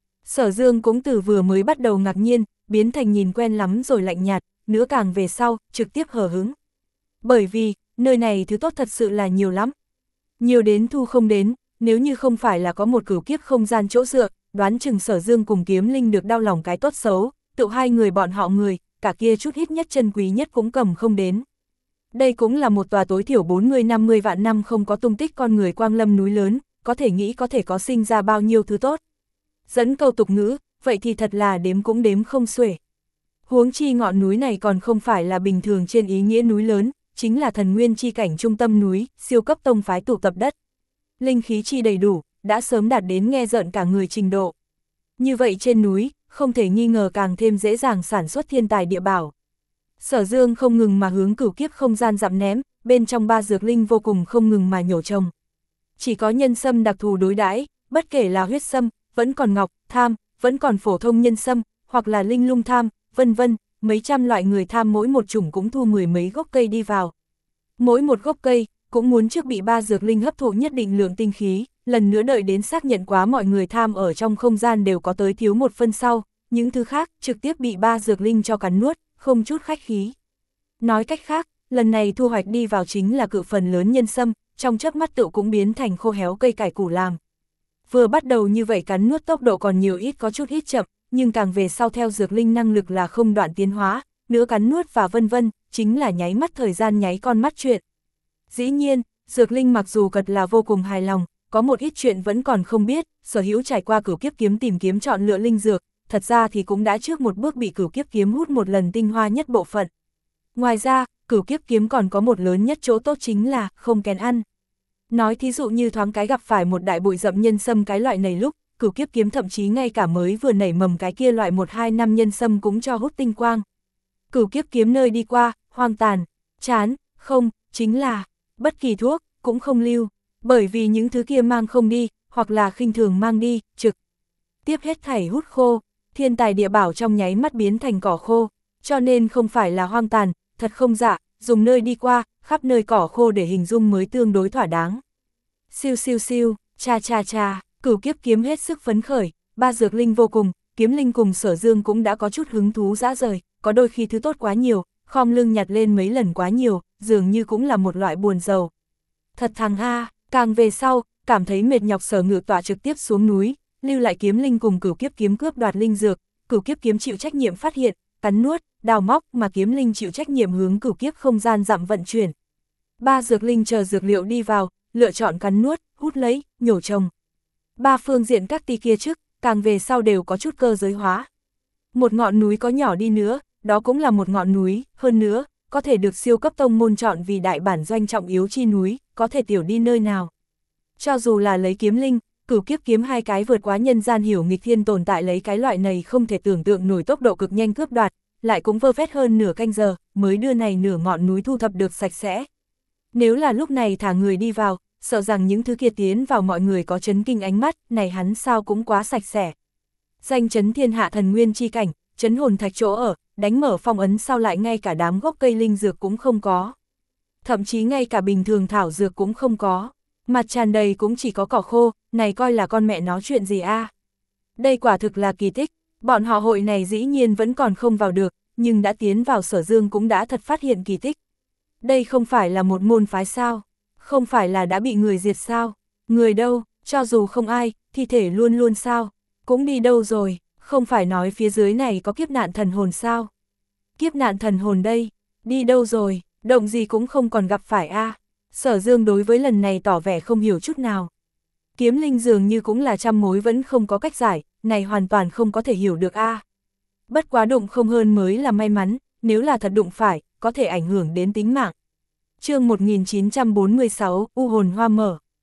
Sở Dương cũng từ vừa mới bắt đầu ngạc nhiên, biến thành nhìn quen lắm rồi lạnh nhạt, nữa càng về sau, trực tiếp hờ hứng. Bởi vì, nơi này thứ tốt thật sự là nhiều lắm. Nhiều đến thu không đến, nếu như không phải là có một cửu kiếp không gian chỗ dựa, đoán chừng Sở Dương cùng kiếm linh được đau lòng cái tốt xấu, tự hai người bọn họ người, cả kia chút ít nhất chân quý nhất cũng cầm không đến. Đây cũng là một tòa tối thiểu bốn mươi năm mươi vạn năm không có tung tích con người quang lâm núi lớn, có thể nghĩ có thể có sinh ra bao nhiêu thứ tốt. Dẫn câu tục ngữ, vậy thì thật là đếm cũng đếm không xuể. Huống chi ngọn núi này còn không phải là bình thường trên ý nghĩa núi lớn, chính là thần nguyên chi cảnh trung tâm núi, siêu cấp tông phái tụ tập đất. Linh khí chi đầy đủ, đã sớm đạt đến nghe rợn cả người trình độ. Như vậy trên núi, không thể nghi ngờ càng thêm dễ dàng sản xuất thiên tài địa bảo. Sở Dương không ngừng mà hướng cửu kiếp không gian dặm ném, bên trong ba dược linh vô cùng không ngừng mà nhổ trồng. Chỉ có nhân sâm đặc thù đối đãi, bất kể là huyết sâm, vẫn còn ngọc, tham, vẫn còn phổ thông nhân sâm, hoặc là linh lung tham, vân vân, mấy trăm loại người tham mỗi một chủng cũng thu mười mấy gốc cây đi vào. Mỗi một gốc cây, cũng muốn trước bị ba dược linh hấp thụ nhất định lượng tinh khí, lần nữa đợi đến xác nhận quá mọi người tham ở trong không gian đều có tới thiếu một phân sau, những thứ khác trực tiếp bị ba dược linh cho cắn nuốt, không chút khách khí. Nói cách khác, lần này thu hoạch đi vào chính là cự phần lớn nhân sâm, trong chớp mắt tự cũng biến thành khô héo cây cải củ làm. Vừa bắt đầu như vậy cắn nuốt tốc độ còn nhiều ít có chút ít chậm, nhưng càng về sau theo dược linh năng lực là không đoạn tiến hóa, nữa cắn nuốt và vân vân, chính là nháy mắt thời gian nháy con mắt chuyện. Dĩ nhiên, dược linh mặc dù cật là vô cùng hài lòng, có một ít chuyện vẫn còn không biết, sở hữu trải qua cửu kiếp kiếm tìm kiếm chọn lựa linh dược, thật ra thì cũng đã trước một bước bị cửu kiếp kiếm hút một lần tinh hoa nhất bộ phận. Ngoài ra, cửu kiếp kiếm còn có một lớn nhất chỗ tốt chính là không kén ăn. Nói thí dụ như thoáng cái gặp phải một đại bụi rậm nhân sâm cái loại này lúc, cửu kiếp kiếm thậm chí ngay cả mới vừa nảy mầm cái kia loại một hai năm nhân sâm cũng cho hút tinh quang. Cửu kiếp kiếm nơi đi qua, hoang tàn, chán, không, chính là, bất kỳ thuốc, cũng không lưu, bởi vì những thứ kia mang không đi, hoặc là khinh thường mang đi, trực tiếp hết thảy hút khô, thiên tài địa bảo trong nháy mắt biến thành cỏ khô, cho nên không phải là hoang tàn, thật không dạ, dùng nơi đi qua, khắp nơi cỏ khô để hình dung mới tương đối thỏa đáng. Siêu siêu siêu, cha cha cha, cửu kiếp kiếm hết sức phấn khởi, ba dược linh vô cùng, kiếm linh cùng Sở Dương cũng đã có chút hứng thú dã rời, có đôi khi thứ tốt quá nhiều, khom lưng nhặt lên mấy lần quá nhiều, dường như cũng là một loại buồn rầu. Thật thằng a, càng về sau, cảm thấy mệt nhọc Sở Ngự Tọa trực tiếp xuống núi, lưu lại kiếm linh cùng cửu kiếp kiếm cướp đoạt linh dược, cửu kiếp kiếm chịu trách nhiệm phát hiện, cắn nuốt, đào móc mà kiếm linh chịu trách nhiệm hướng cửu kiếp không gian dặm vận chuyển. Ba dược linh chờ dược liệu đi vào, lựa chọn cắn nuốt, hút lấy, nhổ trồng. Ba phương diện các ti kia trước, càng về sau đều có chút cơ giới hóa. Một ngọn núi có nhỏ đi nữa, đó cũng là một ngọn núi, hơn nữa, có thể được siêu cấp tông môn chọn vì đại bản doanh trọng yếu chi núi, có thể tiểu đi nơi nào. Cho dù là lấy kiếm linh, cửu kiếp kiếm hai cái vượt quá nhân gian hiểu nghịch thiên tồn tại lấy cái loại này không thể tưởng tượng nổi tốc độ cực nhanh cướp đoạt, lại cũng vơ vét hơn nửa canh giờ, mới đưa này nửa ngọn núi thu thập được sạch sẽ. Nếu là lúc này thả người đi vào, sợ rằng những thứ kia tiến vào mọi người có chấn kinh ánh mắt, này hắn sao cũng quá sạch sẽ. Danh chấn thiên hạ thần nguyên chi cảnh, chấn hồn thạch chỗ ở, đánh mở phong ấn sau lại ngay cả đám gốc cây linh dược cũng không có. Thậm chí ngay cả bình thường thảo dược cũng không có. Mặt tràn đầy cũng chỉ có cỏ khô, này coi là con mẹ nó chuyện gì a? À? Đây quả thực là kỳ tích, bọn họ hội này dĩ nhiên vẫn còn không vào được, nhưng đã tiến vào Sở Dương cũng đã thật phát hiện kỳ tích. Đây không phải là một môn phái sao? Không phải là đã bị người diệt sao? Người đâu, cho dù không ai, thi thể luôn luôn sao? Cũng đi đâu rồi, không phải nói phía dưới này có kiếp nạn thần hồn sao? Kiếp nạn thần hồn đây, đi đâu rồi, động gì cũng không còn gặp phải a. À? Sở Dương đối với lần này tỏ vẻ không hiểu chút nào. Kiếm linh dường như cũng là trăm mối vẫn không có cách giải, này hoàn toàn không có thể hiểu được a. À. Bất quá đụng không hơn mới là may mắn, nếu là thật đụng phải, có thể ảnh hưởng đến tính mạng. Chương một nghìn chín trăm bốn mươi sáu, U hồn hoa mở.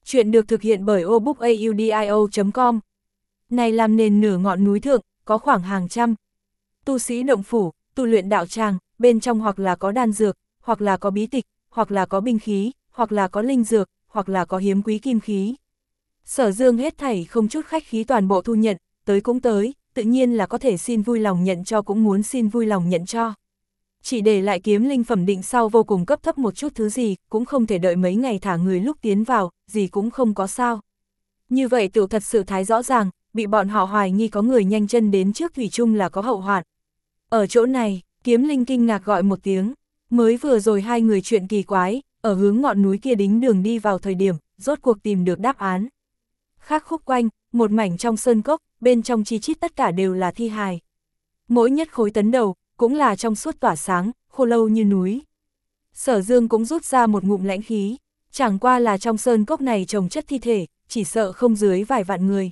Chuyện được thực hiện bởi o book audio chấm com. Này làm nền nửa ngọn núi thượng, có khoảng hàng trăm tu sĩ động phủ, tu luyện đạo tràng, bên trong hoặc là có đan dược, hoặc là có bí tịch, hoặc là có binh khí, hoặc là có linh dược, hoặc là có hiếm quý kim khí. Sở Dương hết thảy không chút khách khí toàn bộ thu nhận, tới cũng tới, tự nhiên là có thể xin vui lòng nhận cho cũng muốn xin vui lòng nhận cho. Chỉ để lại kiếm linh phẩm định sau vô cùng cấp thấp một chút thứ gì, cũng không thể đợi mấy ngày thả người lúc tiến vào, gì cũng không có sao. Như vậy tự thật sự thái rõ ràng, bị bọn họ hoài nghi có người nhanh chân đến trước thủy chung là có hậu hoạn. Ở chỗ này, kiếm linh kinh ngạc gọi một tiếng, mới vừa rồi hai người chuyện kỳ quái, ở hướng ngọn núi kia đính đường đi vào thời điểm, rốt cuộc tìm được đáp án. Khác khúc quanh, một mảnh trong sơn cốc, bên trong chi chít tất cả đều là thi hài. Mỗi nhất khối tấn đầu, cũng là trong suốt tỏa sáng, khô lâu như núi. Sở Dương cũng rút ra một ngụm lãnh khí, chẳng qua là trong sơn cốc này trồng chất thi thể, chỉ sợ không dưới vài vạn người.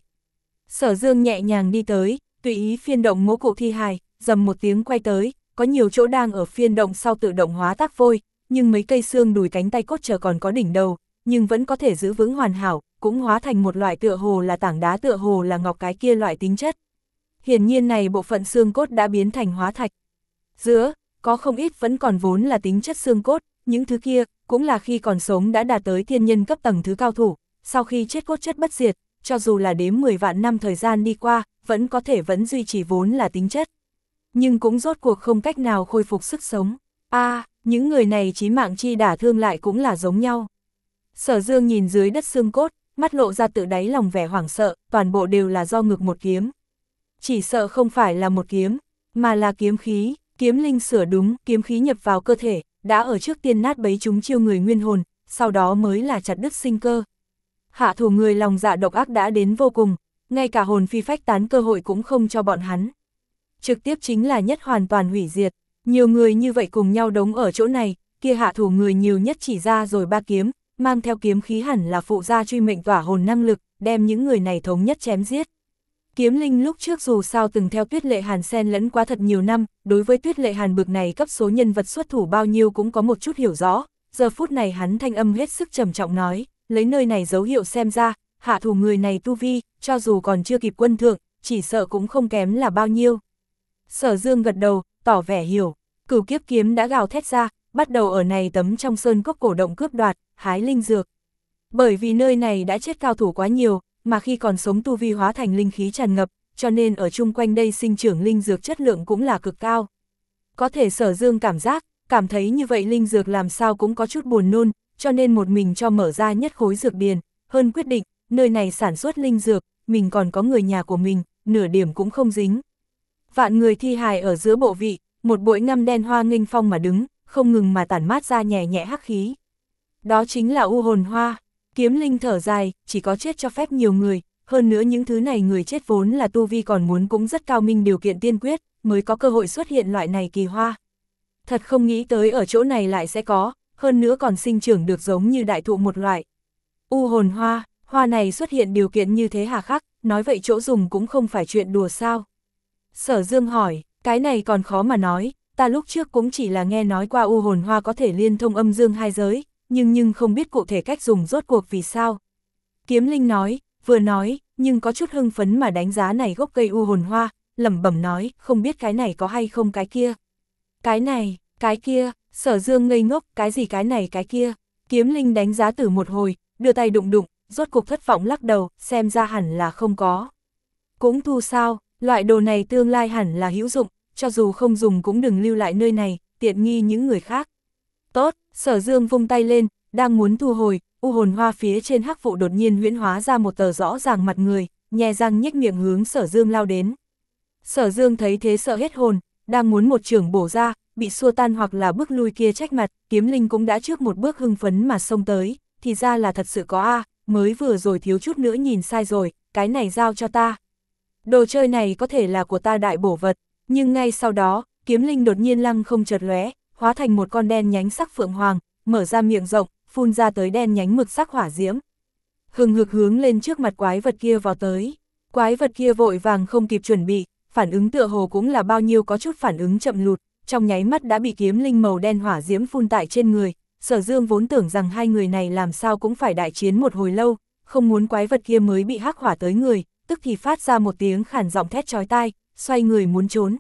Sở Dương nhẹ nhàng đi tới, tùy ý phiên động mố cụ thi hài, dầm một tiếng quay tới, có nhiều chỗ đang ở phiên động sau tự động hóa tác vôi, nhưng mấy cây xương đùi cánh tay cốt chờ còn có đỉnh đầu, nhưng vẫn có thể giữ vững hoàn hảo, cũng hóa thành một loại tựa hồ là tảng đá tựa hồ là ngọc cái kia loại tính chất. Hiển nhiên này bộ phận xương cốt đã biến thành hóa thạch. Giữa, có không ít vẫn còn vốn là tính chất xương cốt, những thứ kia, cũng là khi còn sống đã đạt tới thiên nhân cấp tầng thứ cao thủ, sau khi chết cốt chất bất diệt, cho dù là đếm mười vạn năm thời gian đi qua, vẫn có thể vẫn duy trì vốn là tính chất. Nhưng cũng rốt cuộc không cách nào khôi phục sức sống. A, à, những người này chí mạng chi đả thương lại cũng là giống nhau. Sở Dương nhìn dưới đất xương cốt, mắt lộ ra tự đáy lòng vẻ hoảng sợ, toàn bộ đều là do ngực một kiếm. Chỉ sợ không phải là một kiếm, mà là kiếm khí, kiếm linh sửa đúng, kiếm khí nhập vào cơ thể, đã ở trước tiên nát bấy chúng chiêu người nguyên hồn, sau đó mới là chặt đứt sinh cơ. Hạ thủ người lòng dạ độc ác đã đến vô cùng, ngay cả hồn phi phách tán cơ hội cũng không cho bọn hắn. Trực tiếp chính là nhất hoàn toàn hủy diệt, nhiều người như vậy cùng nhau đống ở chỗ này, kia hạ thủ người nhiều nhất chỉ ra rồi ba kiếm, mang theo kiếm khí hẳn là phụ gia truy mệnh tỏa hồn năng lực, đem những người này thống nhất chém giết. Kiếm linh lúc trước dù sao từng theo Tuyết Lệ Hàn xen lẫn quá thật nhiều năm, đối với Tuyết Lệ Hàn bực này cấp số nhân vật xuất thủ bao nhiêu cũng có một chút hiểu rõ, giờ phút này hắn thanh âm hết sức trầm trọng nói, lấy nơi này dấu hiệu xem ra, hạ thủ người này tu vi, cho dù còn chưa kịp quân thượng, chỉ sợ cũng không kém là bao nhiêu. Sở Dương gật đầu, tỏ vẻ hiểu, cửu kiếp kiếm đã gào thét ra, bắt đầu ở này tấm trong sơn cốc cổ động cướp đoạt, hái linh dược. Bởi vì nơi này đã chết cao thủ quá nhiều, mà khi còn sống tu vi hóa thành linh khí tràn ngập, cho nên ở chung quanh đây sinh trưởng linh dược chất lượng cũng là cực cao. Có thể Sở Dương cảm giác, cảm thấy như vậy linh dược làm sao cũng có chút buồn nôn, cho nên một mình cho mở ra nhất khối dược điền, hơn quyết định, nơi này sản xuất linh dược, mình còn có người nhà của mình, nửa điểm cũng không dính. Vạn người thi hài ở giữa bộ vị, một bụi ngăm đen hoa nghênh phong mà đứng, không ngừng mà tản mát ra nhẹ nhẹ hắc khí. Đó chính là u hồn hoa. Kiếm linh thở dài, chỉ có chết cho phép nhiều người, hơn nữa những thứ này người chết vốn là tu vi còn muốn cũng rất cao minh điều kiện tiên quyết, mới có cơ hội xuất hiện loại này kỳ hoa. Thật không nghĩ tới ở chỗ này lại sẽ có, hơn nữa còn sinh trưởng được giống như đại thụ một loại. U hồn hoa, hoa này xuất hiện điều kiện như thế hà khắc, nói vậy chỗ dùng cũng không phải chuyện đùa sao. Sở Dương hỏi, cái này còn khó mà nói, ta lúc trước cũng chỉ là nghe nói qua u hồn hoa có thể liên thông âm dương hai giới, nhưng nhưng không biết cụ thể cách dùng rốt cuộc vì sao. Kiếm linh nói, vừa nói, nhưng có chút hưng phấn mà đánh giá này gốc cây u hồn hoa, lẩm bẩm nói, không biết cái này có hay không cái kia. Cái này, cái kia, Sở Dương ngây ngốc, cái gì cái này cái kia. Kiếm linh đánh giá từ một hồi, đưa tay đụng đụng, rốt cục thất vọng lắc đầu, xem ra hẳn là không có. Cũng thu sao, loại đồ này tương lai hẳn là hữu dụng, cho dù không dùng cũng đừng lưu lại nơi này, tiện nghi những người khác. Tốt, Sở Dương vung tay lên, đang muốn thu hồi, u hồn hoa phía trên hắc vụ đột nhiên huyễn hóa ra một tờ rõ ràng mặt người, nhè răng nhếch miệng hướng Sở Dương lao đến. Sở Dương thấy thế sợ hết hồn, đang muốn một chưởng bổ ra, bị xua tan hoặc là bước lui kia trách mặt, kiếm linh cũng đã trước một bước hưng phấn mà xông tới, thì ra là thật sự có a, mới vừa rồi thiếu chút nữa nhìn sai rồi, cái này giao cho ta. Đồ chơi này có thể là của ta đại bổ vật, nhưng ngay sau đó, kiếm linh đột nhiên lăng không chợt lóe, hóa thành một con đen nhánh sắc phượng hoàng, mở ra miệng rộng, phun ra tới đen nhánh mực sắc hỏa diễm. Hừng hực hướng lên trước mặt quái vật kia vào tới. Quái vật kia vội vàng không kịp chuẩn bị, phản ứng tựa hồ cũng là bao nhiêu có chút phản ứng chậm lụt, trong nháy mắt đã bị kiếm linh màu đen hỏa diễm phun tại trên người, Sở Dương vốn tưởng rằng hai người này làm sao cũng phải đại chiến một hồi lâu, không muốn quái vật kia mới bị hắc hỏa tới người, tức thì phát ra một tiếng khản giọng thét chói tai, xoay người muốn trốn.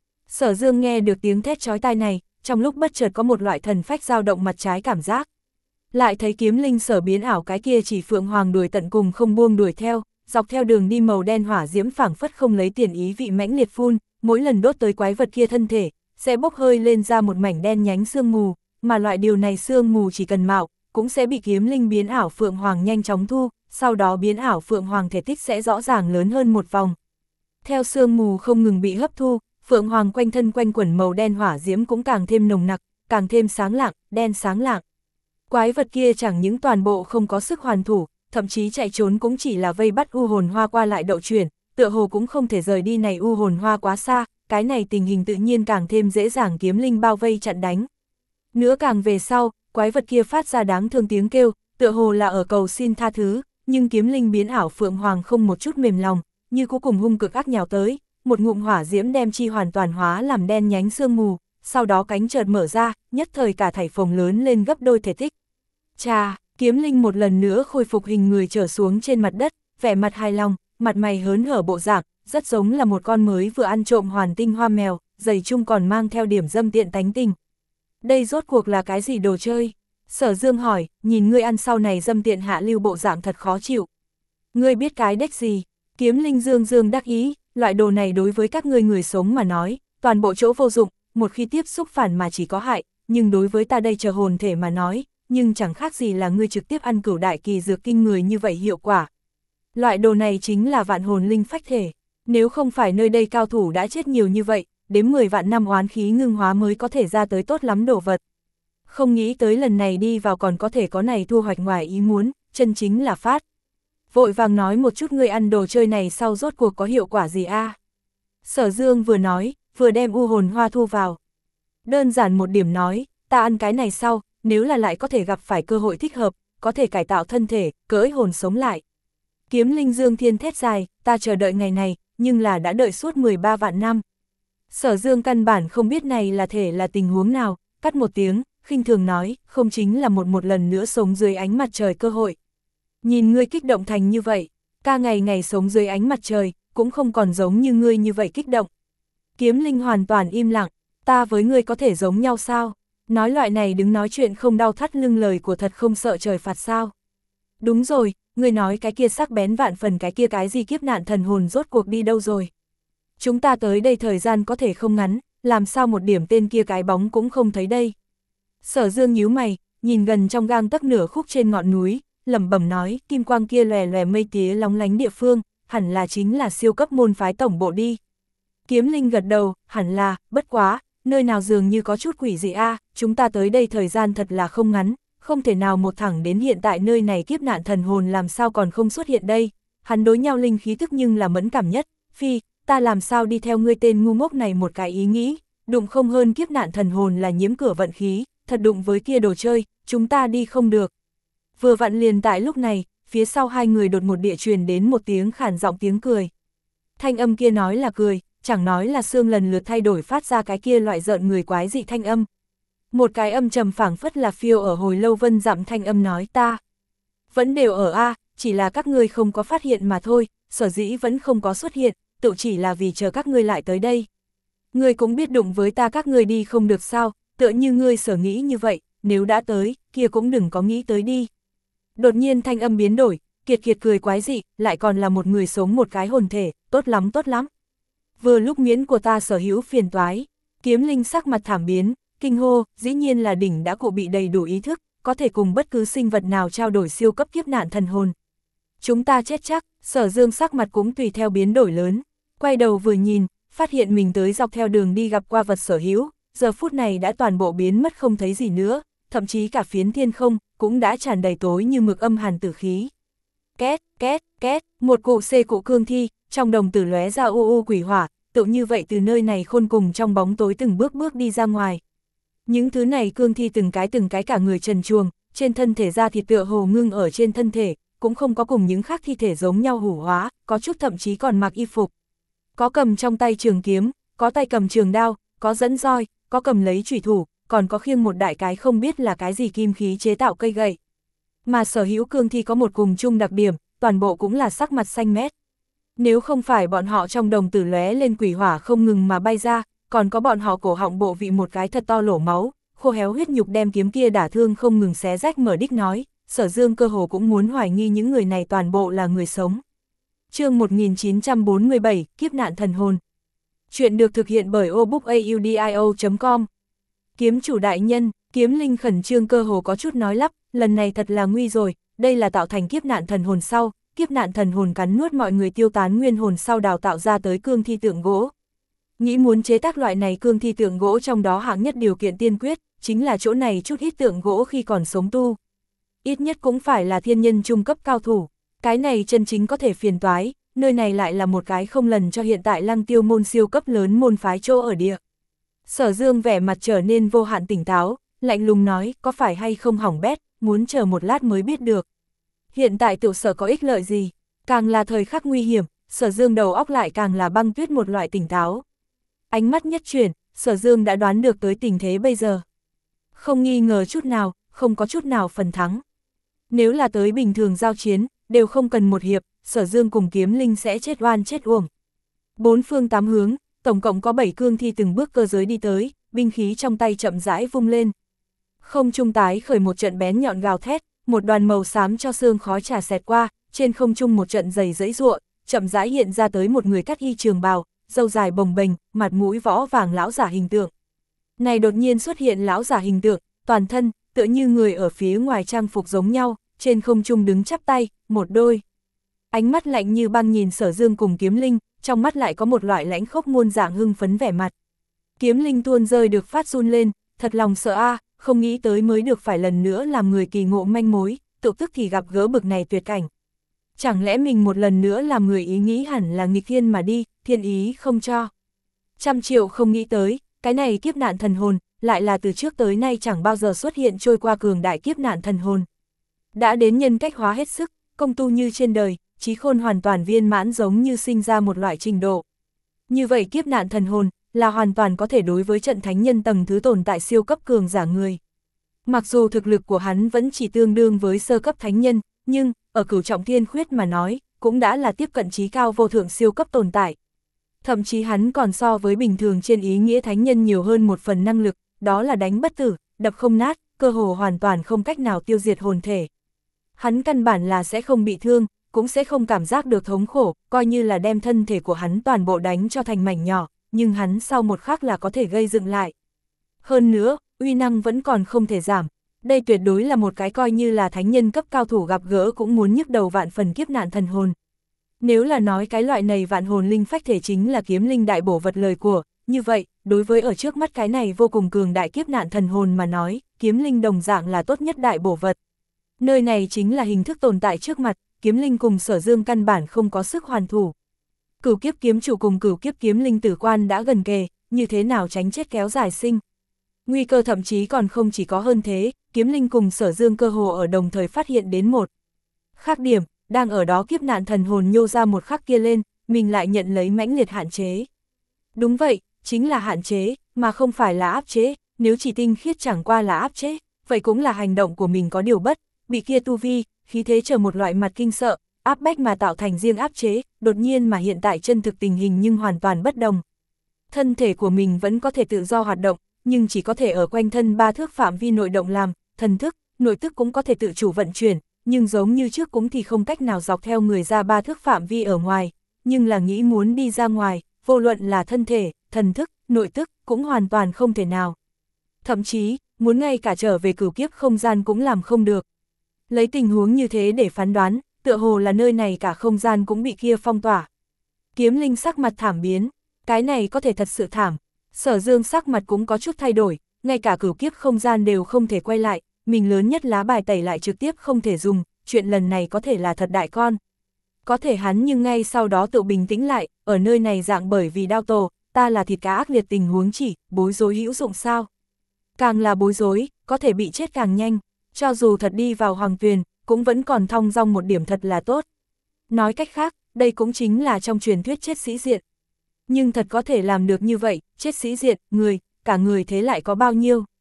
Sở Dương nghe được tiếng thét chói tai này, trong lúc bất chợt có một loại thần phách dao động mặt trái cảm giác. Lại thấy kiếm linh sở biến ảo cái kia chỉ phượng hoàng đuổi tận cùng không buông đuổi theo, dọc theo đường đi màu đen hỏa diễm phảng phất không lấy tiền ý vị mãnh liệt phun, mỗi lần đốt tới quái vật kia thân thể, sẽ bốc hơi lên ra một mảnh đen nhánh sương mù, mà loại điều này sương mù chỉ cần mạo, cũng sẽ bị kiếm linh biến ảo phượng hoàng nhanh chóng thu, sau đó biến ảo phượng hoàng thể tích sẽ rõ ràng lớn hơn một vòng. Theo sương mù không ngừng bị hấp thu, phượng hoàng quanh thân quanh quẩn màu đen hỏa diễm cũng càng thêm nồng nặc, càng thêm sáng lạng, đen sáng lạng. Quái vật kia chẳng những toàn bộ không có sức hoàn thủ, thậm chí chạy trốn cũng chỉ là vây bắt u hồn hoa qua lại đậu chuyển, tựa hồ cũng không thể rời đi này u hồn hoa quá xa, cái này tình hình tự nhiên càng thêm dễ dàng kiếm linh bao vây chặn đánh. Nữa càng về sau, quái vật kia phát ra đáng thương tiếng kêu, tựa hồ là ở cầu xin tha thứ, nhưng kiếm linh biến ảo phượng hoàng không một chút mềm lòng, như cuối cùng hung cực ác nhào tới, một ngụm hỏa diễm đem chi hoàn toàn hóa làm đen nhánh sương mù, sau đó cánh chợt mở ra, nhất thời cả thảy phồng lớn lên gấp đôi thể tích. Chà, kiếm linh một lần nữa khôi phục hình người trở xuống trên mặt đất, vẻ mặt hài lòng, mặt mày hớn hở bộ dạng, rất giống là một con mới vừa ăn trộm hoàn tinh hoa mèo, giày chung còn mang theo điểm dâm tiện tánh tình. Đây rốt cuộc là cái gì đồ chơi? Sở Dương hỏi, nhìn ngươi ăn sau này dâm tiện hạ lưu bộ dạng thật khó chịu. Ngươi biết cái đếch gì? Kiếm linh dương dương đắc ý, loại đồ này đối với các ngươi người sống mà nói, toàn bộ chỗ vô dụng, một khi tiếp xúc phản mà chỉ có hại, nhưng đối với ta đây chờ hồn thể mà nói, nhưng chẳng khác gì là ngươi trực tiếp ăn cửu đại kỳ dược kinh người như vậy hiệu quả. Loại đồ này chính là vạn hồn linh phách thể, nếu không phải nơi đây cao thủ đã chết nhiều như vậy, đến mười vạn năm oán khí ngưng hóa mới có thể ra tới tốt lắm đồ vật. Không nghĩ tới lần này đi vào còn có thể có này thu hoạch ngoài ý muốn, chân chính là phát. Vội vàng nói một chút ngươi ăn đồ chơi này sau rốt cuộc có hiệu quả gì a? Sở Dương vừa nói, vừa đem u hồn hoa thu vào. Đơn giản một điểm nói, ta ăn cái này sau, nếu là lại có thể gặp phải cơ hội thích hợp, có thể cải tạo thân thể, cưỡi hồn sống lại. Kiếm linh dương thiên thét dài, ta chờ đợi ngày này, nhưng là đã đợi suốt mười ba vạn năm. Sở Dương căn bản không biết này là thể là tình huống nào, cắt một tiếng, khinh thường nói, không chính là một một lần nữa sống dưới ánh mặt trời cơ hội. Nhìn ngươi kích động thành như vậy, ca ngày ngày sống dưới ánh mặt trời, cũng không còn giống như ngươi như vậy kích động. Kiếm linh hoàn toàn im lặng, ta với ngươi có thể giống nhau sao? Nói loại này đứng nói chuyện không đau thắt lưng lời của thật không sợ trời phạt sao? Đúng rồi, ngươi nói cái kia sắc bén vạn phần cái kia cái gì kiếp nạn thần hồn rốt cuộc đi đâu rồi? Chúng ta tới đây thời gian có thể không ngắn, làm sao một điểm tên kia cái bóng cũng không thấy đây. Sở Dương nhíu mày, nhìn gần trong gang tấc nửa khúc trên ngọn núi, lẩm bẩm nói, kim quang kia lòe lòe mây tía lóng lánh địa phương, hẳn là chính là siêu cấp môn phái tổng bộ đi. Kiếm linh gật đầu, hẳn là, bất quá, nơi nào dường như có chút quỷ dị a, chúng ta tới đây thời gian thật là không ngắn, không thể nào một thẳng đến hiện tại nơi này kiếp nạn thần hồn làm sao còn không xuất hiện đây. Hắn đối nhau linh khí tức nhưng là mẫn cảm nhất, phi, ta làm sao đi theo ngươi tên ngu ngốc này một cái ý nghĩ, đụng không hơn kiếp nạn thần hồn là nhiễm cửa vận khí, thật đụng với kia đồ chơi, chúng ta đi không được. Vừa vặn liền tại lúc này, phía sau hai người đột một địa truyền đến một tiếng khản giọng tiếng cười. Thanh âm kia nói là cười, chẳng nói là xương lần lượt thay đổi phát ra cái kia loại rợn người quái dị thanh âm. Một cái âm trầm phảng phất là phiêu ở hồi lâu vân dặm thanh âm nói ta. Vẫn đều ở A, chỉ là các ngươi không có phát hiện mà thôi, sở dĩ vẫn không có xuất hiện, tự chỉ là vì chờ các ngươi lại tới đây. Ngươi cũng biết đụng với ta các ngươi đi không được sao, tựa như ngươi sở nghĩ như vậy, nếu đã tới, kia cũng đừng có nghĩ tới đi. Đột nhiên thanh âm biến đổi, kiệt kiệt cười quái dị, lại còn là một người sống một cái hồn thể, tốt lắm tốt lắm. Vừa lúc miễn của ta sở hữu phiền toái, kiếm linh sắc mặt thảm biến, kinh hô, dĩ nhiên là đỉnh đã cụ bị đầy đủ ý thức, có thể cùng bất cứ sinh vật nào trao đổi siêu cấp kiếp nạn thần hồn. Chúng ta chết chắc, Sở Dương sắc mặt cũng tùy theo biến đổi lớn, quay đầu vừa nhìn, phát hiện mình tới dọc theo đường đi gặp qua vật sở hữu, giờ phút này đã toàn bộ biến mất không thấy gì nữa, thậm chí cả phiến thiên không, cũng đã tràn đầy tối như mực âm hàn tử khí. Két, két, két, một cụ xê cụ cương thi, trong đồng tử lóe ra u u quỷ hỏa, tự như vậy từ nơi này khôn cùng trong bóng tối từng bước bước đi ra ngoài. Những thứ này cương thi từng cái từng cái cả người trần truồng, trên thân thể da thịt tựa hồ ngưng ở trên thân thể, cũng không có cùng những khác thi thể giống nhau hủ hóa, có chút thậm chí còn mặc y phục. Có cầm trong tay trường kiếm, có tay cầm trường đao, có dẫn roi, có cầm lấy chủy thủ, còn có khiêng một đại cái không biết là cái gì kim khí chế tạo cây gậy. Mà sở hữu cương thi có một cùng chung đặc điểm, toàn bộ cũng là sắc mặt xanh mét. Nếu không phải bọn họ trong đồng tử lóe lên quỷ hỏa không ngừng mà bay ra, còn có bọn họ cổ họng bộ vị một cái thật to lỗ máu, khô héo huyết nhục đem kiếm kia đả thương không ngừng xé rách mở đích nói, Sở Dương cơ hồ cũng muốn hoài nghi những người này toàn bộ là người sống. Chương một nghìn chín trăm bốn mươi bảy, Kiếp nạn thần hồn. Chuyện được thực hiện bởi obookaudio chấm com. Kiếm chủ đại nhân, Kiếm Linh khẩn trương cơ hồ có chút nói lắp, lần này thật là nguy rồi, đây là tạo thành kiếp nạn thần hồn sau, kiếp nạn thần hồn cắn nuốt mọi người tiêu tán nguyên hồn sau đào tạo ra tới cương thi tượng gỗ. Nghĩ muốn chế tác loại này cương thi tượng gỗ trong đó hạng nhất điều kiện tiên quyết, chính là chỗ này chút ít tượng gỗ khi còn sống tu. Ít nhất cũng phải là thiên nhân trung cấp cao thủ, cái này chân chính có thể phiền toái, nơi này lại là một cái không lần cho hiện tại Lăng Tiêu môn siêu cấp lớn môn phái chỗ ở địa. Sở Dương vẻ mặt trở nên vô hạn tỉnh táo, lạnh lùng nói, có phải hay không hỏng bét, muốn chờ một lát mới biết được. Hiện tại tiểu sở có ích lợi gì, càng là thời khắc nguy hiểm, Sở Dương đầu óc lại càng là băng tuyết một loại tỉnh táo. Ánh mắt nhất chuyển, Sở Dương đã đoán được tới tình thế bây giờ. Không nghi ngờ chút nào, không có chút nào phần thắng. Nếu là tới bình thường giao chiến, đều không cần một hiệp, Sở Dương cùng Kiếm Linh sẽ chết oan chết uổng. Bốn phương tám hướng, tổng cộng có bảy cương thi từng bước cơ giới đi tới, binh khí trong tay chậm rãi vung lên. Không trung tái khởi một trận bén nhọn gào thét, một đoàn màu xám cho xương khói trà xẹt qua, trên không trung một trận dày dẫy giụa, chậm rãi hiện ra tới một người cắt y trường bào, râu dài bồng bềnh, mặt mũi võ vàng lão giả hình tượng. Này đột nhiên xuất hiện lão giả hình tượng, toàn thân tựa như người ở phía ngoài trang phục giống nhau, trên không trung đứng chắp tay, một đôi. Ánh mắt lạnh như băng nhìn Sở Dương cùng Kiếm Linh, trong mắt lại có một loại lãnh khốc muôn dạng hưng phấn vẻ mặt. Kiếm Linh tuôn rơi được phát run lên, thật lòng sợ a, không nghĩ tới mới được phải lần nữa làm người kỳ ngộ manh mối, tự tức thì gặp gỡ bực này tuyệt cảnh. Chẳng lẽ mình một lần nữa làm người ý nghĩ hẳn là nghịch thiên mà đi, thiên ý không cho. Trăm triệu không nghĩ tới, cái này kiếp nạn thần hồn, lại là từ trước tới nay chẳng bao giờ xuất hiện trôi qua cường đại kiếp nạn thần hồn. Đã đến nhân cách hóa hết sức, công tu như trên đời, trí khôn hoàn toàn viên mãn giống như sinh ra một loại trình độ. Như vậy kiếp nạn thần hồn, là hoàn toàn có thể đối với trận thánh nhân tầng thứ tồn tại siêu cấp cường giả người. Mặc dù thực lực của hắn vẫn chỉ tương đương với sơ cấp thánh nhân, nhưng, ở cửu trọng thiên khuyết mà nói, cũng đã là tiếp cận trí cao vô thượng siêu cấp tồn tại. Thậm chí hắn còn so với bình thường trên ý nghĩa thánh nhân nhiều hơn một phần năng lực, đó là đánh bất tử, đập không nát, cơ hồ hoàn toàn không cách nào tiêu diệt hồn thể. Hắn căn bản là sẽ không bị thương, cũng sẽ không cảm giác được thống khổ, coi như là đem thân thể của hắn toàn bộ đánh cho thành mảnh nhỏ, nhưng hắn sau một khắc là có thể gây dựng lại. Hơn nữa, uy năng vẫn còn không thể giảm. Đây tuyệt đối là một cái coi như là thánh nhân cấp cao thủ gặp gỡ cũng muốn nhức đầu vạn phần kiếp nạn thần hồn. Nếu là nói cái loại này vạn hồn linh phách thể chính là Kiếm Linh đại bổ vật lời của, như vậy, đối với ở trước mắt cái này vô cùng cường đại kiếp nạn thần hồn mà nói, Kiếm Linh đồng dạng là tốt nhất đại bổ vật. Nơi này chính là hình thức tồn tại trước mặt, Kiếm Linh cùng Sở Dương căn bản không có sức hoàn thủ. Cửu kiếp kiếm chủ cùng cửu kiếp kiếm linh tử quan đã gần kề, như thế nào tránh chết kéo dài sinh. Nguy cơ thậm chí còn không chỉ có hơn thế, Kiếm Linh cùng Sở Dương cơ hồ ở đồng thời phát hiện đến một khác điểm, đang ở đó kiếp nạn thần hồn nhô ra một khắc kia lên, mình lại nhận lấy mãnh liệt hạn chế. Đúng vậy, chính là hạn chế, mà không phải là áp chế, nếu chỉ tinh khiết chẳng qua là áp chế, vậy cũng là hành động của mình có điều bất, bị kia tu vi, khí thế chờ một loại mặt kinh sợ, áp bách mà tạo thành riêng áp chế, đột nhiên mà hiện tại chân thực tình hình nhưng hoàn toàn bất đồng. Thân thể của mình vẫn có thể tự do hoạt động, nhưng chỉ có thể ở quanh thân ba thước phạm vi nội động làm, thần thức, nội tức cũng có thể tự chủ vận chuyển, nhưng giống như trước cũng thì không cách nào dọc theo người ra ba thước phạm vi ở ngoài, nhưng là nghĩ muốn đi ra ngoài, vô luận là thân thể, thần thức, nội tức, cũng hoàn toàn không thể nào. Thậm chí, muốn ngay cả trở về cửu kiếp không gian cũng làm không được. Lấy tình huống như thế để phán đoán, tựa hồ là nơi này cả không gian cũng bị kia phong tỏa. Kiếm Linh sắc mặt thảm biến, cái này có thể thật sự thảm. Sở Dương sắc mặt cũng có chút thay đổi, ngay cả cửu kiếp không gian đều không thể quay lại, mình lớn nhất lá bài tẩy lại trực tiếp không thể dùng, chuyện lần này có thể là thật đại con. Có thể hắn nhưng ngay sau đó tự bình tĩnh lại, ở nơi này dạng bởi vì đao tổ, ta là thịt cá ác liệt tình huống chỉ, bối rối hữu dụng sao. Càng là bối rối, có thể bị chết càng nhanh, cho dù thật đi vào hoàng tuyền, cũng vẫn còn thong dong một điểm thật là tốt. Nói cách khác, đây cũng chính là trong truyền thuyết chết sĩ diện. Nhưng thật có thể làm được như vậy, chết sĩ diện, người, cả người thế lại có bao nhiêu.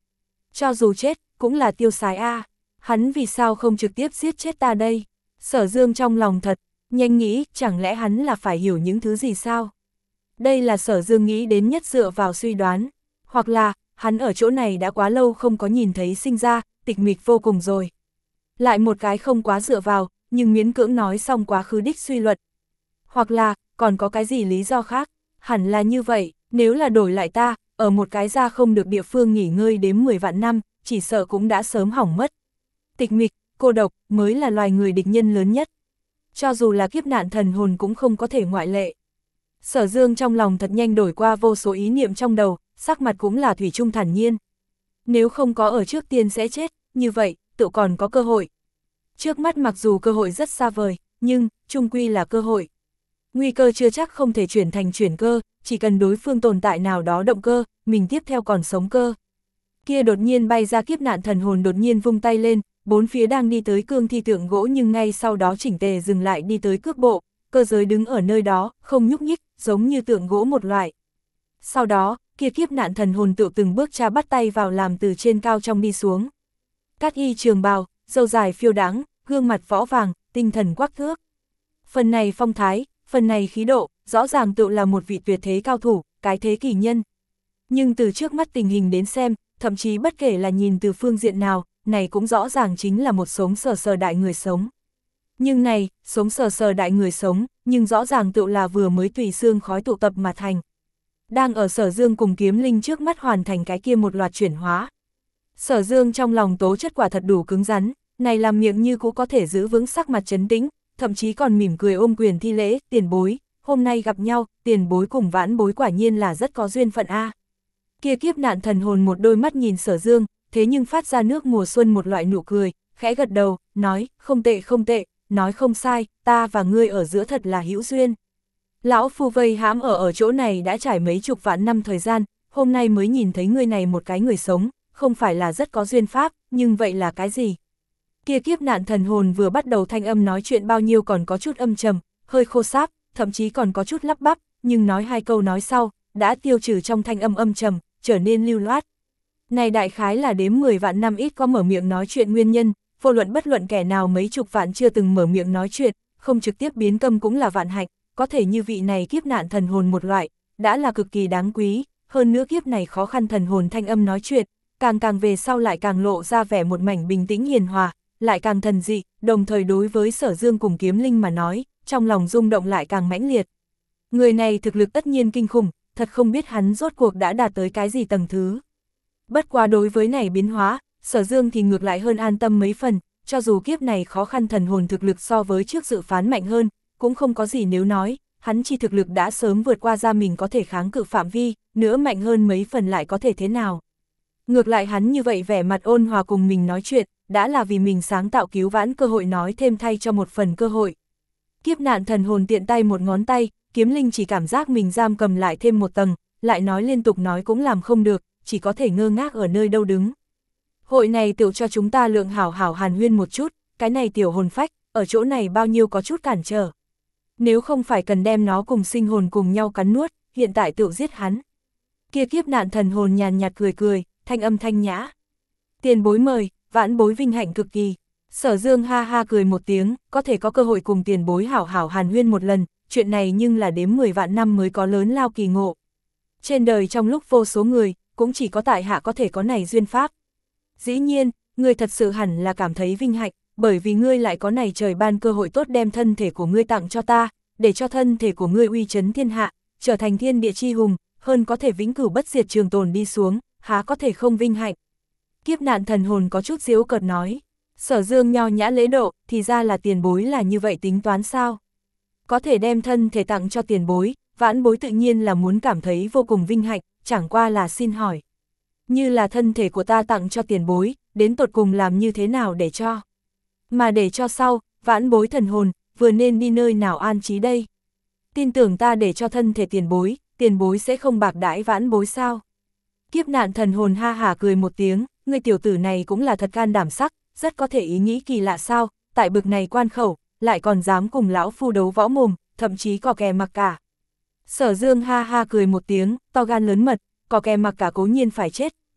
Cho dù chết, cũng là tiêu sái a. Hắn vì sao không trực tiếp giết chết ta đây? Sở Dương trong lòng thật, nhanh nghĩ, chẳng lẽ hắn là phải hiểu những thứ gì sao? Đây là Sở Dương nghĩ đến nhất dựa vào suy đoán. Hoặc là, hắn ở chỗ này đã quá lâu không có nhìn thấy sinh ra, tịch mịch vô cùng rồi. Lại một cái không quá dựa vào, nhưng miễn cưỡng nói xong quá khứ đích suy luận. Hoặc là, còn có cái gì lý do khác? Hẳn là như vậy, nếu là đổi lại ta, ở một cái ra không được địa phương nghỉ ngơi đến mười vạn năm, chỉ sợ cũng đã sớm hỏng mất. Tịch mịch, cô độc, mới là loài người địch nhân lớn nhất. Cho dù là kiếp nạn thần hồn cũng không có thể ngoại lệ. Sở Dương trong lòng thật nhanh đổi qua vô số ý niệm trong đầu, sắc mặt cũng là thủy chung thản nhiên. Nếu không có ở trước tiên sẽ chết, như vậy, tự còn có cơ hội. Trước mắt mặc dù cơ hội rất xa vời, nhưng, chung quy là cơ hội. Nguy cơ chưa chắc không thể chuyển thành chuyển cơ, chỉ cần đối phương tồn tại nào đó động cơ, mình tiếp theo còn sống cơ. Kia đột nhiên bay ra kiếp nạn thần hồn đột nhiên vung tay lên, bốn phía đang đi tới cương thi tượng gỗ nhưng ngay sau đó chỉnh tề dừng lại đi tới cước bộ, cơ giới đứng ở nơi đó, không nhúc nhích, giống như tượng gỗ một loại. Sau đó, kia kiếp nạn thần hồn tự từng bước cha bắt tay vào làm từ trên cao trong đi xuống. Cát y trường bào, râu dài phiêu đáng, gương mặt võ vàng, tinh thần quắc thước. Phần này phong thái, phần này khí độ, rõ ràng tự là một vị tuyệt thế cao thủ, cái thế kỳ nhân. Nhưng từ trước mắt tình hình đến xem, thậm chí bất kể là nhìn từ phương diện nào, này cũng rõ ràng chính là một sống sờ sờ đại người sống. Nhưng này, sống sờ sờ đại người sống, nhưng rõ ràng tự là vừa mới tùy xương khói tụ tập mà thành. Đang ở Sở Dương cùng Kiếm Linh trước mắt hoàn thành cái kia một loạt chuyển hóa. Sở Dương trong lòng tố chất quả thật đủ cứng rắn, này làm miệng như cũng có thể giữ vững sắc mặt trấn tĩnh, thậm chí còn mỉm cười ôm quyền thi lễ, tiền bối, hôm nay gặp nhau, tiền bối cùng vãn bối quả nhiên là rất có duyên phận a. Kia kiếp nạn thần hồn một đôi mắt nhìn Sở Dương, thế nhưng phát ra nước mùa xuân một loại nụ cười, khẽ gật đầu, nói, không tệ không tệ, nói không sai, ta và ngươi ở giữa thật là hữu duyên. Lão phu vây hãm ở ở chỗ này đã trải mấy chục vạn năm thời gian, hôm nay mới nhìn thấy ngươi này một cái người sống, không phải là rất có duyên pháp, nhưng vậy là cái gì? Kia kiếp nạn thần hồn vừa bắt đầu thanh âm nói chuyện bao nhiêu còn có chút âm trầm, hơi khô sáp, thậm chí còn có chút lắp bắp, nhưng nói hai câu nói sau, đã tiêu trừ trong thanh âm âm trầm, trở nên lưu loát. Này đại khái là đếm mười vạn năm ít có mở miệng nói chuyện nguyên nhân, vô luận bất luận kẻ nào mấy chục vạn chưa từng mở miệng nói chuyện, không trực tiếp biến câm cũng là vạn hạnh, có thể như vị này kiếp nạn thần hồn một loại, đã là cực kỳ đáng quý, hơn nữa kiếp này khó khăn thần hồn thanh âm nói chuyện, càng càng về sau lại càng lộ ra vẻ một mảnh bình tĩnh hiền hòa, lại càng thần dị, đồng thời đối với Sở Dương cùng Kiếm Linh mà nói, trong lòng rung động lại càng mãnh liệt. Người này thực lực tất nhiên kinh khủng, thật không biết hắn rốt cuộc đã đạt tới cái gì tầng thứ. Bất quá đối với này biến hóa, Sở Dương thì ngược lại hơn an tâm mấy phần, cho dù kiếp này khó khăn thần hồn thực lực so với trước dự phán mạnh hơn, cũng không có gì nếu nói, hắn chi thực lực đã sớm vượt qua ra mình có thể kháng cự phạm vi, nữa mạnh hơn mấy phần lại có thể thế nào. Ngược lại hắn như vậy vẻ mặt ôn hòa cùng mình nói chuyện, đã là vì mình sáng tạo cứu vãn cơ hội nói thêm thay cho một phần cơ hội. Kiếp nạn thần hồn tiện tay một ngón tay, Kiếm Linh chỉ cảm giác mình giam cầm lại thêm một tầng, lại nói liên tục nói cũng làm không được, chỉ có thể ngơ ngác ở nơi đâu đứng. Hội này tiểu cho chúng ta lượng hảo hảo hàn huyên một chút, cái này tiểu hồn phách, ở chỗ này bao nhiêu có chút cản trở. Nếu không phải cần đem nó cùng sinh hồn cùng nhau cắn nuốt, hiện tại tự giết hắn. Kia kiếp nạn thần hồn nhàn nhạt cười cười, thanh âm thanh nhã. Tiền bối mời, vãn bối vinh hạnh cực kỳ. Sở Dương ha ha cười một tiếng, có thể có cơ hội cùng tiền bối hảo hảo hàn huyên một lần, chuyện này nhưng là đếm mười vạn năm mới có lớn lao kỳ ngộ. Trên đời trong lúc vô số người, cũng chỉ có tại hạ có thể có này duyên pháp. Dĩ nhiên, ngươi thật sự hẳn là cảm thấy vinh hạnh, bởi vì ngươi lại có này trời ban cơ hội tốt đem thân thể của ngươi tặng cho ta, để cho thân thể của ngươi uy chấn thiên hạ, trở thành thiên địa chi hùng, hơn có thể vĩnh cửu bất diệt trường tồn đi xuống, há có thể không vinh hạnh. Kiếp nạn thần hồn có chút giễu cợt nói, Sở Dương nho nhã lễ độ, thì ra là tiền bối là như vậy tính toán sao? Có thể đem thân thể tặng cho tiền bối, vãn bối tự nhiên là muốn cảm thấy vô cùng vinh hạnh, chẳng qua là xin hỏi. Như là thân thể của ta tặng cho tiền bối, đến tột cùng làm như thế nào để cho? Mà để cho sau, vãn bối thần hồn, vừa nên đi nơi nào an trí đây? Tin tưởng ta để cho thân thể tiền bối, tiền bối sẽ không bạc đãi vãn bối sao? Kiếp nạn thần hồn ha hả cười một tiếng, người tiểu tử này cũng là thật can đảm sắc, rất có thể ý nghĩ kỳ lạ sao, tại bực này quan khẩu, lại còn dám cùng lão phu đấu võ mồm, thậm chí có kè mặc cả. Sở Dương ha ha cười một tiếng, to gan lớn mật, có kè mặc cả cố nhiên phải chết,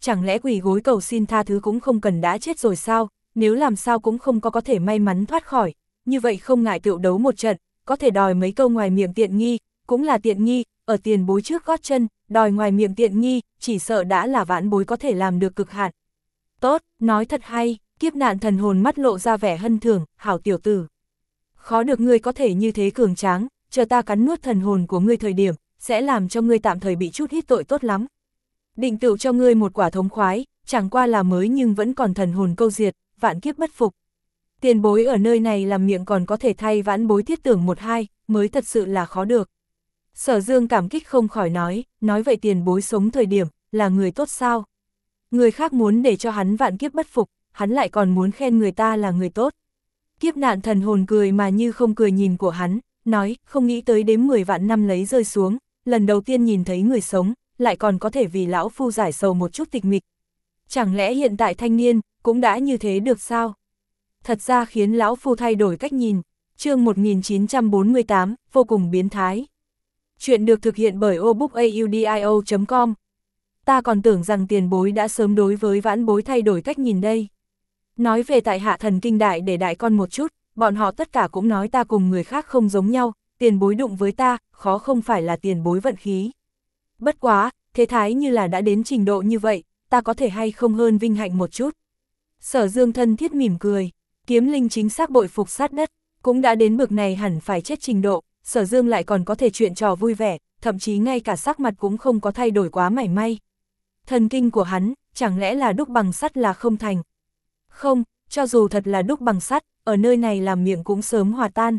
chẳng lẽ quỳ gối cầu xin tha thứ cũng không cần đã chết rồi sao, nếu làm sao cũng không có có thể may mắn thoát khỏi, như vậy không ngại tựu đấu một trận, có thể đòi mấy câu ngoài miệng tiện nghi, cũng là tiện nghi, ở tiền bối trước gót chân, đòi ngoài miệng tiện nghi, chỉ sợ đã là vãn bối có thể làm được cực hạn. Tốt, nói thật hay, kiếp nạn thần hồn mắt lộ ra vẻ hân thưởng, hảo tiểu tử. Khó được ngươi có thể như thế cường tráng, chờ ta cắn nuốt thần hồn của ngươi thời điểm, sẽ làm cho ngươi tạm thời bị chút ít tội tốt lắm. Định tựu cho ngươi một quả thống khoái, chẳng qua là mới nhưng vẫn còn thần hồn câu diệt, vạn kiếp bất phục. Tiền bối ở nơi này làm miệng còn có thể thay vãn bối thiết tưởng một hai, mới thật sự là khó được. Sở Dương cảm kích không khỏi nói, nói vậy tiền bối sống thời điểm, là người tốt sao? Người khác muốn để cho hắn vạn kiếp bất phục, hắn lại còn muốn khen người ta là người tốt. Kiếp nạn thần hồn cười mà như không cười nhìn của hắn, nói, không nghĩ tới đếm mười vạn năm lấy rơi xuống, lần đầu tiên nhìn thấy người sống, lại còn có thể vì lão phu giải sầu một chút tịch mịch. Chẳng lẽ hiện tại thanh niên, cũng đã như thế được sao? Thật ra khiến lão phu thay đổi cách nhìn. Chương một nghìn chín trăm bốn mươi tám, vô cùng biến thái. Chuyện được thực hiện bởi obookaudio chấm com. Ta còn tưởng rằng tiền bối đã sớm đối với vãn bối thay đổi cách nhìn đây. Nói về tại hạ thần kinh đại để đại con một chút, bọn họ tất cả cũng nói ta cùng người khác không giống nhau, tiền bối đụng với ta, khó không phải là tiền bối vận khí. Bất quá, thế thái như là đã đến trình độ như vậy, ta có thể hay không hơn vinh hạnh một chút. Sở Dương thân thiết mỉm cười, kiếm linh chính xác bội phục sát đất, cũng đã đến bực này hẳn phải chết trình độ, Sở Dương lại còn có thể chuyện trò vui vẻ, thậm chí ngay cả sắc mặt cũng không có thay đổi quá mảy may. Thần kinh của hắn, chẳng lẽ là đúc bằng sắt là không thành? Không, cho dù thật là đúc bằng sắt, ở nơi này làm miệng cũng sớm hòa tan.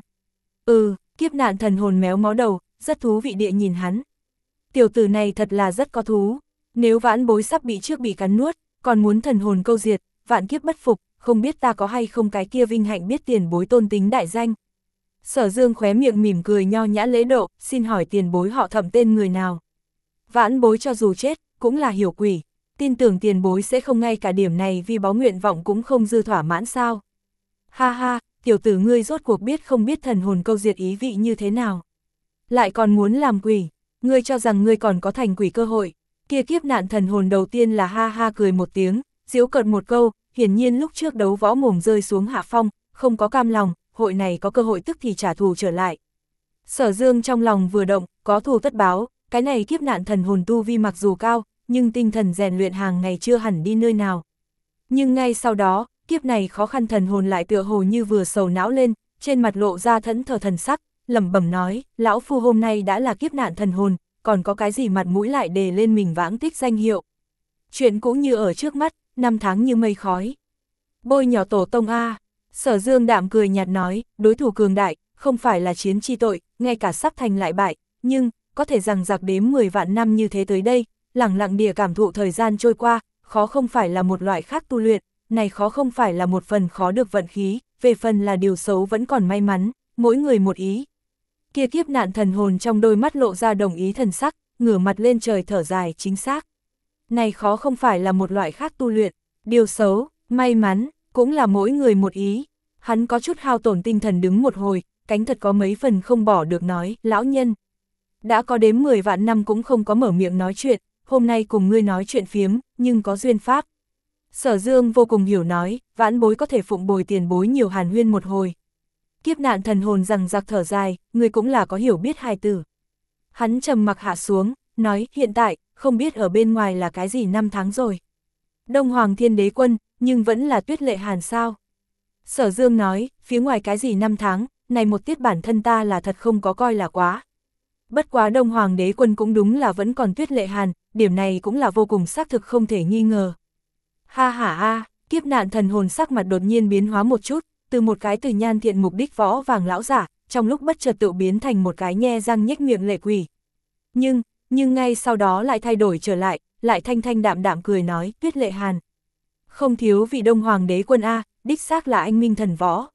Ừ, kiếp nạn thần hồn méo mó đầu, rất thú vị địa nhìn hắn. Tiểu tử này thật là rất có thú, nếu vãn bối sắp bị trước bị cắn nuốt, còn muốn thần hồn câu diệt, vạn kiếp bất phục, không biết ta có hay không cái kia vinh hạnh biết tiền bối tôn tính đại danh. Sở Dương khóe miệng mỉm cười nho nhã lễ độ, xin hỏi tiền bối họ Thẩm tên người nào? Vãn bối cho dù chết, cũng là hiểu quỷ, tin tưởng tiền bối sẽ không ngay cả điểm này vì báu nguyện vọng cũng không dư thỏa mãn sao. Ha ha, tiểu tử ngươi rốt cuộc biết không biết thần hồn câu diệt ý vị như thế nào. Lại còn muốn làm quỷ, ngươi cho rằng ngươi còn có thành quỷ cơ hội. Kia kiếp nạn thần hồn đầu tiên là ha ha cười một tiếng, giễu cợt một câu, hiển nhiên lúc trước đấu võ mồm rơi xuống hạ phong, không có cam lòng, hội này có cơ hội tức thì trả thù trở lại. Sở Dương trong lòng vừa động, có thù tất báo, cái này kiếp nạn thần hồn tu vi mặc dù cao, nhưng tinh thần rèn luyện hàng ngày chưa hẳn đi nơi nào. Nhưng ngay sau đó, kiếp này khó khăn thần hồn lại tựa hồ như vừa sầu não lên, trên mặt lộ ra thẫn thờ thần sắc, lẩm bẩm nói, lão phu hôm nay đã là kiếp nạn thần hồn, còn có cái gì mặt mũi lại đề lên mình vãng tích danh hiệu. Chuyện cũng như ở trước mắt, năm tháng như mây khói. Bôi nhỏ tổ tông A, Sở Dương đạm cười nhạt nói, đối thủ cường đại, không phải là chiến chi tội, ngay cả sắp thành lại bại, nhưng, có thể rằng giặc đếm mười vạn năm như thế tới đây, lẳng lặng địa cảm thụ thời gian trôi qua, khó không phải là một loại khác tu luyện, này khó không phải là một phần khó được vận khí, về phần là điều xấu vẫn còn may mắn, mỗi người một ý. Kia kiếp nạn thần hồn trong đôi mắt lộ ra đồng ý thần sắc, ngửa mặt lên trời thở dài chính xác. Này khó không phải là một loại khác tu luyện, điều xấu, may mắn, cũng là mỗi người một ý. Hắn có chút hao tổn tinh thần đứng một hồi, cánh thật có mấy phần không bỏ được nói, lão nhân. Đã có đếm mười vạn năm cũng không có mở miệng nói chuyện, hôm nay cùng ngươi nói chuyện phiếm, nhưng có duyên pháp. Sở Dương vô cùng hiểu nói, vãn bối có thể phụng bồi tiền bối nhiều hàn huyên một hồi. Kiếp nạn thần hồn rằng giặc thở dài, ngươi cũng là có hiểu biết hài tử. Hắn trầm mặc hạ xuống, nói, hiện tại, không biết ở bên ngoài là cái gì năm tháng rồi. Đông Hoàng Thiên Đế Quân, nhưng vẫn là Tuyết Lệ Hàn sao. Sở Dương nói, phía ngoài cái gì năm tháng, này một tiết bản thân ta là thật không có coi là quá. Bất quá Đông Hoàng Đế Quân cũng đúng là vẫn còn Tuyết Lệ Hàn, điểm này cũng là vô cùng xác thực không thể nghi ngờ. Ha ha ha, kiếp nạn thần hồn sắc mặt đột nhiên biến hóa một chút, từ một cái từ nhan thiện mục đích võ vàng lão giả, trong lúc bất chợt tự biến thành một cái nhe răng nhếch miệng lệ quỷ. Nhưng, nhưng ngay sau đó lại thay đổi trở lại, lại thanh thanh đạm đạm cười nói, Tuyết Lệ Hàn. Không thiếu vị Đông Hoàng Đế Quân A, đích xác là anh minh thần võ.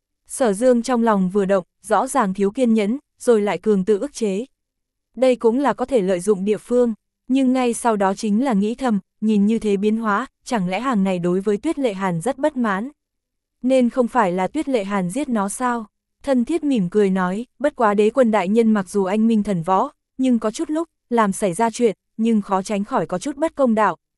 Sở Dương trong lòng vừa động, rõ ràng thiếu kiên nhẫn, rồi lại cường tự ức chế. Đây cũng là có thể lợi dụng địa phương, nhưng ngay sau đó chính là nghĩ thầm, nhìn như thế biến hóa, chẳng lẽ hàng này đối với Tuyết Lệ Hàn rất bất mãn. Nên không phải là Tuyết Lệ Hàn giết nó sao? Thân thiết mỉm cười nói, bất quá Đế Quân đại nhân mặc dù anh minh thần võ, nhưng có chút lúc, làm xảy ra chuyện, nhưng khó tránh khỏi có chút bất công đạo.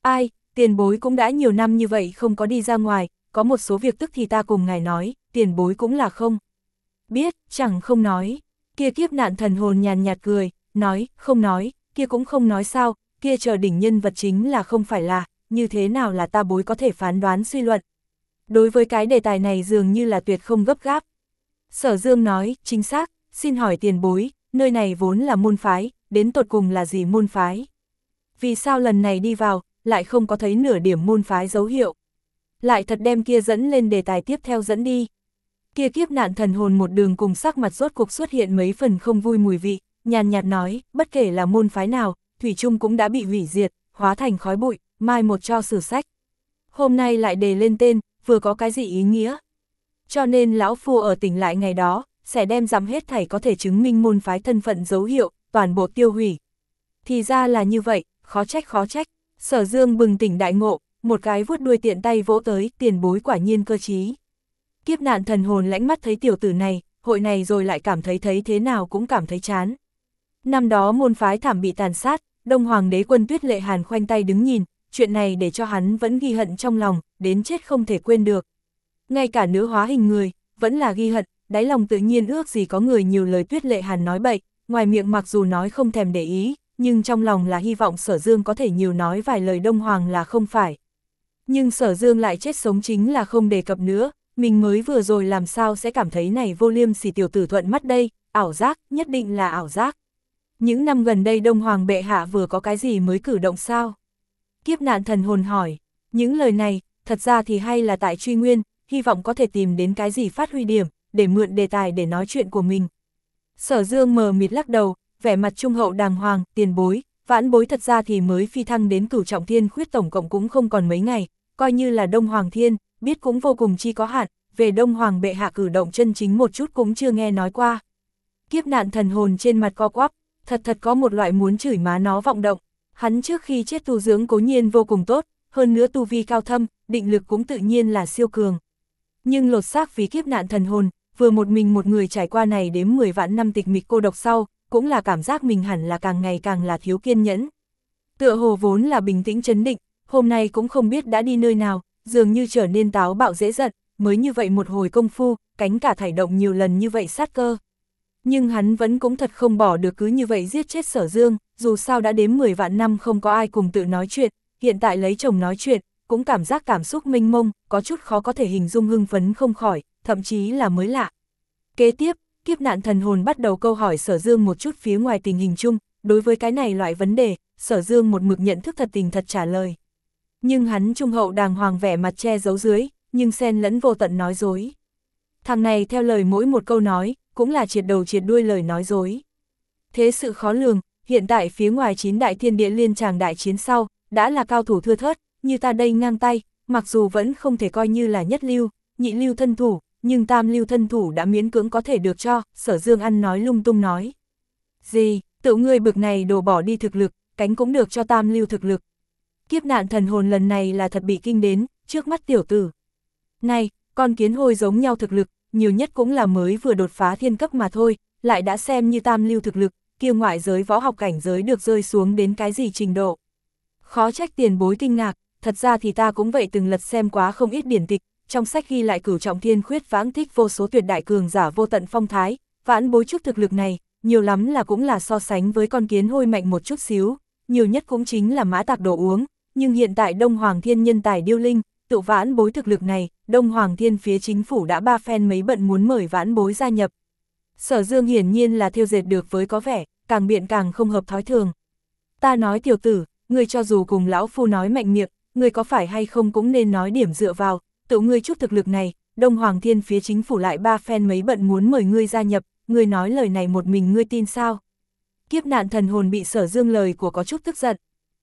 Ai, tiền bối cũng đã nhiều năm như vậy không có đi ra ngoài, có một số việc tức thì ta cùng ngài nói, tiền bối cũng là không. Biết, chẳng không nói. Kia kiếp nạn thần hồn nhàn nhạt cười, nói, không nói, kia cũng không nói sao, kia chờ đỉnh nhân vật chính là không phải là, như thế nào là ta bối có thể phán đoán suy luận. Đối với cái đề tài này dường như là tuyệt không gấp gáp. Sở Dương nói, chính xác, xin hỏi tiền bối, nơi này vốn là môn phái, đến tột cùng là gì môn phái? Vì sao lần này đi vào, lại không có thấy nửa điểm môn phái dấu hiệu? Lại thật đem kia dẫn lên đề tài tiếp theo dẫn đi. Kia kiếp nạn thần hồn một đường cùng sắc mặt rốt cuộc xuất hiện mấy phần không vui mùi vị, nhàn nhạt nói, bất kể là môn phái nào, thủy chung cũng đã bị hủy diệt, hóa thành khói bụi, mai một cho sử sách. Hôm nay lại đề lên tên, vừa có cái gì ý nghĩa? Cho nên lão phu ở tỉnh lại ngày đó, sẽ đem dằm hết thảy có thể chứng minh môn phái thân phận dấu hiệu, toàn bộ tiêu hủy. Thì ra là như vậy, khó trách khó trách. Sở Dương bừng tỉnh đại ngộ, một cái vuốt đuôi tiện tay vỗ tới, tiền bối quả nhiên cơ trí. Kiếp nạn thần hồn lãnh mắt thấy tiểu tử này, hội này rồi lại cảm thấy thấy thế nào cũng cảm thấy chán. Năm đó môn phái thảm bị tàn sát, Đông Hoàng đế quân Tuyết Lệ Hàn khoanh tay đứng nhìn, chuyện này để cho hắn vẫn ghi hận trong lòng, đến chết không thể quên được. Ngay cả nữ hóa hình người, vẫn là ghi hận, đáy lòng tự nhiên ước gì có người nhiều lời Tuyết Lệ Hàn nói bậy, ngoài miệng mặc dù nói không thèm để ý, nhưng trong lòng là hy vọng Sở Dương có thể nhiều nói vài lời Đông Hoàng là không phải. Nhưng Sở Dương lại chết sống chính là không đề cập nữa, mình mới vừa rồi làm sao sẽ cảm thấy này vô liêm sỉ tiểu tử thuận mắt đây, ảo giác, nhất định là ảo giác. Những năm gần đây Đông Hoàng bệ hạ vừa có cái gì mới cử động sao? Kiếp nạn thần hồn hỏi, những lời này, thật ra thì hay là tại truy nguyên, hy vọng có thể tìm đến cái gì phát huy điểm, để mượn đề tài để nói chuyện của mình. Sở Dương mờ mịt lắc đầu, vẻ mặt trung hậu đàng hoàng, tiền bối, vãn bối thật ra thì mới phi thăng đến cửu trọng thiên khuyết tổng cộng cũng không còn mấy ngày, coi như là Đông Hoàng thiên, biết cũng vô cùng chi có hạn, về Đông Hoàng bệ hạ cử động chân chính một chút cũng chưa nghe nói qua. Kiếp nạn thần hồn trên mặt co quắp, thật thật có một loại muốn chửi má nó vọng động. Hắn trước khi chết tu dưỡng cố nhiên vô cùng tốt, hơn nữa tu vi cao thâm, định lực cũng tự nhiên là siêu cường. Nhưng lột xác vì kiếp nạn thần hồn, vừa một mình một người trải qua này đến mười vạn năm tịch mịch cô độc sau, cũng là cảm giác mình hẳn là càng ngày càng là thiếu kiên nhẫn. Tựa hồ vốn là bình tĩnh trấn định, hôm nay cũng không biết đã đi nơi nào, dường như trở nên táo bạo dễ giận, mới như vậy một hồi công phu, cánh cả thảy động nhiều lần như vậy sát cơ. Nhưng hắn vẫn cũng thật không bỏ được cứ như vậy giết chết Sở Dương, dù sao đã đến mười vạn năm không có ai cùng tự nói chuyện, hiện tại lấy chồng nói chuyện, cũng cảm giác cảm xúc mênh mông, có chút khó có thể hình dung hưng phấn không khỏi, thậm chí là mới lạ. Kế tiếp, kiếp nạn thần hồn bắt đầu câu hỏi Sở Dương một chút phía ngoài tình hình chung, đối với cái này loại vấn đề, Sở Dương một mực nhận thức thật tình thật trả lời. Nhưng hắn trung hậu đàng hoàng vẻ mặt che giấu dưới, nhưng xen lẫn vô tận nói dối. Thằng này theo lời mỗi một câu nói, cũng là triệt đầu triệt đuôi lời nói dối. Thế sự khó lường, hiện tại phía ngoài chín đại thiên địa liên tràng đại chiến sau, đã là cao thủ thưa thớt, như ta đây ngang tay, mặc dù vẫn không thể coi như là nhất lưu, nhị lưu thân thủ, nhưng tam lưu thân thủ đã miễn cưỡng có thể được cho, Sở Dương ăn nói lung tung nói. Gì, tự ngươi bực này đổ bỏ đi thực lực, cánh cũng được cho tam lưu thực lực. Kiếp nạn thần hồn lần này là thật bị kinh đến, trước mắt tiểu tử. Này, con kiến hôi giống nhau thực lực, nhiều nhất cũng là mới vừa đột phá thiên cấp mà thôi, lại đã xem như tam lưu thực lực, kia ngoại giới võ học cảnh giới được rơi xuống đến cái gì trình độ. Khó trách tiền bối kinh ngạc, thật ra thì ta cũng vậy từng lật xem quá không ít điển tịch, trong sách ghi lại cửu trọng thiên khuyết vãng tích vô số tuyệt đại cường giả vô tận phong thái, vãn bối chút thực lực này, nhiều lắm là cũng là so sánh với con kiến hôi mạnh một chút xíu, nhiều nhất cũng chính là mã tạc đồ uống, nhưng hiện tại Đông Hoàng Thiên nhân tài điêu linh, tự vãn bối thực lực này, Đông Hoàng Thiên phía chính phủ đã ba phen mấy bận muốn mời vãn bối gia nhập. Sở Dương hiển nhiên là thêu dệt được với có vẻ, càng biện càng không hợp thói thường. Ta nói tiểu tử, ngươi cho dù cùng lão phu nói mạnh miệng, ngươi có phải hay không cũng nên nói điểm dựa vào, tự ngươi chút thực lực này, Đông Hoàng Thiên phía chính phủ lại ba phen mấy bận muốn mời ngươi gia nhập, ngươi nói lời này một mình ngươi tin sao? Kiếp nạn thần hồn bị Sở Dương lời của có chút tức giận.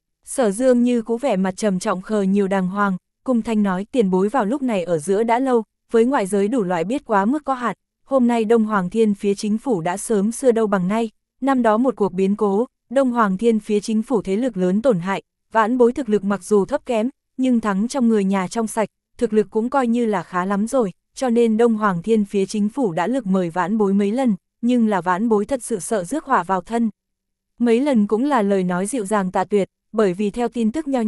Sở Dương như cú vẻ mặt trầm trọng khờ nhiều đàng hoàng, cung thanh nói tiền bối vào lúc này ở giữa đã lâu, với ngoại giới đủ loại biết quá mức có hạn, hôm nay Đông Hoàng Thiên phía chính phủ đã sớm xưa đâu bằng nay, năm đó một cuộc biến cố, Đông Hoàng Thiên phía chính phủ thế lực lớn tổn hại, vãn bối thực lực mặc dù thấp kém, nhưng thắng trong người nhà trong sạch, thực lực cũng coi như là khá lắm rồi, cho nên Đông Hoàng Thiên phía chính phủ đã lực mời vãn bối mấy lần, nhưng là vãn bối thật sự sợ rước họa vào thân. Mấy lần cũng là lời nói dịu dàng tạ tuyệt, bởi vì theo tin tức nho nhỏ,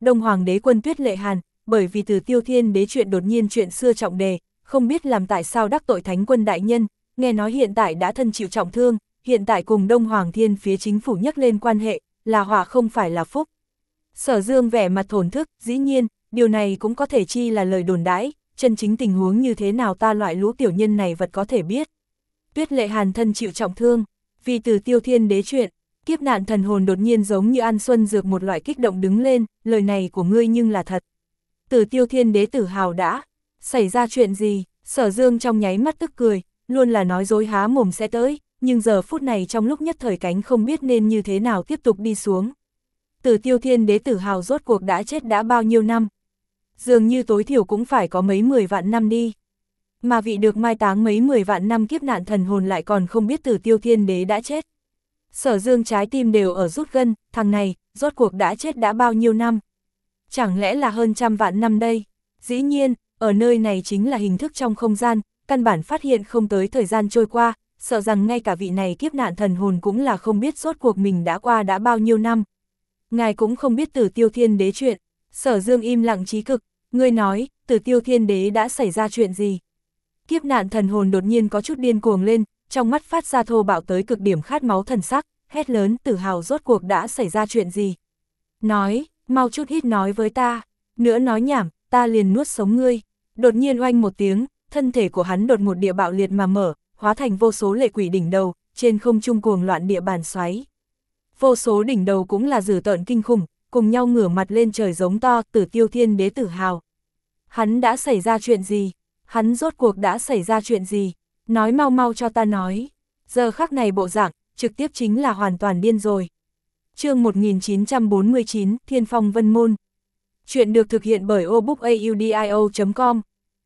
Đông Hoàng đế quân Tuyết Lệ Hàn, bởi vì Từ Tiêu Thiên Đế chuyện đột nhiên chuyện xưa trọng đề, không biết làm tại sao đắc tội Thánh quân đại nhân, nghe nói hiện tại đã thân chịu trọng thương, hiện tại cùng Đông Hoàng Thiên phía chính phủ nhắc lên quan hệ, là họa không phải là phúc. Sở Dương vẻ mặt thổn thức, dĩ nhiên, điều này cũng có thể chi là lời đồn đãi, chân chính tình huống như thế nào ta loại lũ tiểu nhân này vật có thể biết. Tuyết Lệ Hàn thân chịu trọng thương, vì Từ Tiêu Thiên Đế chuyện, kiếp nạn thần hồn đột nhiên giống như ăn xuân dược một loại kích động đứng lên, lời này của ngươi nhưng là thật. Từ Tiêu Thiên Đế tự hào đã, xảy ra chuyện gì, Sở Dương trong nháy mắt tức cười, luôn là nói dối há mồm sẽ tới, nhưng giờ phút này trong lúc nhất thời cánh không biết nên như thế nào tiếp tục đi xuống. Từ Tiêu Thiên Đế tử hào rốt cuộc đã chết đã bao nhiêu năm? Dường như tối thiểu cũng phải có mấy mười vạn năm đi. Mà vị được mai táng mấy mười vạn năm kiếp nạn thần hồn lại còn không biết Từ Tiêu Thiên Đế đã chết. Sở Dương trái tim đều ở rút gân, thằng này, rốt cuộc đã chết đã bao nhiêu năm? Chẳng lẽ là hơn trăm vạn năm đây? Dĩ nhiên, ở nơi này chính là hình thức trong không gian, căn bản phát hiện không tới thời gian trôi qua, sợ rằng ngay cả vị này kiếp nạn thần hồn cũng là không biết rốt cuộc mình đã qua đã bao nhiêu năm. Ngài cũng không biết Từ Tiêu Thiên Đế chuyện. Sở Dương im lặng chí cực, ngươi nói, Từ Tiêu Thiên Đế đã xảy ra chuyện gì? Kiếp nạn thần hồn đột nhiên có chút điên cuồng lên, trong mắt phát ra thô bạo tới cực điểm khát máu thần sắc, hét lớn Tử Hào rốt cuộc đã xảy ra chuyện gì? Nói, mau chút ít nói với ta, nữa nói nhảm, ta liền nuốt sống ngươi. Đột nhiên oanh một tiếng, thân thể của hắn đột một địa bạo liệt mà mở, hóa thành vô số lệ quỷ đỉnh đầu, trên không trung cuồng loạn địa bàn xoáy. Vô số đỉnh đầu cũng là dữ tợn kinh khủng, cùng nhau ngửa mặt lên trời giống to, Tử Tiêu Thiên Đế Tử Hào. Hắn đã xảy ra chuyện gì? Hắn rốt cuộc đã xảy ra chuyện gì? Nói mau mau cho ta nói. Giờ khắc này bộ dạng, trực tiếp chính là hoàn toàn điên rồi. Chương một nghìn chín trăm bốn mươi chín, Thiên Phong Vân Môn. Chuyện được thực hiện bởi obookaudio chấm com.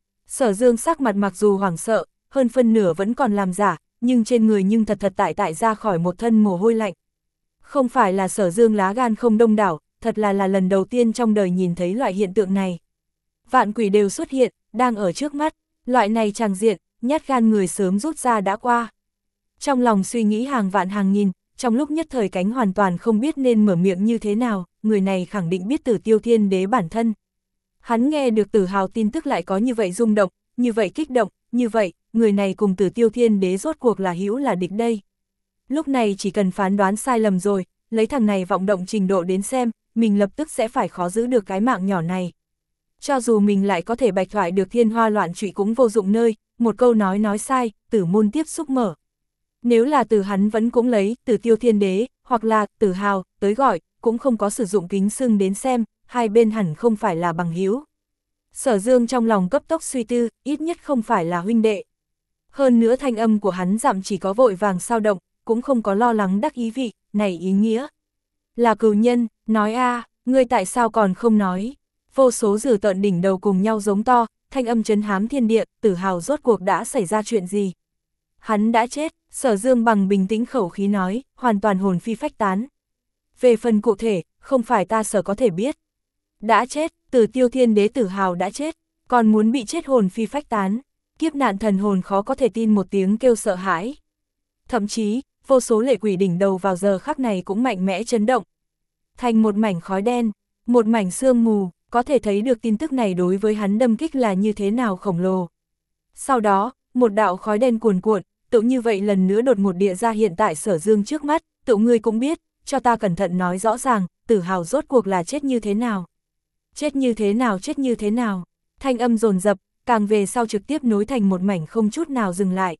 Sở Dương sắc mặt mặc dù hoảng sợ, hơn phân nửa vẫn còn làm giả, nhưng trên người nhưng thật thật tại tại ra khỏi một thân mồ hôi lạnh. Không phải là Sở Dương lá gan không đông đảo, thật là là lần đầu tiên trong đời nhìn thấy loại hiện tượng này. Vạn quỷ đều xuất hiện, đang ở trước mắt, loại này tràng diện, nhát gan người sớm rút ra đã qua. Trong lòng suy nghĩ hàng vạn hàng nghìn, trong lúc nhất thời cánh hoàn toàn không biết nên mở miệng như thế nào, người này khẳng định biết Tử Tiêu Thiên Đế bản thân. Hắn nghe được Tử Hào tin tức lại có như vậy rung động, như vậy kích động, như vậy, người này cùng Tử Tiêu Thiên Đế rốt cuộc là hữu là địch đây. Lúc này chỉ cần phán đoán sai lầm rồi, lấy thằng này vọng động trình độ đến xem, mình lập tức sẽ phải khó giữ được cái mạng nhỏ này. Cho dù mình lại có thể bạch thoại được thiên hoa loạn trụy cũng vô dụng nơi, một câu nói nói sai, tử môn tiếp xúc mở. Nếu là từ hắn vẫn cũng lấy Tử Tiêu Thiên Đế, hoặc là Tử Hào, tới gọi, cũng không có sử dụng kính xưng đến xem, hai bên hẳn không phải là bằng hữu. Sở Dương trong lòng cấp tốc suy tư, ít nhất không phải là huynh đệ. Hơn nữa thanh âm của hắn dặm chỉ có vội vàng sao động, cũng không có lo lắng đắc ý vị, này ý nghĩa. Là cừu nhân, nói a, ngươi tại sao còn không nói? Vô số dữ tợn đỉnh đầu cùng nhau giống to, thanh âm trấn hám thiên địa, Tử Hào rốt cuộc đã xảy ra chuyện gì? Hắn đã chết, Sở Dương bằng bình tĩnh khẩu khí nói, hoàn toàn hồn phi phách tán. Về phần cụ thể, không phải ta Sở có thể biết. Đã chết, Tử Tiêu Thiên Đế Tử Hào đã chết, còn muốn bị chết hồn phi phách tán. Kiếp nạn thần hồn khó có thể tin một tiếng kêu sợ hãi. Thậm chí, vô số lệ quỷ đỉnh đầu vào giờ khắc này cũng mạnh mẽ chấn động. Thành một mảnh khói đen, một mảnh sương mù, có thể thấy được tin tức này đối với hắn đâm kích là như thế nào khổng lồ. Sau đó, một đạo khói đen cuồn cuộn, tự như vậy lần nữa đột một địa ra hiện tại Sở Dương trước mắt, tự ngươi cũng biết, cho ta cẩn thận nói rõ ràng, Tử Hào rốt cuộc là chết như thế nào. Chết như thế nào chết như thế nào, thanh âm dồn dập, càng về sau trực tiếp nối thành một mảnh không chút nào dừng lại.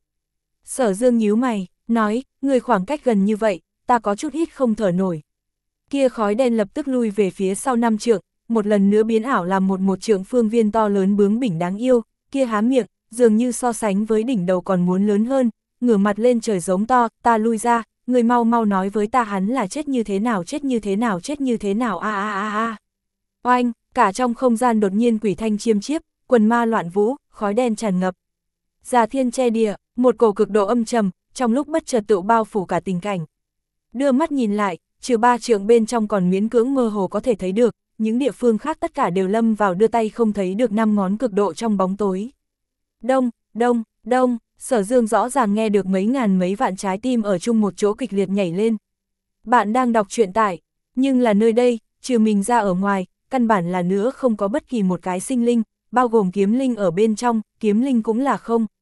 Sở Dương nhíu mày, nói, người khoảng cách gần như vậy, ta có chút hít không thở nổi. Kia khói đen lập tức lui về phía sau năm trượng, một lần nữa biến ảo làm một một trượng phương viên to lớn bướng bỉnh đáng yêu, kia há miệng, dường như so sánh với đỉnh đầu còn muốn lớn hơn, ngửa mặt lên trời giống to, ta lui ra, người mau mau nói với ta hắn là chết như thế nào chết như thế nào chết như thế nào a a a a. Oanh, cả trong không gian đột nhiên quỷ thanh chiêm chiếp, quần ma loạn vũ, khói đen tràn ngập. Già thiên che địa, một cổ cực độ âm trầm, trong lúc bất chợt tự bao phủ cả tình cảnh. Đưa mắt nhìn lại, trừ ba trượng bên trong còn miễn cưỡng mơ hồ có thể thấy được, những địa phương khác tất cả đều lâm vào đưa tay không thấy được năm ngón cực độ trong bóng tối. Đông, đông, đông, Sở Dương rõ ràng nghe được mấy ngàn mấy vạn trái tim ở chung một chỗ kịch liệt nhảy lên. Bạn đang đọc truyện tải, nhưng là nơi đây, trừ mình ra ở ngoài, căn bản là nữa không có bất kỳ một cái sinh linh, bao gồm kiếm linh ở bên trong, kiếm linh cũng là không.